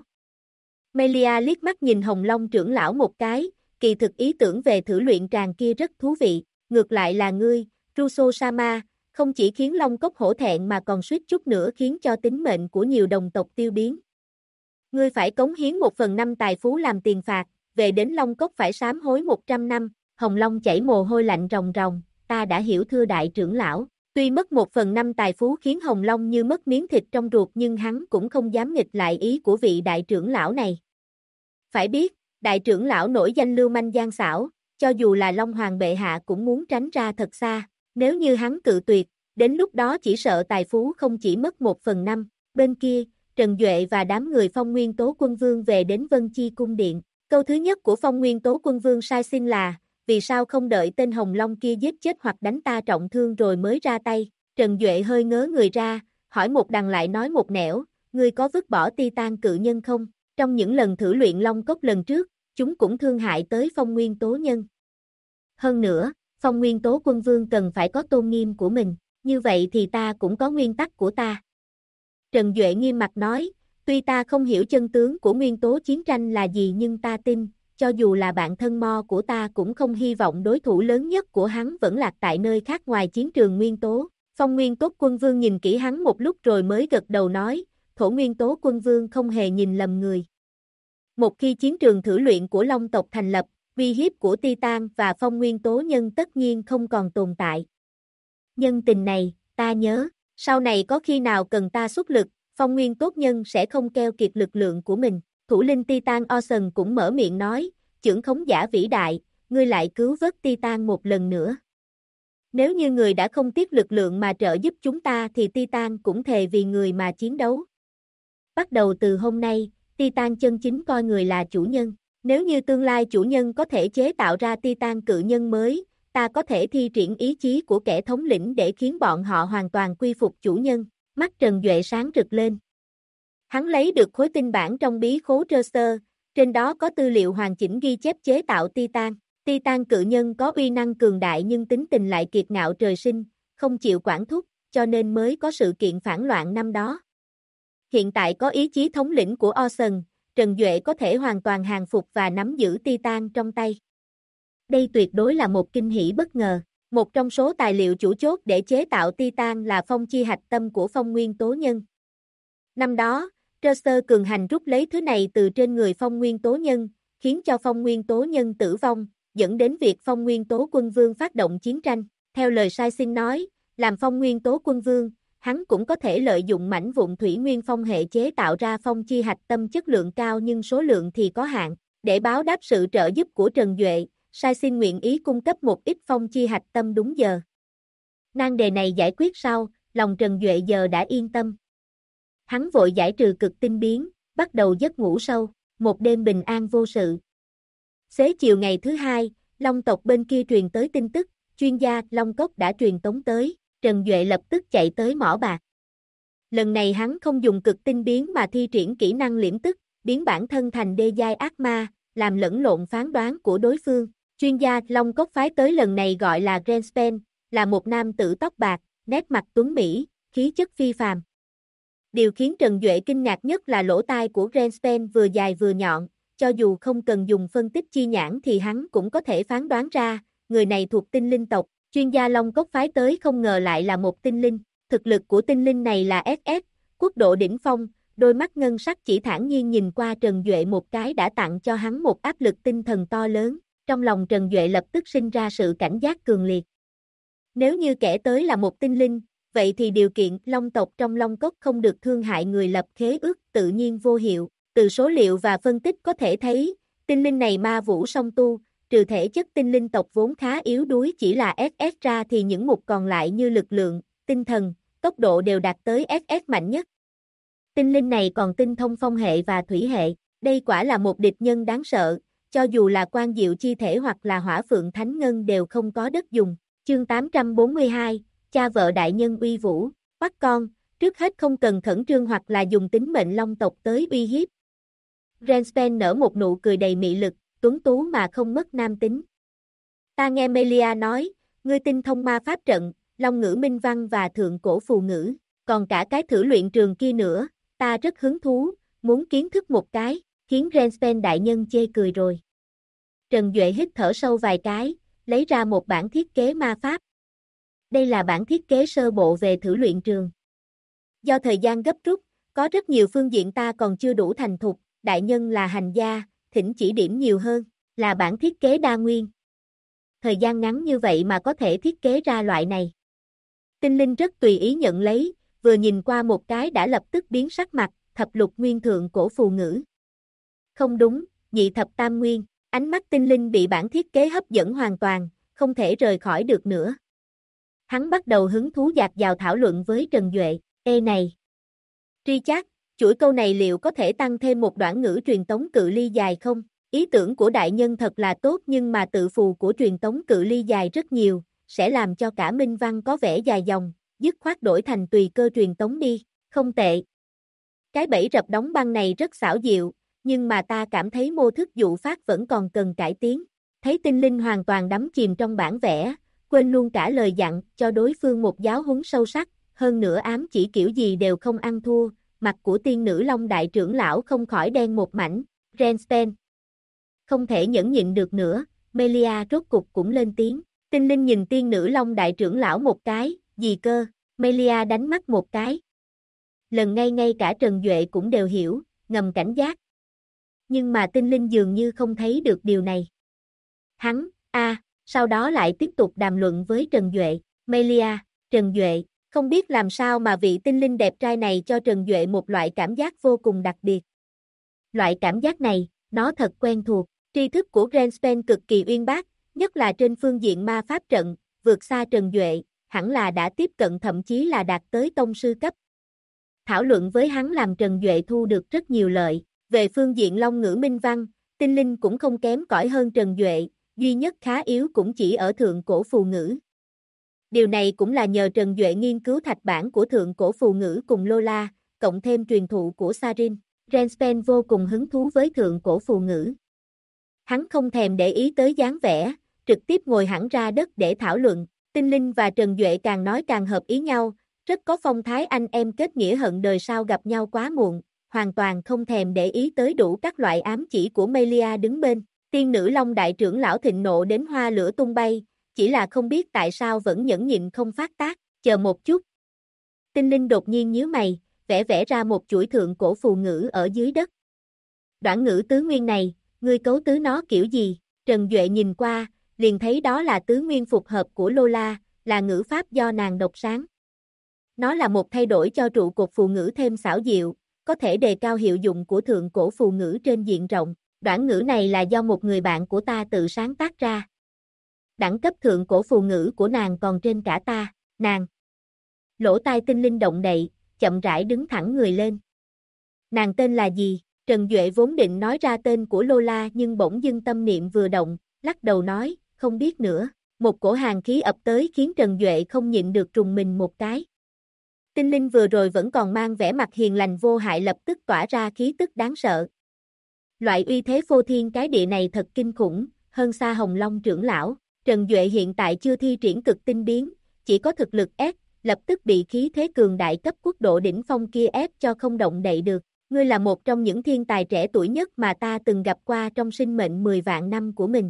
S1: Melia liếc mắt nhìn Hồng Long trưởng lão một cái, kỳ thực ý tưởng về thử luyện tràng kia rất thú vị, ngược lại là ngươi, Russo Sama, không chỉ khiến Long Cốc hổ thẹn mà còn suýt chút nữa khiến cho tính mệnh của nhiều đồng tộc tiêu biến. Ngươi phải cống hiến 1/5 tài phú làm tiền phạt, về đến Long Cốc phải sám hối 100 năm, Hồng Long chảy mồ hôi lạnh ròng ròng, ta đã hiểu thưa đại trưởng lão. Tuy mất 1/5 tài phú khiến Hồng Long như mất miếng thịt trong ruột nhưng hắn cũng không dám nghịch lại ý của vị đại trưởng lão này. Phải biết, đại trưởng lão nổi danh lưu manh gian xảo, cho dù là Long Hoàng bệ hạ cũng muốn tránh ra thật xa, nếu như hắn cự tuyệt, đến lúc đó chỉ sợ tài phú không chỉ mất 1/5. Bên kia, Trần Duệ và đám người Phong Nguyên Tố Quân Vương về đến Vân Chi cung điện. Câu thứ nhất của Phong Nguyên Tố Quân Vương sai xin là, vì sao không đợi tên Hồng Long kia giết chết hoặc đánh ta trọng thương rồi mới ra tay. Trần Duệ hơi ngớ người ra, hỏi một đằng lại nói một nẻo, ngươi có vứt bỏ Titan cự nhân không? Trong những lần thử luyện Long Cốc lần trước, chúng cũng thương hại tới Phong Nguyên Tố Nhân. Hơn nữa, Phong Nguyên Tố Quân Vương cần phải có tôn nghiêm của mình, như vậy thì ta cũng có nguyên tắc của ta. Trần Duệ nghiêm mặt nói, tuy ta không hiểu chân tướng của nguyên tố chiến tranh là gì nhưng ta tin, cho dù là bạn thân Mo của ta cũng không hy vọng đối thủ lớn nhất của hắn vẫn lạc tại nơi khác ngoài chiến trường nguyên tố. Phong Nguyên Tố Quân Vương nhìn kỹ hắn một lúc rồi mới gật đầu nói, Thổ Nguyên Tố Quân Vương không hề nhìn lầm người. Một khi chiến trường thử luyện của Long tộc thành lập, uy hiếp của Titan và Phong Nguyên Tố Nhân tất nhiên không còn tồn tại. Nhân tình này, ta nhớ, sau này có khi nào cần ta xuất lực, Phong Nguyên Tốt Nhân sẽ không keo kiệt lực lượng của mình. Thủ linh Titan Ocean cũng mở miệng nói, chưởng khống giả vĩ đại, ngươi lại cứu vớt Titan một lần nữa. Nếu như người đã không tiếc lực lượng mà trợ giúp chúng ta thì Titan cũng thề vì người mà chiến đấu. Bắt đầu từ hôm nay, Titan chân chính coi người là chủ nhân. Nếu như tương lai chủ nhân có thể chế tạo ra Titan cự nhân mới, ta có thể thi triển ý chí của kẻ thống lĩnh để khiến bọn họ hoàn toàn quy phục chủ nhân. Mắt Trần Duệ sáng rực lên. Hắn lấy được khối tinh bản trong bí khố Trơ, trên đó có tư liệu hoàn chỉnh ghi chép chế tạo Titan. Titan cự nhân có uy năng cường đại nhưng tính tình lại kiệt ngạo trời sinh, không chịu quản thúc, cho nên mới có sự kiện phản loạn năm đó. Hiện tại có ý chí thống lĩnh của Ocean, Trần Duệ có thể hoàn toàn hàng phục và nắm giữ Titan trong tay. Đây tuyệt đối là một kinh hỉ bất ngờ. Một trong số tài liệu chủ chốt để chế tạo Titan là phong chi hạch tâm của Phong Nguyên Tố Nhân. Năm đó, Trơ cường hành rút lấy thứ này từ trên người Phong Nguyên Tố Nhân, khiến cho Phong Nguyên Tố Nhân tử vong, dẫn đến việc Phong Nguyên Tố Quân Vương phát động chiến tranh. Theo lời Sai Sinh nói, làm Phong Nguyên Tố Quân Vương, hắn cũng có thể lợi dụng mảnh vụn thủy nguyên phong hệ chế tạo ra phong chi hạch tâm chất lượng cao nhưng số lượng thì có hạn. Để báo đáp sự trợ giúp của Trần Duệ, Sai Sinh nguyện ý cung cấp một ít phong chi hạch tâm đúng giờ. Nan đề này giải quyết sau, lòng Trần Duệ giờ đã yên tâm. Hắn vội giải trừ cực tinh biến, bắt đầu giấc ngủ sâu, một đêm bình an vô sự. Xế chiều ngày thứ hai, Long tộc bên kia truyền tới tin tức, chuyên gia Long Cốc đã truyền tống tới, Trần Duệ lập tức chạy tới mỏ bạc. Lần này hắn không dùng cực tinh biến mà thi triển kỹ năng liễm tức, biến bản thân thành đê giai ác ma, làm lẫn lộn phán đoán của đối phương. Chuyên gia Long Cốc phái tới lần này gọi là Grenspen, là một nam tử tóc bạc, nét mặt tuấn mỹ, khí chất phi phàm. Điều khiến Trần Duệ kinh ngạc nhất là lỗ tai của Grenspen vừa dài vừa nhọn, cho dù không cần dùng phân tích chi nhãn thì hắn cũng có thể phán đoán ra, người này thuộc tinh linh tộc. Chuyên gia Long Cốc phái tới không ngờ lại là một tinh linh. Thực lực của tinh linh này là SS, quốc độ đỉnh phong, đôi mắt ngân sắc chỉ thản nhiên nhìn qua Trần Duệ một cái đã tặng cho hắn một áp lực tinh thần to lớn. Trong lòng Trần Duệ lập tức sinh ra sự cảnh giác cường liệt. Nếu như kẻ tới là một tinh linh, vậy thì điều kiện Long tộc trong Long Cốc không được thương hại người lập khế ước tự nhiên vô hiệu. Từ số liệu và phân tích có thể thấy, tinh linh này ma vũ song tu, trừ thể chất tinh linh tộc vốn khá yếu đuối chỉ là SS ra thì những mục còn lại như lực lượng, tinh thần, tốc độ đều đạt tới SS mạnh nhất. Tinh linh này còn tinh thông phong hệ và thủy hệ, đây quả là một địch nhân đáng sợ, cho dù là Quan Diệu chi thể hoặc là Hỏa Phượng Thánh Ngân đều không có đất dùng. Chương 842, cha vợ đại nhân uy vũ, bắt con, trước hết không cần khẩn trương hoặc là dùng tính mệnh Long tộc tới uy hiếp. Grenspen nở một nụ cười đầy mị lực, tuấn tú mà không mất nam tính. Ta nghe Melia nói, ngươi tinh thông ma pháp trận, long ngữ minh văn và thượng cổ phù ngữ, còn cả cái thử luyện trường kia nữa, ta rất hứng thú, muốn kiến thức một cái, khiến Grenspen đại nhân chê cười rồi. Trần Duệ hít thở sâu vài cái, lấy ra một bản thiết kế ma pháp. Đây là bản thiết kế sơ bộ về thử luyện trường. Do thời gian gấp rút, có rất nhiều phương diện ta còn chưa đủ thành thục, đại nhân là hành gia, thỉnh chỉ điểm nhiều hơn, là bản thiết kế đa nguyên. Thời gian ngắn như vậy mà có thể thiết kế ra loại này. Tinh linh rất tùy ý nhận lấy, vừa nhìn qua một cái đã lập tức biến sắc mặt, thập lục nguyên thượng cổ phù ngữ. Không đúng, nhị thập tam nguyên, ánh mắt tinh linh bị bản thiết kế hấp dẫn hoàn toàn, không thể rời khỏi được nữa. Hắn bắt đầu hứng thú dạt dào thảo luận với Trần Duệ, ê này. Tri chắc, chuỗi câu này liệu có thể tăng thêm một đoạn ngữ truyền tống cự ly dài không? Ý tưởng của đại nhân thật là tốt nhưng mà tự phù của truyền tống cự ly dài rất nhiều, sẽ làm cho cả minh văn có vẻ dài dòng, dứt khoát đổi thành tùy cơ truyền tống đi, không tệ. Cái bẫy rập đóng băng này rất xảo diệu, nhưng mà ta cảm thấy mô thức dụ phát vẫn còn cần cải tiến. Thấy tinh linh hoàn toàn đắm chìm trong bản vẽ, quên luôn cả lời dặn cho đối phương một giáo huấn sâu sắc, hơn nữa ám chỉ kiểu gì đều không ăn thua, mặt của tiên nữ Long đại trưởng lão không khỏi đen một mảnh. Renspen không thể nhẫn nhịn được nữa, Melia rốt cục cũng lên tiếng. Tinh linh nhìn tiên nữ Long đại trưởng lão một cái, gì cơ? Melia đánh mắt một cái. Lần ngay cả Trần Duệ cũng đều hiểu, ngầm cảnh giác. Nhưng mà tinh linh dường như không thấy được điều này. Hắn, sau đó lại tiếp tục đàm luận với Trần Duệ. Melia, Trần Duệ, không biết làm sao mà vị tinh linh đẹp trai này cho Trần Duệ một loại cảm giác vô cùng đặc biệt. Loại cảm giác này, nó thật quen thuộc. Tri thức của Renspen cực kỳ uyên bác, nhất là trên phương diện ma pháp trận, vượt xa Trần Duệ, hẳn là đã tiếp cận thậm chí là đạt tới tông sư cấp. Thảo luận với hắn làm Trần Duệ thu được rất nhiều lợi. Về phương diện long ngữ minh văn, tinh linh cũng không kém cỏi hơn Trần Duệ, duy nhất khá yếu cũng chỉ ở thượng cổ phù ngữ. Điều này cũng là nhờ Trần Duệ nghiên cứu thạch bản của thượng cổ phù ngữ cùng Lola, cộng thêm truyền thụ của Sarin. Renspen vô cùng hứng thú với thượng cổ phù ngữ. Hắn không thèm để ý tới dáng vẻ, trực tiếp ngồi hẳn ra đất để thảo luận. Tinh linh và Trần Duệ càng nói càng hợp ý nhau, rất có phong thái anh em kết nghĩa hận đời sau gặp nhau quá muộn, hoàn toàn không thèm để ý tới đủ các loại ám chỉ của Melia đứng bên. Tiên nữ Long đại trưởng lão thịnh nộ đến hoa lửa tung bay, chỉ là không biết tại sao vẫn nhẫn nhịn không phát tác, chờ một chút. Tinh linh đột nhiên nhíu mày, vẽ ra một chuỗi thượng cổ phù ngữ ở dưới đất. Đoạn ngữ tứ nguyên này, ngươi cấu tứ nó kiểu gì? Trần Duệ nhìn qua, liền thấy đó là tứ nguyên phục hợp của Lola, là ngữ pháp do nàng độc sáng. Nó là một thay đổi cho trụ cột phù ngữ thêm xảo diệu, có thể đề cao hiệu dụng của thượng cổ phù ngữ trên diện rộng. Đoạn ngữ này là do một người bạn của ta tự sáng tác ra. Đẳng cấp thượng cổ phù ngữ của nàng còn trên cả ta, nàng. Lỗ tai tinh linh động đậy, chậm rãi đứng thẳng người lên. Nàng tên là gì? Trần Duệ vốn định nói ra tên của Lola nhưng bỗng dưng tâm niệm vừa động, lắc đầu nói, không biết nữa. Một cổ hàn khí ập tới khiến Trần Duệ không nhịn được trùng mình một cái. Tinh linh vừa rồi vẫn còn mang vẻ mặt hiền lành vô hại lập tức tỏa ra khí tức đáng sợ. Loại uy thế phô thiên cái địa này thật kinh khủng, hơn xa Hồng Long trưởng lão. Trần Duệ hiện tại chưa thi triển cực tinh biến, chỉ có thực lực ép, lập tức bị khí thế cường đại cấp quốc độ đỉnh phong kia ép cho không động đậy được. Ngươi là một trong những thiên tài trẻ tuổi nhất mà ta từng gặp qua trong sinh mệnh 10 vạn năm của mình.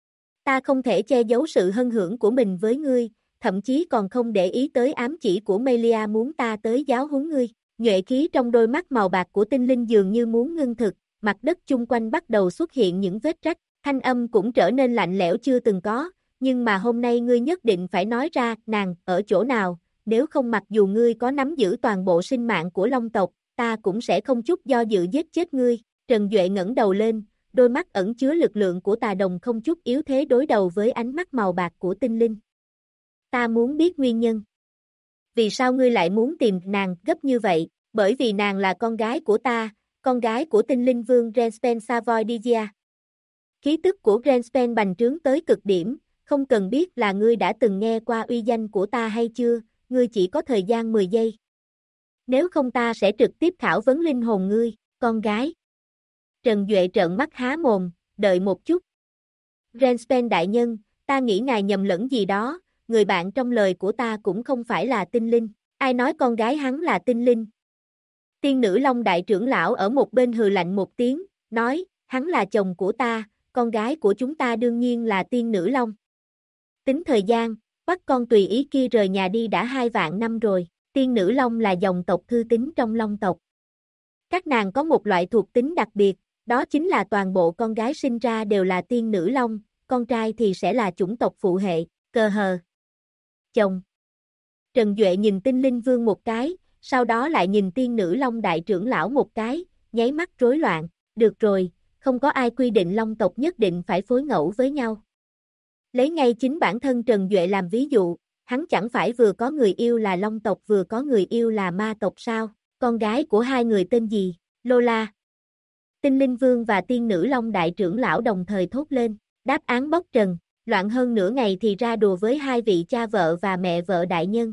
S1: Ta không thể che giấu sự hân hưởng của mình với ngươi, thậm chí còn không để ý tới ám chỉ của Melia muốn ta tới giáo huấn ngươi. Nhuệ khí trong đôi mắt màu bạc của tinh linh dường như muốn ngưng thực, mặt đất chung quanh bắt đầu xuất hiện những vết rách, thanh âm cũng trở nên lạnh lẽo chưa từng có, nhưng mà hôm nay ngươi nhất định phải nói ra nàng ở chỗ nào, nếu không mặc dù ngươi có nắm giữ toàn bộ sinh mạng của Long tộc, ta cũng sẽ không chút do dự giết chết ngươi. Trần Duệ ngẩng đầu lên, đôi mắt ẩn chứa lực lượng của tà đồng không chút yếu thế đối đầu với ánh mắt màu bạc của tinh linh. Ta muốn biết nguyên nhân. Vì sao ngươi lại muốn tìm nàng gấp như vậy? Bởi vì nàng là con gái của ta, con gái của tinh linh vương Renspen Savoy-Digia. Khí tức của Renspen bành trướng tới cực điểm, không cần biết là ngươi đã từng nghe qua uy danh của ta hay chưa, ngươi chỉ có thời gian 10 giây. Nếu không ta sẽ trực tiếp khảo vấn linh hồn ngươi, con gái. Trần Duệ trợn mắt há mồm, đợi một chút. Renspen đại nhân, ta nghĩ ngài nhầm lẫn gì đó, người bạn trong lời của ta cũng không phải là tinh linh, ai nói con gái hắn là tinh linh. Tiên nữ Long đại trưởng lão ở một bên hừ lạnh một tiếng, nói, hắn là chồng của ta, con gái của chúng ta đương nhiên là tiên nữ Long. Tính thời gian, bắt con tùy ý kia rời nhà đi đã 2 vạn năm rồi, tiên nữ Long là dòng tộc thư tín trong Long tộc. Các nàng có một loại thuộc tính đặc biệt, đó chính là toàn bộ con gái sinh ra đều là tiên nữ Long, con trai thì sẽ là chủng tộc phụ hệ, cờ hờ. Chồng. Trần Duệ nhìn tinh linh vương một cái, sau đó lại nhìn tiên nữ Long đại trưởng lão một cái, nháy mắt rối loạn, được rồi, không có ai quy định Long tộc nhất định phải phối ngẫu với nhau. Lấy ngay chính bản thân Trần Duệ làm ví dụ, hắn chẳng phải vừa có người yêu là Long tộc vừa có người yêu là ma tộc sao, con gái của hai người tên gì, Lola. Tinh linh vương và tiên nữ Long đại trưởng lão đồng thời thốt lên, đáp án bóc trần, loạn hơn nửa ngày thì ra đùa với hai vị cha vợ và mẹ vợ đại nhân.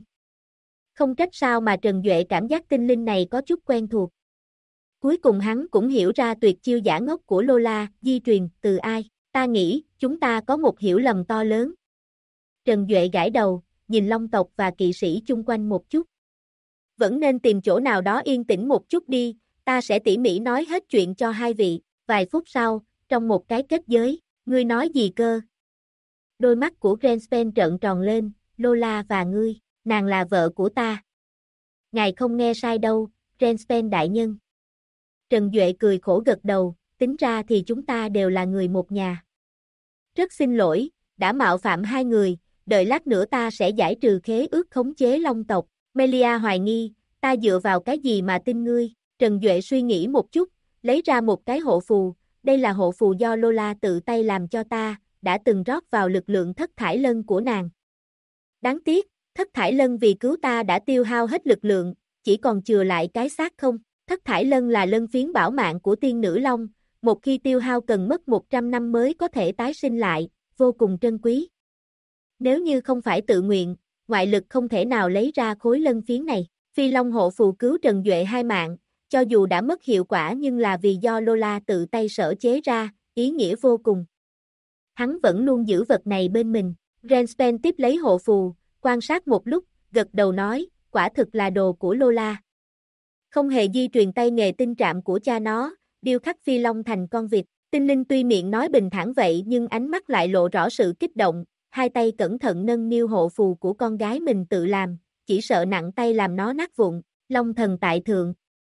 S1: Không trách sao mà Trần Duệ cảm giác tinh linh này có chút quen thuộc. Cuối cùng hắn cũng hiểu ra tuyệt chiêu giả ngốc của Lola, di truyền từ ai, ta nghĩ, chúng ta có một hiểu lầm to lớn. Trần Duệ gãi đầu, nhìn Long tộc và kỵ sĩ chung quanh một chút. Vẫn nên tìm chỗ nào đó yên tĩnh một chút đi, ta sẽ tỉ mỉ nói hết chuyện cho hai vị. Vài phút sau, trong một cái kết giới, ngươi nói gì cơ? Đôi mắt của Grenspen trợn tròn lên, Lola và ngươi, nàng là vợ của ta. Ngài không nghe sai đâu, Grenspen đại nhân. Trần Duệ cười khổ gật đầu, tính ra thì chúng ta đều là người một nhà. Rất xin lỗi, đã mạo phạm hai người, đợi lát nữa ta sẽ giải trừ khế ước khống chế Long tộc. Melia hoài nghi, ta dựa vào cái gì mà tin ngươi? Trần Duệ suy nghĩ một chút, lấy ra một cái hộ phù, đây là hộ phù do Lola tự tay làm cho ta, đã từng rót vào lực lượng thất thải lân của nàng. Đáng tiếc, thất thải lân vì cứu ta đã tiêu hao hết lực lượng, chỉ còn chừa lại cái xác không. Thất thải lân là lân phiến bảo mạng của tiên nữ long, một khi tiêu hao cần mất 100 năm mới có thể tái sinh lại, vô cùng trân quý. Nếu như không phải tự nguyện, ngoại lực không thể nào lấy ra khối lân phiến này. Phi Long hộ phù cứu Trần Duệ hai mạng, cho dù đã mất hiệu quả nhưng là vì do Lola tự tay sở chế ra, ý nghĩa vô cùng. Hắn vẫn luôn giữ vật này bên mình. Grenspen tiếp lấy hộ phù, quan sát một lúc, gật đầu nói, quả thực là đồ của Lola. Không hề di truyền tay nghề tinh trạm của cha nó, điêu khắc phi long thành con vịt. Tinh linh tuy miệng nói bình thản vậy nhưng ánh mắt lại lộ rõ sự kích động, hai tay cẩn thận nâng niu hộ phù của con gái mình tự làm, chỉ sợ nặng tay làm nó nát vụn. Long thần tại thượng.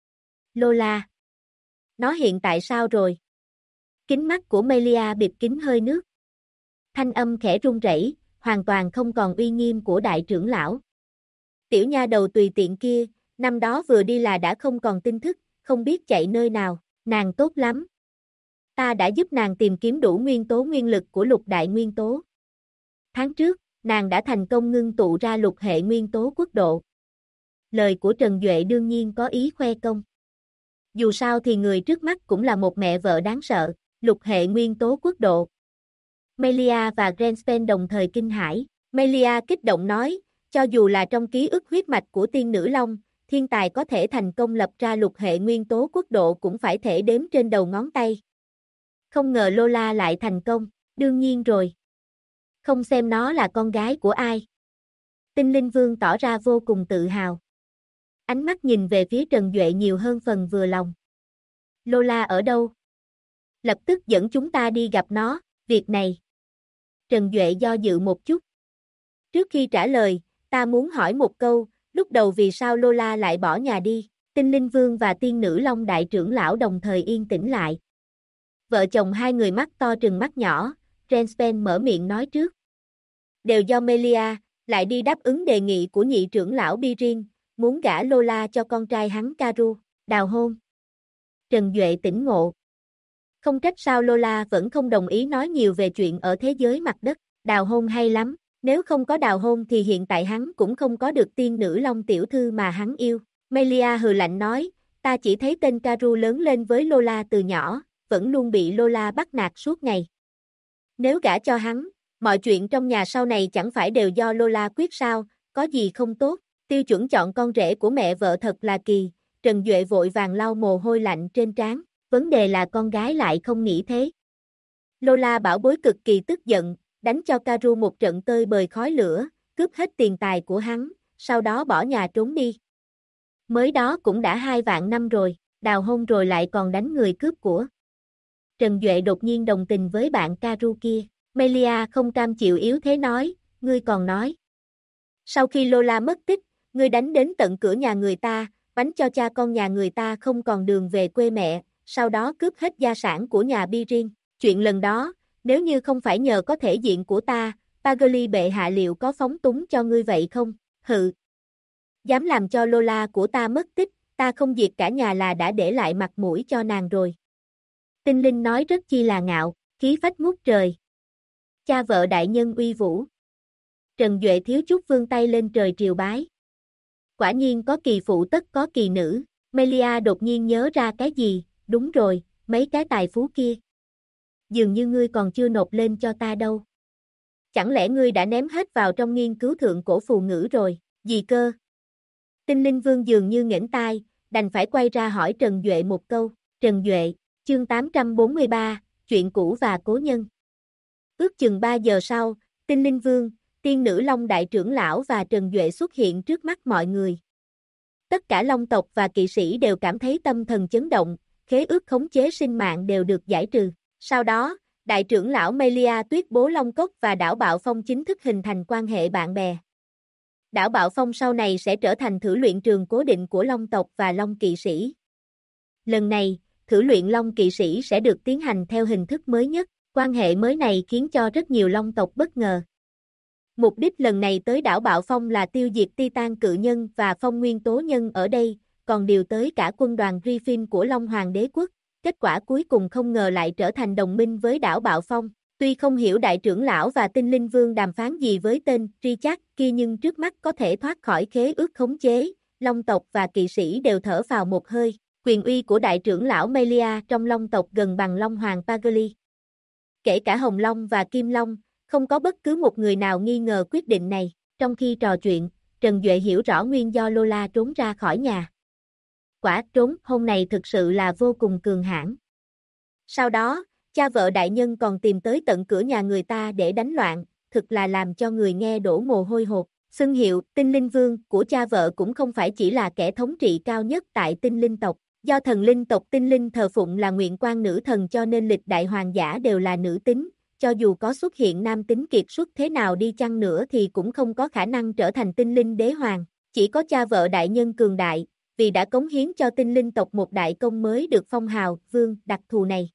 S1: Lola. Nó hiện tại sao rồi? Kính mắt của Melia bịt kín hơi nước. Thanh âm khẽ run rẩy, hoàn toàn không còn uy nghiêm của đại trưởng lão. Tiểu nha đầu tùy tiện kia, năm đó vừa đi là đã không còn tin thức, không biết chạy nơi nào, nàng tốt lắm. Ta đã giúp nàng tìm kiếm đủ nguyên tố nguyên lực của lục đại nguyên tố. Tháng trước, nàng đã thành công ngưng tụ ra lục hệ nguyên tố quốc độ. Lời của Trần Duệ đương nhiên có ý khoe công. Dù sao thì người trước mắt cũng là một mẹ vợ đáng sợ, lục hệ nguyên tố quốc độ. Melia và Grenspen đồng thời kinh hãi. Melia kích động nói, cho dù là trong ký ức huyết mạch của tiên nữ long, thiên tài có thể thành công lập ra lục hệ nguyên tố quốc độ cũng phải thể đếm trên đầu ngón tay. Không ngờ Lola lại thành công, đương nhiên rồi. Không xem nó là con gái của ai. Tinh Linh Vương tỏ ra vô cùng tự hào. Ánh mắt nhìn về phía Trần Duệ nhiều hơn phần vừa lòng. Lola ở đâu? Lập tức dẫn chúng ta đi gặp nó, việc này. Trần Duệ do dự một chút. Trước khi trả lời, ta muốn hỏi một câu, lúc đầu vì sao Lola lại bỏ nhà đi? Tinh Linh Vương và tiên nữ Long đại trưởng lão đồng thời yên tĩnh lại. Vợ chồng hai người mắt to trừng mắt nhỏ, Grenspen mở miệng nói trước. Đều do Melia, lại đi đáp ứng đề nghị của nhị trưởng lão Birin, muốn gả Lola cho con trai hắn Karu, đào hôn. Trần Duệ tỉnh ngộ. Không trách sao Lola vẫn không đồng ý nói nhiều về chuyện ở thế giới mặt đất, đào hôn hay lắm, nếu không có đào hôn thì hiện tại hắn cũng không có được tiên nữ Long tiểu thư mà hắn yêu. Melia hừ lạnh nói, ta chỉ thấy tên Karu lớn lên với Lola từ nhỏ, vẫn luôn bị Lola bắt nạt suốt ngày. Nếu gả cho hắn, mọi chuyện trong nhà sau này chẳng phải đều do Lola quyết sao, có gì không tốt, tiêu chuẩn chọn con rể của mẹ vợ thật là kỳ. Trần Duệ vội vàng lau mồ hôi lạnh trên trán, vấn đề là con gái lại không nghĩ thế. Lola bảo bối cực kỳ tức giận, đánh cho Karu một trận tơi bời khói lửa, cướp hết tiền tài của hắn, sau đó bỏ nhà trốn đi. Mới đó cũng đã 2 vạn năm rồi, đào hôn rồi lại còn đánh người cướp của. Trần Duệ đột nhiên đồng tình với bạn Karu kia. Melia không cam chịu yếu thế nói, ngươi còn nói. Sau khi Lola mất tích, ngươi đánh đến tận cửa nhà người ta, bánh cho cha con nhà người ta không còn đường về quê mẹ, sau đó cướp hết gia sản của nhà Birin. Chuyện lần đó, nếu như không phải nhờ có thể diện của ta, Pagoli bệ hạ liệu có phóng túng cho ngươi vậy không? Hự! Dám làm cho Lola của ta mất tích, ta không diệt cả nhà là đã để lại mặt mũi cho nàng rồi. Tinh Linh nói rất chi là ngạo, khí phách ngút trời. Cha vợ đại nhân uy vũ. Trần Duệ thiếu chút vươn tay lên trời triều bái. Quả nhiên có kỳ phụ tất có kỳ nữ. Melia đột nhiên nhớ ra cái gì, đúng rồi, mấy cái tài phú kia. Dường như ngươi còn chưa nộp lên cho ta đâu. Chẳng lẽ ngươi đã ném hết vào trong nghiên cứu thượng cổ phù ngữ rồi, gì cơ? Tinh Linh Vương dường như nghẽn tai, đành phải quay ra hỏi Trần Duệ một câu. Trần Duệ, chương 843, chuyện cũ và cố nhân. Ước chừng 3 giờ sau, Tinh Linh Vương, Tiên nữ Long đại trưởng lão và Trần Duệ xuất hiện trước mắt mọi người. Tất cả Long tộc và kỵ sĩ đều cảm thấy tâm thần chấn động, khế ước khống chế sinh mạng đều được giải trừ. Sau đó, đại trưởng lão Melia tuyết bố Long Cốc và đảo Bạo Phong chính thức hình thành quan hệ bạn bè. Đảo Bạo Phong sau này sẽ trở thành thử luyện trường cố định của Long tộc và Long kỵ sĩ. Lần này, thử luyện Long kỵ sĩ sẽ được tiến hành theo hình thức mới nhất. Quan hệ mới này khiến cho rất nhiều Long tộc bất ngờ. Mục đích lần này tới đảo Bạo Phong là tiêu diệt Titan cự nhân và phong nguyên tố nhân ở đây, còn điều tới cả quân đoàn Griffin của Long Hoàng đế quốc. Kết quả cuối cùng không ngờ lại trở thành đồng minh với đảo Bạo Phong. Tuy không hiểu đại trưởng lão và tinh linh vương đàm phán gì với tên Richard kia nhưng trước mắt có thể thoát khỏi khế ước khống chế, Long tộc và kỵ sĩ đều thở phào một hơi. Quyền uy của đại trưởng lão Melia trong Long tộc gần bằng Long Hoàng Pagli. Kể cả Hồng Long và Kim Long, không có bất cứ một người nào nghi ngờ quyết định này. Trong khi trò chuyện, Trần Duệ hiểu rõ nguyên do Lola trốn ra khỏi nhà. Quả trốn hôm này thực sự là vô cùng cường hãn. Sau đó, cha vợ đại nhân còn tìm tới tận cửa nhà người ta để đánh loạn, thực là làm cho người nghe đổ mồ hôi hột. Xưng hiệu Tinh Linh Vương của cha vợ cũng không phải chỉ là kẻ thống trị cao nhất tại Tinh Linh tộc. Do thần linh tộc Tinh Linh thờ phụng là nguyện quan nữ thần cho nên lịch đại hoàng giả đều là nữ tính, cho dù có xuất hiện nam tính kiệt xuất thế nào đi chăng nữa thì cũng không có khả năng trở thành Tinh Linh đế hoàng. Chỉ có cha vợ đại nhân cường đại, vì đã cống hiến cho Tinh Linh tộc một đại công mới được phong hào vương đặc thù này.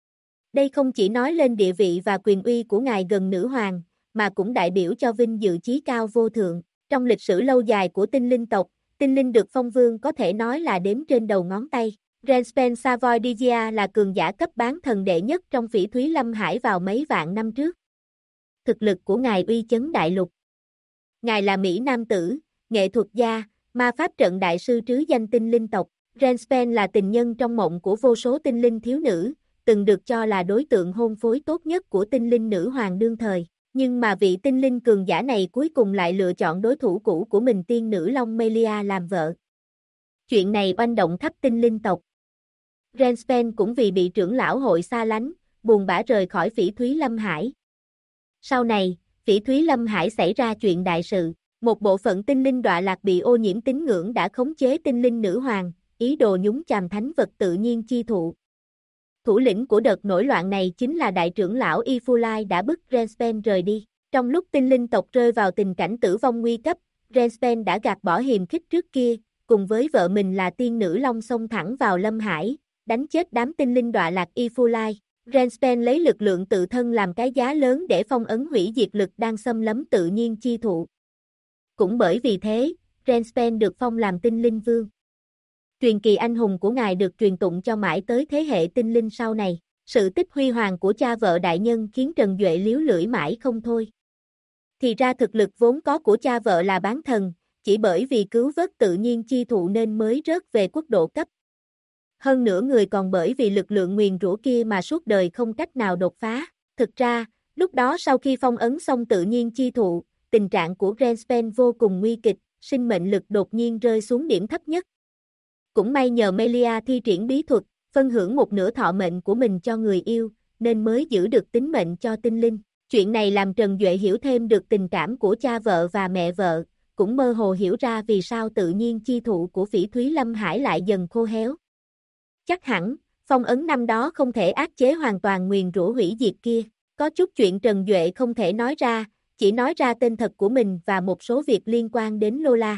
S1: Đây không chỉ nói lên địa vị và quyền uy của ngài gần nữ hoàng, mà cũng đại biểu cho vinh dự chí cao vô thượng. Trong lịch sử lâu dài của Tinh Linh tộc, Tinh Linh được phong vương có thể nói là đếm trên đầu ngón tay. Renspen Savoy là cường giả cấp bán thần đệ nhất trong Phỉ Thúy Lâm Hải vào mấy vạn năm trước. Thực lực của ngài uy chấn đại lục. Ngài là Mỹ Nam tử, nghệ thuật gia, ma pháp trận đại sư trứ danh Tinh Linh tộc. Renspen là tình nhân trong mộng của vô số tinh linh thiếu nữ, từng được cho là đối tượng hôn phối tốt nhất của tinh linh nữ hoàng đương thời. Nhưng mà vị tinh linh cường giả này cuối cùng lại lựa chọn đối thủ cũ của mình tiên nữ Long Melia làm vợ. Chuyện này oanh động khắp Tinh Linh tộc. Renspen cũng vì bị trưởng lão hội xa lánh, buồn bã rời khỏi Phỉ Thúy Lâm Hải. Sau này, Phỉ Thúy Lâm Hải xảy ra chuyện đại sự. Một bộ phận tinh linh đọa lạc bị ô nhiễm tín ngưỡng đã khống chế tinh linh nữ hoàng, ý đồ nhúng chàm thánh vật tự nhiên chi thụ. Thủ lĩnh của đợt nổi loạn này chính là đại trưởng lão Ifulai đã bức Renspen rời đi. Trong lúc tinh linh tộc rơi vào tình cảnh tử vong nguy cấp, Renspen đã gạt bỏ hiềm khích trước kia, cùng với vợ mình là tiên nữ Long xông thẳng vào Lâm Hải, đánh chết đám tinh linh đọa lạc Ifulai. Renspen lấy lực lượng tự thân làm cái giá lớn để phong ấn hủy diệt lực đang xâm lấn tự nhiên chi thụ. Cũng bởi vì thế, Renspen được phong làm tinh linh vương. Truyền kỳ anh hùng của ngài được truyền tụng cho mãi tới thế hệ tinh linh sau này. Sự tích huy hoàng của cha vợ đại nhân khiến Trần Duệ líu lưỡi mãi không thôi. Thì ra thực lực vốn có của cha vợ là bán thần, chỉ bởi vì cứu vớt tự nhiên chi thụ nên mới rớt về quốc độ cấp. Hơn nữa người còn bởi vì lực lượng nguyền rủa kia mà suốt đời không cách nào đột phá. Thực ra, lúc đó sau khi phong ấn xong tự nhiên chi thụ, tình trạng của Renspen vô cùng nguy kịch, sinh mệnh lực đột nhiên rơi xuống điểm thấp nhất. Cũng may nhờ Melia thi triển bí thuật, phân hưởng một nửa thọ mệnh của mình cho người yêu, nên mới giữ được tính mệnh cho tinh linh. Chuyện này làm Trần Duệ hiểu thêm được tình cảm của cha vợ và mẹ vợ, cũng mơ hồ hiểu ra vì sao tự nhiên chi thụ của Phỉ Thúy Lâm Hải lại dần khô héo. Chắc hẳn, phong ấn năm đó không thể áp chế hoàn toàn nguyền rủa hủy diệt kia. Có chút chuyện Trần Duệ không thể nói ra, chỉ nói ra tên thật của mình và một số việc liên quan đến Lola.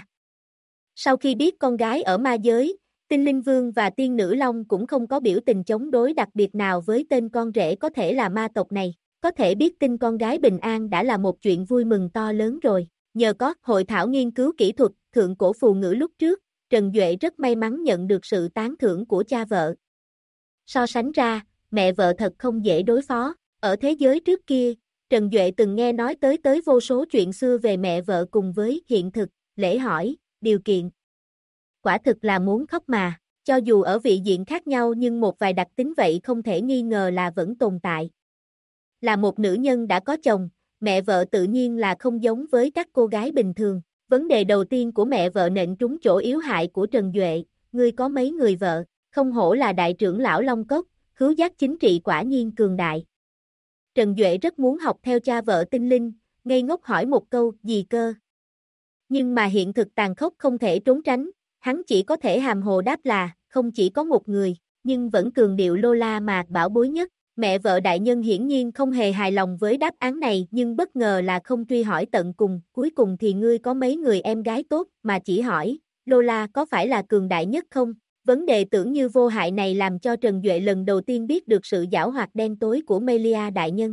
S1: Sau khi biết con gái ở ma giới, Tinh Linh Vương và Tiên Nữ Long cũng không có biểu tình chống đối đặc biệt nào với tên con rể có thể là ma tộc này. Có thể biết tin con gái bình an đã là một chuyện vui mừng to lớn rồi. Nhờ có hội thảo nghiên cứu kỹ thuật thượng cổ phù ngữ lúc trước, Trần Duệ rất may mắn nhận được sự tán thưởng của cha vợ. So sánh ra, mẹ vợ thật không dễ đối phó. Ở thế giới trước kia, Trần Duệ từng nghe nói tới vô số chuyện xưa về mẹ vợ cùng với hiện thực, lễ hỏi, điều kiện. Quả thực là muốn khóc mà, cho dù ở vị diện khác nhau nhưng một vài đặc tính vậy không thể nghi ngờ là vẫn tồn tại. Là một nữ nhân đã có chồng, mẹ vợ tự nhiên là không giống với các cô gái bình thường. Vấn đề đầu tiên của mẹ vợ nện trúng chỗ yếu hại của Trần Duệ, ngươi có mấy người vợ, không hổ là đại trưởng lão Long Cốc, khứu giác chính trị quả nhiên cường đại. Trần Duệ rất muốn học theo cha vợ tinh linh, ngây ngốc hỏi một câu, gì cơ? Nhưng mà hiện thực tàn khốc không thể trốn tránh, hắn chỉ có thể hàm hồ đáp là, không chỉ có một người, nhưng vẫn cường điệu Lola mà bảo bối nhất. Mẹ vợ đại nhân hiển nhiên không hề hài lòng với đáp án này nhưng bất ngờ là không truy hỏi tận cùng, cuối cùng thì ngươi có mấy người em gái tốt mà chỉ hỏi, Lola có phải là cường đại nhất không? Vấn đề tưởng như vô hại này làm cho Trần Duệ lần đầu tiên biết được sự giảo hoạt đen tối của Melia đại nhân.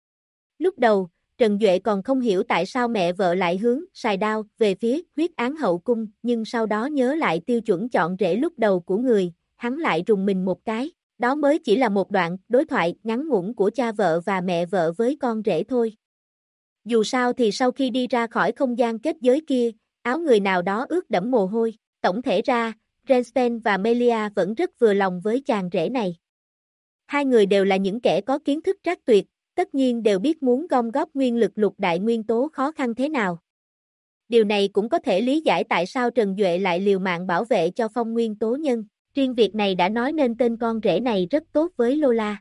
S1: Lúc đầu, Trần Duệ còn không hiểu tại sao mẹ vợ lại hướng xài đao về phía huyết án hậu cung, nhưng sau đó nhớ lại tiêu chuẩn chọn rễ lúc đầu của người, hắn lại rùng mình một cái. Đó mới chỉ là một đoạn đối thoại ngắn ngủn của cha vợ và mẹ vợ với con rể thôi. Dù sao thì sau khi đi ra khỏi không gian kết giới kia, áo người nào đó ướt đẫm mồ hôi. Tổng thể ra, Renspen và Melia vẫn rất vừa lòng với chàng rể này. Hai người đều là những kẻ có kiến thức trác tuyệt, tất nhiên đều biết muốn gom góp nguyên lực lục đại nguyên tố khó khăn thế nào. Điều này cũng có thể lý giải tại sao Trần Duệ lại liều mạng bảo vệ cho phong nguyên tố nhân. Riêng việc này đã nói nên tên con rể này rất tốt với Lola.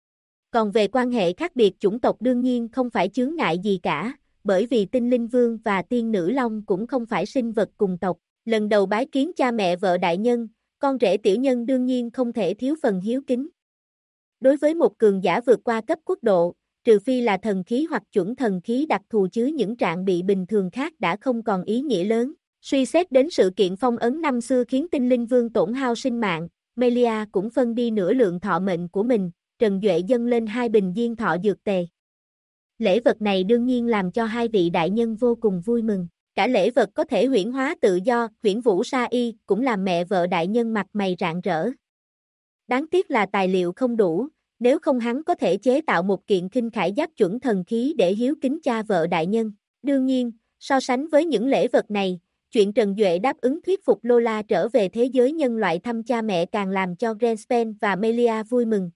S1: Còn về quan hệ khác biệt chủng tộc đương nhiên không phải chướng ngại gì cả, bởi vì tinh linh vương và tiên nữ long cũng không phải sinh vật cùng tộc. Lần đầu bái kiến cha mẹ vợ đại nhân, con rể tiểu nhân đương nhiên không thể thiếu phần hiếu kính. Đối với một cường giả vượt qua cấp quốc độ, trừ phi là thần khí hoặc chuẩn thần khí đặc thù chứ những trạng bị bình thường khác đã không còn ý nghĩa lớn. Suy xét đến sự kiện phong ấn năm xưa khiến tinh linh vương tổn hao sinh mạng, Melia cũng phân đi nửa lượng thọ mệnh của mình, Trần Duệ dâng lên 2 bình diên thọ dược tề. Lễ vật này đương nhiên làm cho hai vị đại nhân vô cùng vui mừng. Cả lễ vật có thể huyễn hóa tự do, huyễn vũ sa y, cũng làm mẹ vợ đại nhân mặt mày rạng rỡ. Đáng tiếc là tài liệu không đủ, nếu không hắn có thể chế tạo một kiện khinh khải giáp chuẩn thần khí để hiếu kính cha vợ đại nhân. Đương nhiên, so sánh với những lễ vật này, chuyện Trần Duệ đáp ứng thuyết phục Lola trở về thế giới nhân loại thăm cha mẹ càng làm cho Renspen và Melia vui mừng.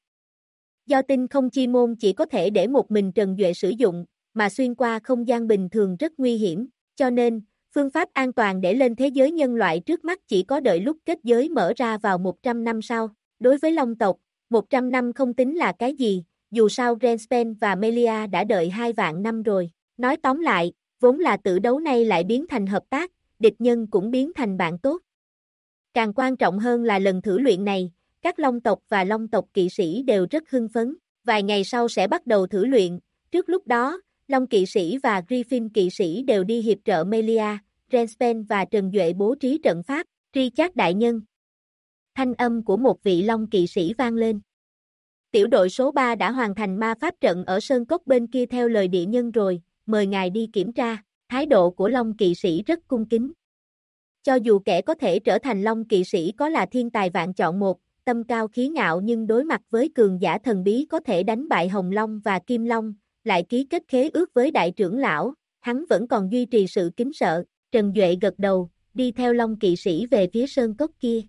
S1: Do tinh không chi môn chỉ có thể để một mình Trần Duệ sử dụng, mà xuyên qua không gian bình thường rất nguy hiểm, cho nên, phương pháp an toàn để lên thế giới nhân loại trước mắt chỉ có đợi lúc kết giới mở ra vào 100 năm sau. Đối với Long tộc, 100 năm không tính là cái gì, dù sao Renspen và Melia đã đợi 2 vạn năm rồi. Nói tóm lại, vốn là tử đấu nay lại biến thành hợp tác, địch nhân cũng biến thành bạn tốt. Càng quan trọng hơn là lần thử luyện này, các Long tộc và Long tộc kỵ sĩ đều rất hưng phấn, vài ngày sau sẽ bắt đầu thử luyện, trước lúc đó, Long kỵ sĩ và Griffin kỵ sĩ đều đi hiệp trợ Melia, Renspen và Trần Duệ bố trí trận pháp, Richard đại nhân. Thanh âm của một vị Long kỵ sĩ vang lên. Tiểu đội số 3 đã hoàn thành ma pháp trận ở sơn cốc bên kia theo lời địa nhân rồi, mời ngài đi kiểm tra. Thái độ của Long kỵ sĩ rất cung kính. Cho dù kẻ có thể trở thành Long kỵ sĩ có là thiên tài vạn chọn một, tâm cao khí ngạo nhưng đối mặt với cường giả thần bí có thể đánh bại Hồng Long và Kim Long, lại ký kết khế ước với đại trưởng lão, hắn vẫn còn duy trì sự kính sợ. Trần Duệ gật đầu, đi theo Long kỵ sĩ về phía sơn cốc kia.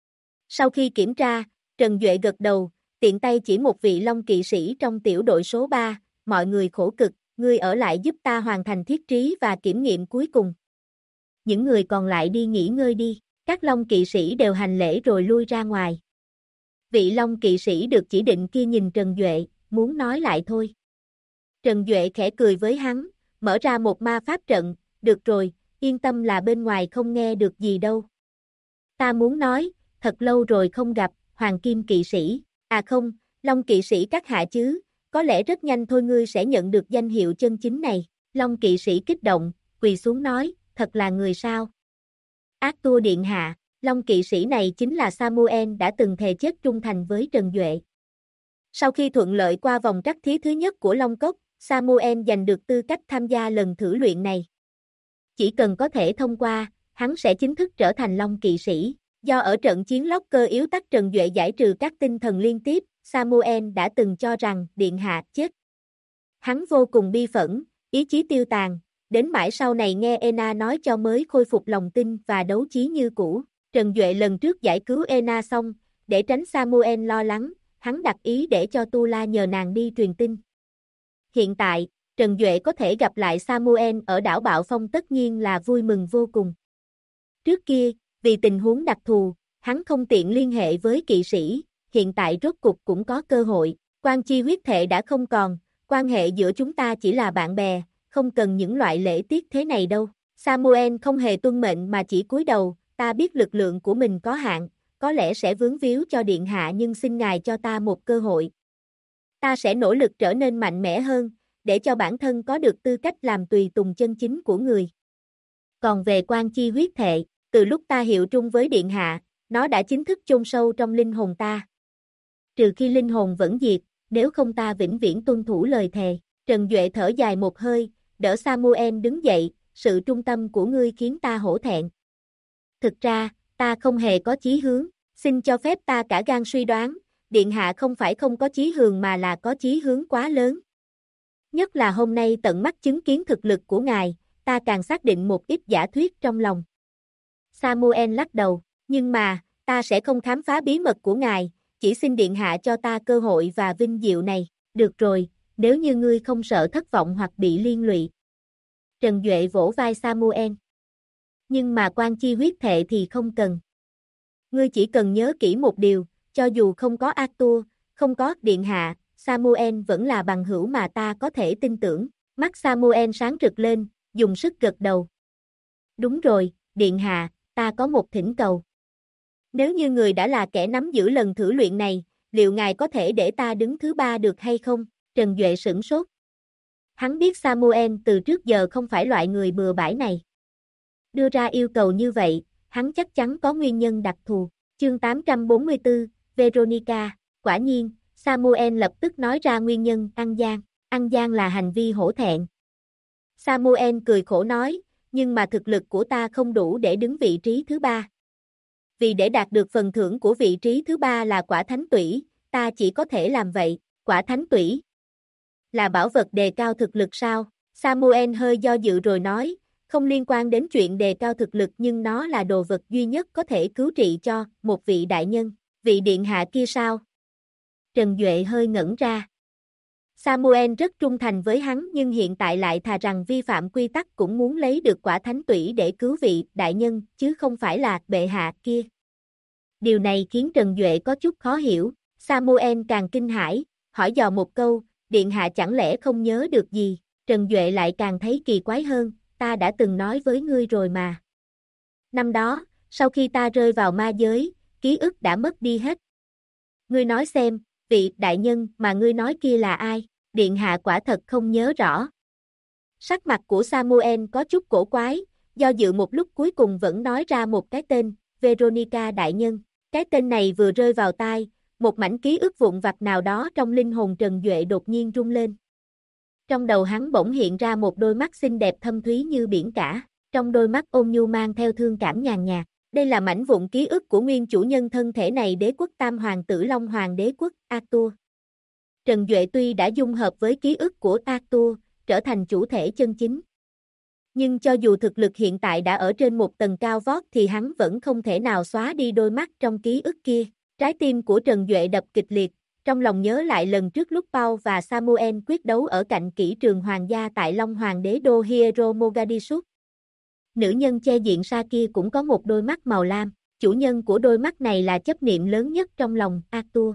S1: Sau khi kiểm tra, Trần Duệ gật đầu, tiện tay chỉ một vị Long kỵ sĩ trong tiểu đội số 3, mọi người khổ cực, ngươi ở lại giúp ta hoàn thành thiết trí và kiểm nghiệm cuối cùng. Những người còn lại đi nghỉ ngơi đi, các Long kỵ sĩ đều hành lễ rồi lui ra ngoài. Vị Long kỵ sĩ được chỉ định kia nhìn Trần Duệ, muốn nói lại thôi. Trần Duệ khẽ cười với hắn, mở ra một ma pháp trận, được rồi, yên tâm là bên ngoài không nghe được gì đâu. Ta muốn nói, thật lâu rồi không gặp, Hoàng Kim kỵ sĩ, à không, Long kỵ sĩ các hạ chứ, có lẽ rất nhanh thôi ngươi sẽ nhận được danh hiệu chân chính này. Long kỵ sĩ kích động, quỳ xuống nói, thật là người sao? Ác tua điện hạ, Long kỵ sĩ này chính là Samuel đã từng thề chết trung thành với Trần Duệ. Sau khi thuận lợi qua vòng trắc thí thứ nhất của Long Cốc, Samuel giành được tư cách tham gia lần thử luyện này. Chỉ cần có thể thông qua, hắn sẽ chính thức trở thành Long kỵ sĩ. Do ở trận chiến lóc cơ yếu tắc Trần Duệ giải trừ các tinh thần liên tiếp, Samuel đã từng cho rằng điện hạ chết. Hắn vô cùng bi phẫn, ý chí tiêu tàn, đến mãi sau này nghe Ena nói cho mới khôi phục lòng tin và đấu chí như cũ. Trần Duệ lần trước giải cứu Ena xong, để tránh Samuel lo lắng, hắn đặt ý để cho Tula nhờ nàng đi truyền tin. Hiện tại, Trần Duệ có thể gặp lại Samuel ở đảo Bạo Phong tất nhiên là vui mừng vô cùng. Trước kia, vì tình huống đặc thù, hắn không tiện liên hệ với kỵ sĩ, hiện tại rốt cục cũng có cơ hội, quan chi huyết thệ đã không còn, quan hệ giữa chúng ta chỉ là bạn bè, không cần những loại lễ tiết thế này đâu. Samuel không hề tuân mệnh mà chỉ cúi đầu, ta biết lực lượng của mình có hạn, có lẽ sẽ vướng víu cho điện hạ nhưng xin ngài cho ta một cơ hội. Ta sẽ nỗ lực trở nên mạnh mẽ hơn, để cho bản thân có được tư cách làm tùy tùng chân chính của người. Còn về quan chi huyết thệ, từ lúc ta hiệu trung với điện hạ, nó đã chính thức chôn sâu trong linh hồn ta. Trừ khi linh hồn vẫn diệt, nếu không ta vĩnh viễn tuân thủ lời thề. Trần Duệ thở dài một hơi, đỡ Samuel đứng dậy, sự trung tâm của ngươi khiến ta hổ thẹn. Thực ra, ta không hề có chí hướng, xin cho phép ta cả gan suy đoán, điện hạ không phải không có chí hướng mà là có chí hướng quá lớn. Nhất là hôm nay tận mắt chứng kiến thực lực của ngài, ta càng xác định một ít giả thuyết trong lòng. Samuel lắc đầu, nhưng mà, ta sẽ không khám phá bí mật của ngài, chỉ xin điện hạ cho ta cơ hội và vinh diệu này. Được rồi, nếu như ngươi không sợ thất vọng hoặc bị liên lụy. Trần Duệ vỗ vai Samuel. Nhưng mà quan chi huyết thệ thì không cần. Ngươi chỉ cần nhớ kỹ một điều, cho dù không có Arthur, không có điện hạ, Samuel vẫn là bằng hữu mà ta có thể tin tưởng. Mắt Samuel sáng rực lên, dùng sức gật đầu. Đúng rồi, điện hạ, ta có một thỉnh cầu. Nếu như người đã là kẻ nắm giữ lần thử luyện này, liệu ngài có thể để ta đứng thứ ba được hay không? Trần Duệ sửng sốt. Hắn biết Samuel từ trước giờ không phải loại người bừa bãi này. Đưa ra yêu cầu như vậy, hắn chắc chắn có nguyên nhân đặc thù. Chương 844, Veronica, quả nhiên, Samuel lập tức nói ra nguyên nhân ăn gian. Ăn gian là hành vi hổ thẹn. Samuel cười khổ nói, nhưng mà thực lực của ta không đủ để đứng vị trí thứ ba. Vì để đạt được phần thưởng của vị trí thứ ba là quả thánh tủy, ta chỉ có thể làm vậy. Quả thánh tủy là bảo vật đề cao thực lực sao? Samuel hơi do dự rồi nói, không liên quan đến chuyện đề cao thực lực nhưng nó là đồ vật duy nhất có thể cứu trị cho một vị đại nhân. Vị điện hạ kia sao? Trần Duệ hơi ngẩn ra. Samuel rất trung thành với hắn nhưng hiện tại lại thà rằng vi phạm quy tắc cũng muốn lấy được quả thánh tủy để cứu vị đại nhân chứ không phải là bệ hạ kia. Điều này khiến Trần Duệ có chút khó hiểu. Samuel càng kinh hãi, hỏi dò một câu, điện hạ chẳng lẽ không nhớ được gì? Trần Duệ lại càng thấy kỳ quái hơn, ta đã từng nói với ngươi rồi mà. Năm đó, sau khi ta rơi vào ma giới, ký ức đã mất đi hết. Ngươi nói xem, vị đại nhân mà ngươi nói kia là ai? Điện hạ quả thật không nhớ rõ. Sắc mặt của Samuel có chút cổ quái, do dự một lúc cuối cùng vẫn nói ra một cái tên, Veronica đại nhân. Cái tên này vừa rơi vào tai, một mảnh ký ức vụn vặt nào đó trong linh hồn Trần Duệ đột nhiên rung lên. Trong đầu hắn bỗng hiện ra một đôi mắt xinh đẹp thâm thúy như biển cả, trong đôi mắt ôn nhu mang theo thương cảm nhàn nhạt. Đây là mảnh vụn ký ức của nguyên chủ nhân thân thể này đế quốc Tam Hoàng tử Long Hoàng đế quốc, Arthur. Trần Duệ tuy đã dung hợp với ký ức của Arthur, trở thành chủ thể chân chính. Nhưng cho dù thực lực hiện tại đã ở trên một tầng cao vót thì hắn vẫn không thể nào xóa đi đôi mắt trong ký ức kia. Trái tim của Trần Duệ đập kịch liệt, trong lòng nhớ lại lần trước lúc Paul và Samuel quyết đấu ở cạnh kỹ trường hoàng gia tại Long Hoàng đế đô Hiero Mogadishu. Nữ nhân che diện sa kia cũng có một đôi mắt màu lam, chủ nhân của đôi mắt này là chấp niệm lớn nhất trong lòng Arthur.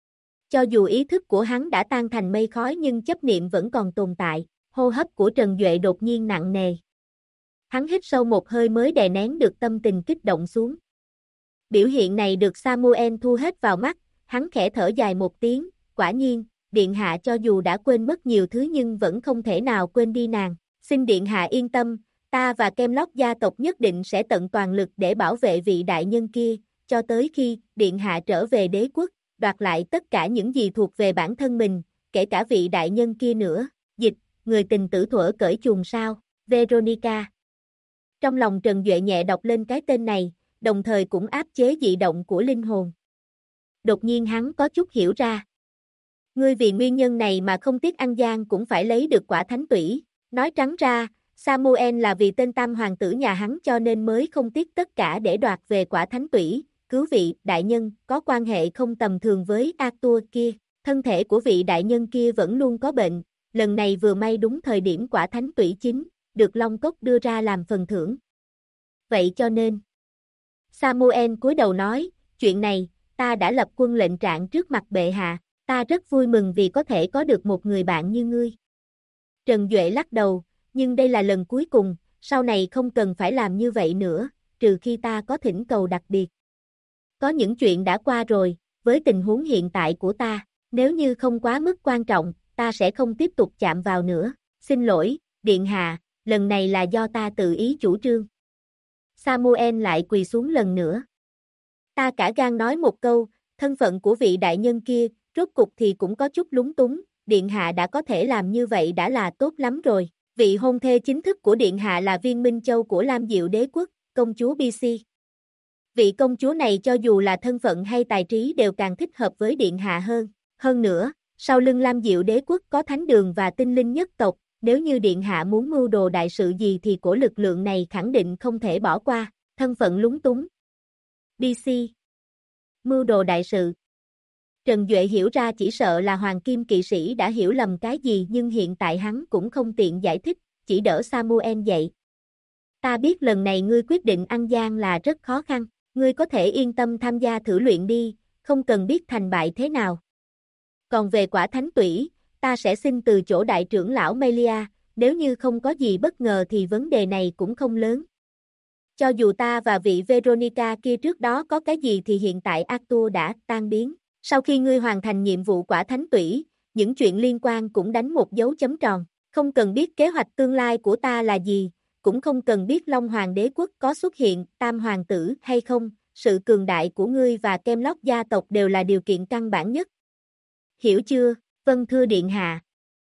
S1: Cho dù ý thức của hắn đã tan thành mây khói nhưng chấp niệm vẫn còn tồn tại, hô hấp của Trần Duệ đột nhiên nặng nề. Hắn hít sâu một hơi mới đè nén được tâm tình kích động xuống. Biểu hiện này được Samuel thu hết vào mắt, hắn khẽ thở dài một tiếng, quả nhiên, điện hạ cho dù đã quên mất nhiều thứ nhưng vẫn không thể nào quên đi nàng. Xin điện hạ yên tâm, ta và Kemlock gia tộc nhất định sẽ tận toàn lực để bảo vệ vị đại nhân kia, cho tới khi điện hạ trở về đế quốc, đoạt lại tất cả những gì thuộc về bản thân mình, kể cả vị đại nhân kia nữa. Dịch, người tình tử thuở cởi chuồng sao, Veronica. Trong lòng Trần Duệ nhẹ đọc lên cái tên này, đồng thời cũng áp chế dị động của linh hồn. Đột nhiên hắn có chút hiểu ra. Ngươi vì nguyên nhân này mà không tiếc ăn gian cũng phải lấy được quả thánh tủy. Nói trắng ra, Samuel là vì tên Tam Hoàng tử nhà hắn cho nên mới không tiếc tất cả để đoạt về quả thánh tủy, cứu vị đại nhân có quan hệ không tầm thường với Arthur kia. Thân thể của vị đại nhân kia vẫn luôn có bệnh, lần này vừa may đúng thời điểm quả thánh tủy chín, được Long Cốc đưa ra làm phần thưởng. Vậy cho nên, Samuel cúi đầu nói, chuyện này, ta đã lập quân lệnh trạng trước mặt bệ hạ, ta rất vui mừng vì có thể có được một người bạn như ngươi. Trần Duệ lắc đầu, nhưng đây là lần cuối cùng, sau này không cần phải làm như vậy nữa, trừ khi ta có thỉnh cầu đặc biệt. Có những chuyện đã qua rồi, với tình huống hiện tại của ta, nếu như không quá mức quan trọng, ta sẽ không tiếp tục chạm vào nữa. Xin lỗi, Điện Hạ, lần này là do ta tự ý chủ trương. Samuel lại quỳ xuống lần nữa. Ta cả gan nói một câu, thân phận của vị đại nhân kia, rốt cục thì cũng có chút lúng túng, Điện Hạ đã có thể làm như vậy đã là tốt lắm rồi. Vị hôn thê chính thức của Điện Hạ là Viên Minh Châu của Lam Diệu Đế Quốc, công chúa BC. Vị công chúa này cho dù là thân phận hay tài trí đều càng thích hợp với Điện Hạ hơn. Hơn nữa, sau lưng Lam Diệu Đế Quốc có thánh đường và tinh linh nhất tộc, nếu như Điện Hạ muốn mưu đồ đại sự gì thì của lực lượng này khẳng định không thể bỏ qua, thân phận lúng túng. BC. Mưu đồ đại sự. Trần Duệ hiểu ra chỉ sợ là Hoàng Kim Kỵ Sĩ đã hiểu lầm cái gì nhưng hiện tại hắn cũng không tiện giải thích, chỉ đỡ Samuel dậy. Ta biết lần này ngươi quyết định ăn gian là rất khó khăn, ngươi có thể yên tâm tham gia thử luyện đi, không cần biết thành bại thế nào. Còn về quả thánh tủy, ta sẽ xin từ chỗ đại trưởng lão Melia, nếu như không có gì bất ngờ thì vấn đề này cũng không lớn. Cho dù ta và vị Veronica kia trước đó có cái gì thì hiện tại Arthur đã tan biến. Sau khi ngươi hoàn thành nhiệm vụ quả thánh tủy, những chuyện liên quan cũng đánh một dấu chấm tròn. Không cần biết kế hoạch tương lai của ta là gì, cũng không cần biết Long Hoàng Đế Quốc có xuất hiện tam hoàng tử hay không, sự cường đại của ngươi và Kemlock gia tộc đều là điều kiện căn bản nhất. Hiểu chưa? Vâng thưa Điện Hạ.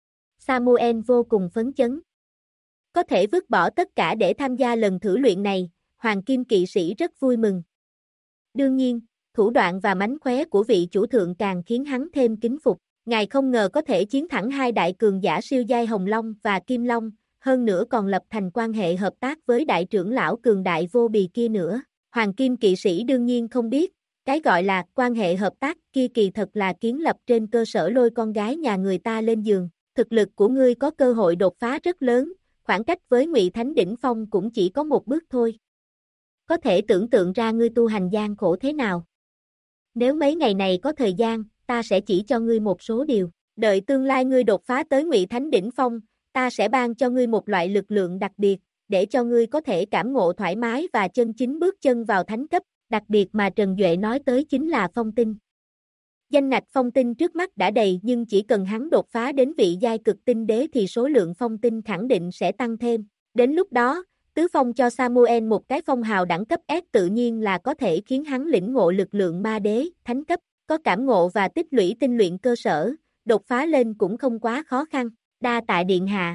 S1: Samuel vô cùng phấn chấn. Có thể vứt bỏ tất cả để tham gia lần thử luyện này, Hoàng Kim Kỵ Sĩ rất vui mừng. Đương nhiên, thủ đoạn và mánh khóe của vị chủ thượng càng khiến hắn thêm kính phục. Ngài không ngờ có thể chiến thắng hai đại cường giả siêu giai Hồng Long và Kim Long, hơn nữa còn lập thành quan hệ hợp tác với đại trưởng lão cường đại vô bì kia nữa. Hoàng Kim Kỵ Sĩ đương nhiên không biết, cái gọi là quan hệ hợp tác kia kỳ thật là kiến lập trên cơ sở lôi con gái nhà người ta lên giường. Thực lực của ngươi có cơ hội đột phá rất lớn, khoảng cách với Ngụy Thánh đỉnh phong cũng chỉ có một bước thôi. Có thể tưởng tượng ra ngươi tu hành gian khổ thế nào. Nếu mấy ngày này có thời gian, ta sẽ chỉ cho ngươi một số điều. Đợi tương lai ngươi đột phá tới Ngụy Thánh đỉnh phong, ta sẽ ban cho ngươi một loại lực lượng đặc biệt, để cho ngươi có thể cảm ngộ thoải mái và chân chính bước chân vào thánh cấp. Đặc biệt mà Trần Duệ nói tới chính là phong tinh. Danh ngạch phong tinh trước mắt đã đầy nhưng chỉ cần hắn đột phá đến vị giai cực tinh đế thì số lượng phong tinh khẳng định sẽ tăng thêm. Đến lúc đó, tứ phong cho Samuel một cái phong hào đẳng cấp S tự nhiên là có thể khiến hắn lĩnh ngộ lực lượng ma đế, thánh cấp, có cảm ngộ và tích lũy tinh luyện cơ sở, đột phá lên cũng không quá khó khăn. Đa tạ Điện Hạ.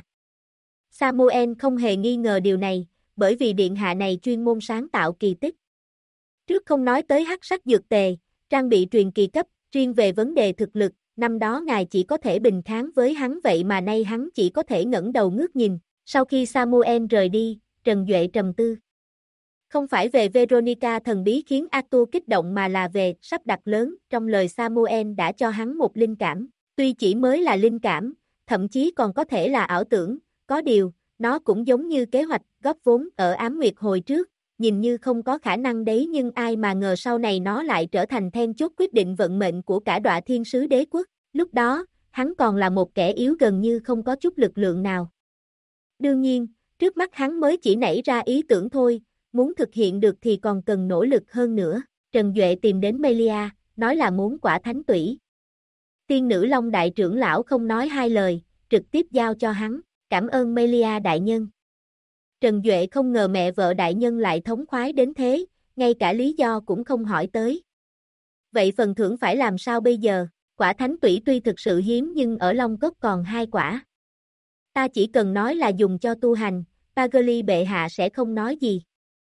S1: Samuel không hề nghi ngờ điều này, bởi vì Điện Hạ này chuyên môn sáng tạo kỳ tích. Trước không nói tới hắc sắc dược tề, trang bị truyền kỳ cấp, riêng về vấn đề thực lực, năm đó ngài chỉ có thể bình kháng với hắn vậy mà nay hắn chỉ có thể ngẩng đầu ngước nhìn. Sau khi Samuel rời đi, Trần Duệ trầm tư. Không phải về Veronica thần bí khiến Arthur kích động mà là về sắp đặt lớn, trong lời Samuel đã cho hắn một linh cảm. Tuy chỉ mới là linh cảm, thậm chí còn có thể là ảo tưởng, có điều, nó cũng giống như kế hoạch góp vốn ở Ám Nguyệt hồi trước, nhìn như không có khả năng đấy nhưng ai mà ngờ sau này nó lại trở thành then chốt quyết định vận mệnh của cả Đọa Thiên Sứ Đế Quốc. Lúc đó, hắn còn là một kẻ yếu gần như không có chút lực lượng nào. Đương nhiên, trước mắt hắn mới chỉ nảy ra ý tưởng thôi, muốn thực hiện được thì còn cần nỗ lực hơn nữa. Trần Duệ tìm đến Melia, nói là muốn quả thánh tủy. Tiên nữ Long đại trưởng lão không nói hai lời, trực tiếp giao cho hắn, cảm ơn Melia đại nhân. Trần Duệ không ngờ mẹ vợ đại nhân lại thống khoái đến thế, ngay cả lý do cũng không hỏi tới. Vậy phần thưởng phải làm sao bây giờ? Quả thánh tủy tuy thực sự hiếm nhưng ở Long Cốc còn 2 quả. Ta chỉ cần nói là dùng cho tu hành, Pagoli bệ hạ sẽ không nói gì.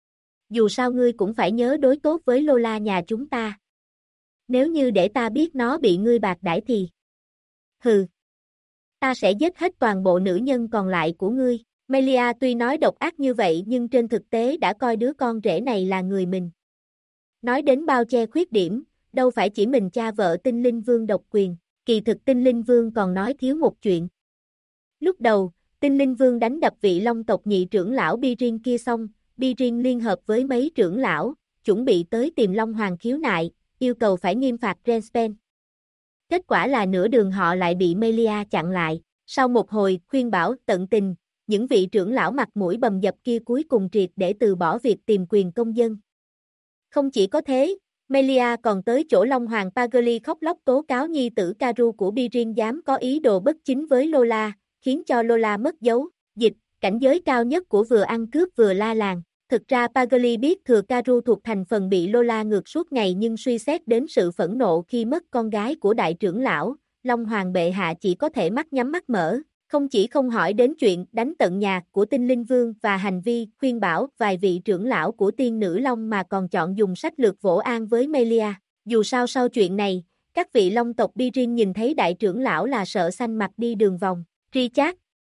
S1: Dù sao ngươi cũng phải nhớ đối tốt với Lola nhà chúng ta. Nếu như để ta biết nó bị ngươi bạc đãi thì... Hừ. Ta sẽ giết hết toàn bộ nữ nhân còn lại của ngươi. Melia tuy nói độc ác như vậy nhưng trên thực tế đã coi đứa con rể này là người mình. Nói đến bao che khuyết điểm, đâu phải chỉ mình cha vợ Tinh Linh Vương độc quyền, kỳ thực Tinh Linh Vương còn nói thiếu một chuyện. Lúc đầu, Tinh Linh Vương đánh đập vị Long tộc nhị trưởng lão Birin kia xong, Birin liên hợp với mấy trưởng lão, chuẩn bị tới tìm Long Hoàng khiếu nại, yêu cầu phải nghiêm phạt Renspen. Kết quả là nửa đường họ lại bị Melia chặn lại, sau một hồi khuyên bảo tận tình, những vị trưởng lão mặt mũi bầm dập kia cuối cùng triệt để từ bỏ việc tìm quyền công dân. Không chỉ có thế, Melia còn tới chỗ Long Hoàng Pagli khóc lóc tố cáo nhi tử Karu của Birin dám có ý đồ bất chính với Lola, khiến cho Lola mất dấu. Dịch, cảnh giới cao nhất của vừa ăn cướp vừa la làng. Thực ra Pagli biết thừa Karu thuộc thành phần bị Lola ngược suốt ngày nhưng suy xét đến sự phẫn nộ khi mất con gái của đại trưởng lão, Long Hoàng bệ hạ chỉ có thể mắt nhắm mắt mở. Không chỉ không hỏi đến chuyện đánh tận nhà của Tinh Linh Vương và hành vi khuyên bảo vài vị trưởng lão của Tiên Nữ Long mà còn chọn dùng sách lược vỗ an với Melia. Dù sao sau chuyện này, các vị Long tộc Birin nhìn thấy đại trưởng lão là sợ xanh mặt đi đường vòng. Richard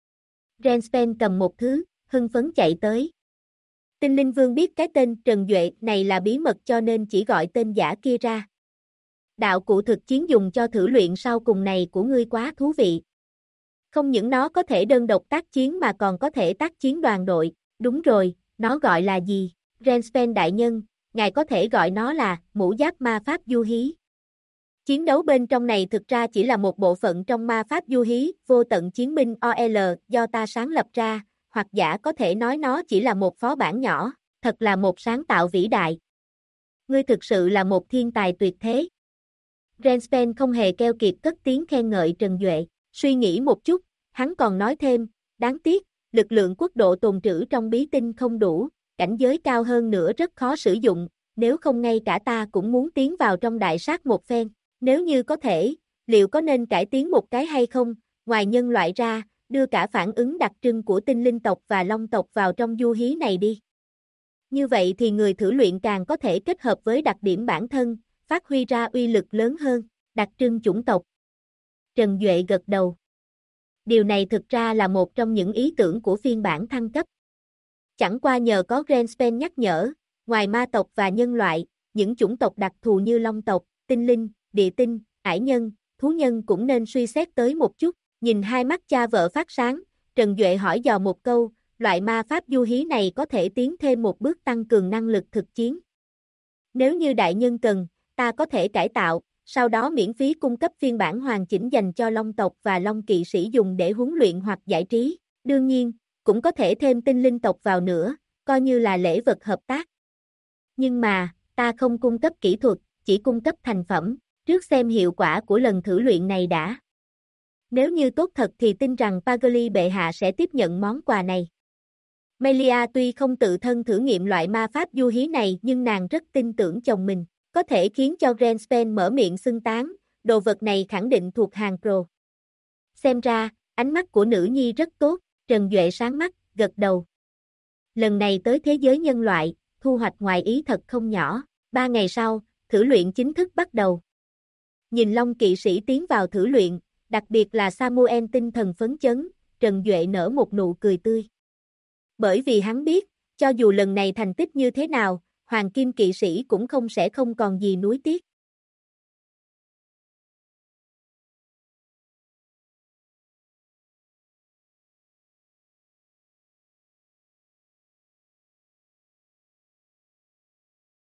S1: Renspen cầm một thứ, hưng phấn chạy tới. Tinh Linh Vương biết cái tên Trần Duệ này là bí mật cho nên chỉ gọi tên giả kia ra. Đạo cụ thực chiến dùng cho thử luyện sau cùng này của ngươi quá thú vị. Không những nó có thể đơn độc tác chiến mà còn có thể tác chiến đoàn đội. Đúng rồi, nó gọi là gì? Renspen đại nhân, ngài có thể gọi nó là mũ giáp ma pháp du hí. Chiến đấu bên trong này thực ra chỉ là một bộ phận trong ma pháp du hí, vô tận chiến binh OL do ta sáng lập ra, hoặc giả có thể nói nó chỉ là một phó bản nhỏ, thật là một sáng tạo vĩ đại. Ngươi thực sự là một thiên tài tuyệt thế. Renspen không hề keo kiệt cất tiếng khen ngợi Trần Duệ. Suy nghĩ một chút, hắn còn nói thêm, đáng tiếc, lực lượng quốc độ tồn trữ trong bí tinh không đủ, cảnh giới cao hơn nữa rất khó sử dụng, nếu không ngay cả ta cũng muốn tiến vào trong đại sát một phen. Nếu như có thể, liệu có nên cải tiến một cái hay không, ngoài nhân loại ra, đưa cả phản ứng đặc trưng của tinh linh tộc và long tộc vào trong du hí này đi. Như vậy thì người thử luyện càng có thể kết hợp với đặc điểm bản thân, phát huy ra uy lực lớn hơn, đặc trưng chủng tộc. Trần Duệ gật đầu. Điều này thực ra là một trong những ý tưởng của phiên bản thăng cấp. Chẳng qua nhờ có Renspen nhắc nhở, ngoài ma tộc và nhân loại, những chủng tộc đặc thù như long tộc, tinh linh, địa tinh, ải nhân, thú nhân cũng nên suy xét tới một chút. Nhìn hai mắt cha vợ phát sáng, Trần Duệ hỏi dò một câu, loại ma pháp du hí này có thể tiến thêm một bước tăng cường năng lực thực chiến. Nếu như đại nhân cần, ta có thể cải tạo, sau đó miễn phí cung cấp phiên bản hoàn chỉnh dành cho long tộc và long kỵ sĩ dùng để huấn luyện hoặc giải trí. Đương nhiên, cũng có thể thêm tinh linh tộc vào nữa, coi như là lễ vật hợp tác. Nhưng mà, ta không cung cấp kỹ thuật, chỉ cung cấp thành phẩm, trước xem hiệu quả của lần thử luyện này đã. Nếu như tốt thật thì tin rằng Pagli bệ hạ sẽ tiếp nhận món quà này. Melia tuy không tự thân thử nghiệm loại ma pháp du hí này nhưng nàng rất tin tưởng chồng mình, có thể khiến cho Renspen mở miệng xưng tán, đồ vật này khẳng định thuộc hàng pro. Xem ra, ánh mắt của nữ nhi rất tốt, Trần Duệ sáng mắt, gật đầu. Lần này tới thế giới nhân loại, thu hoạch ngoài ý thật không nhỏ, 3 ngày sau, thử luyện chính thức bắt đầu. Nhìn Long kỵ sĩ tiến vào thử luyện, đặc biệt là Samuel tinh thần phấn chấn, Trần Duệ nở một nụ cười tươi. Bởi vì hắn biết, cho dù lần này thành tích như thế nào, Hoàng Kim kỵ sĩ cũng không sẽ không còn gì nuối tiếc.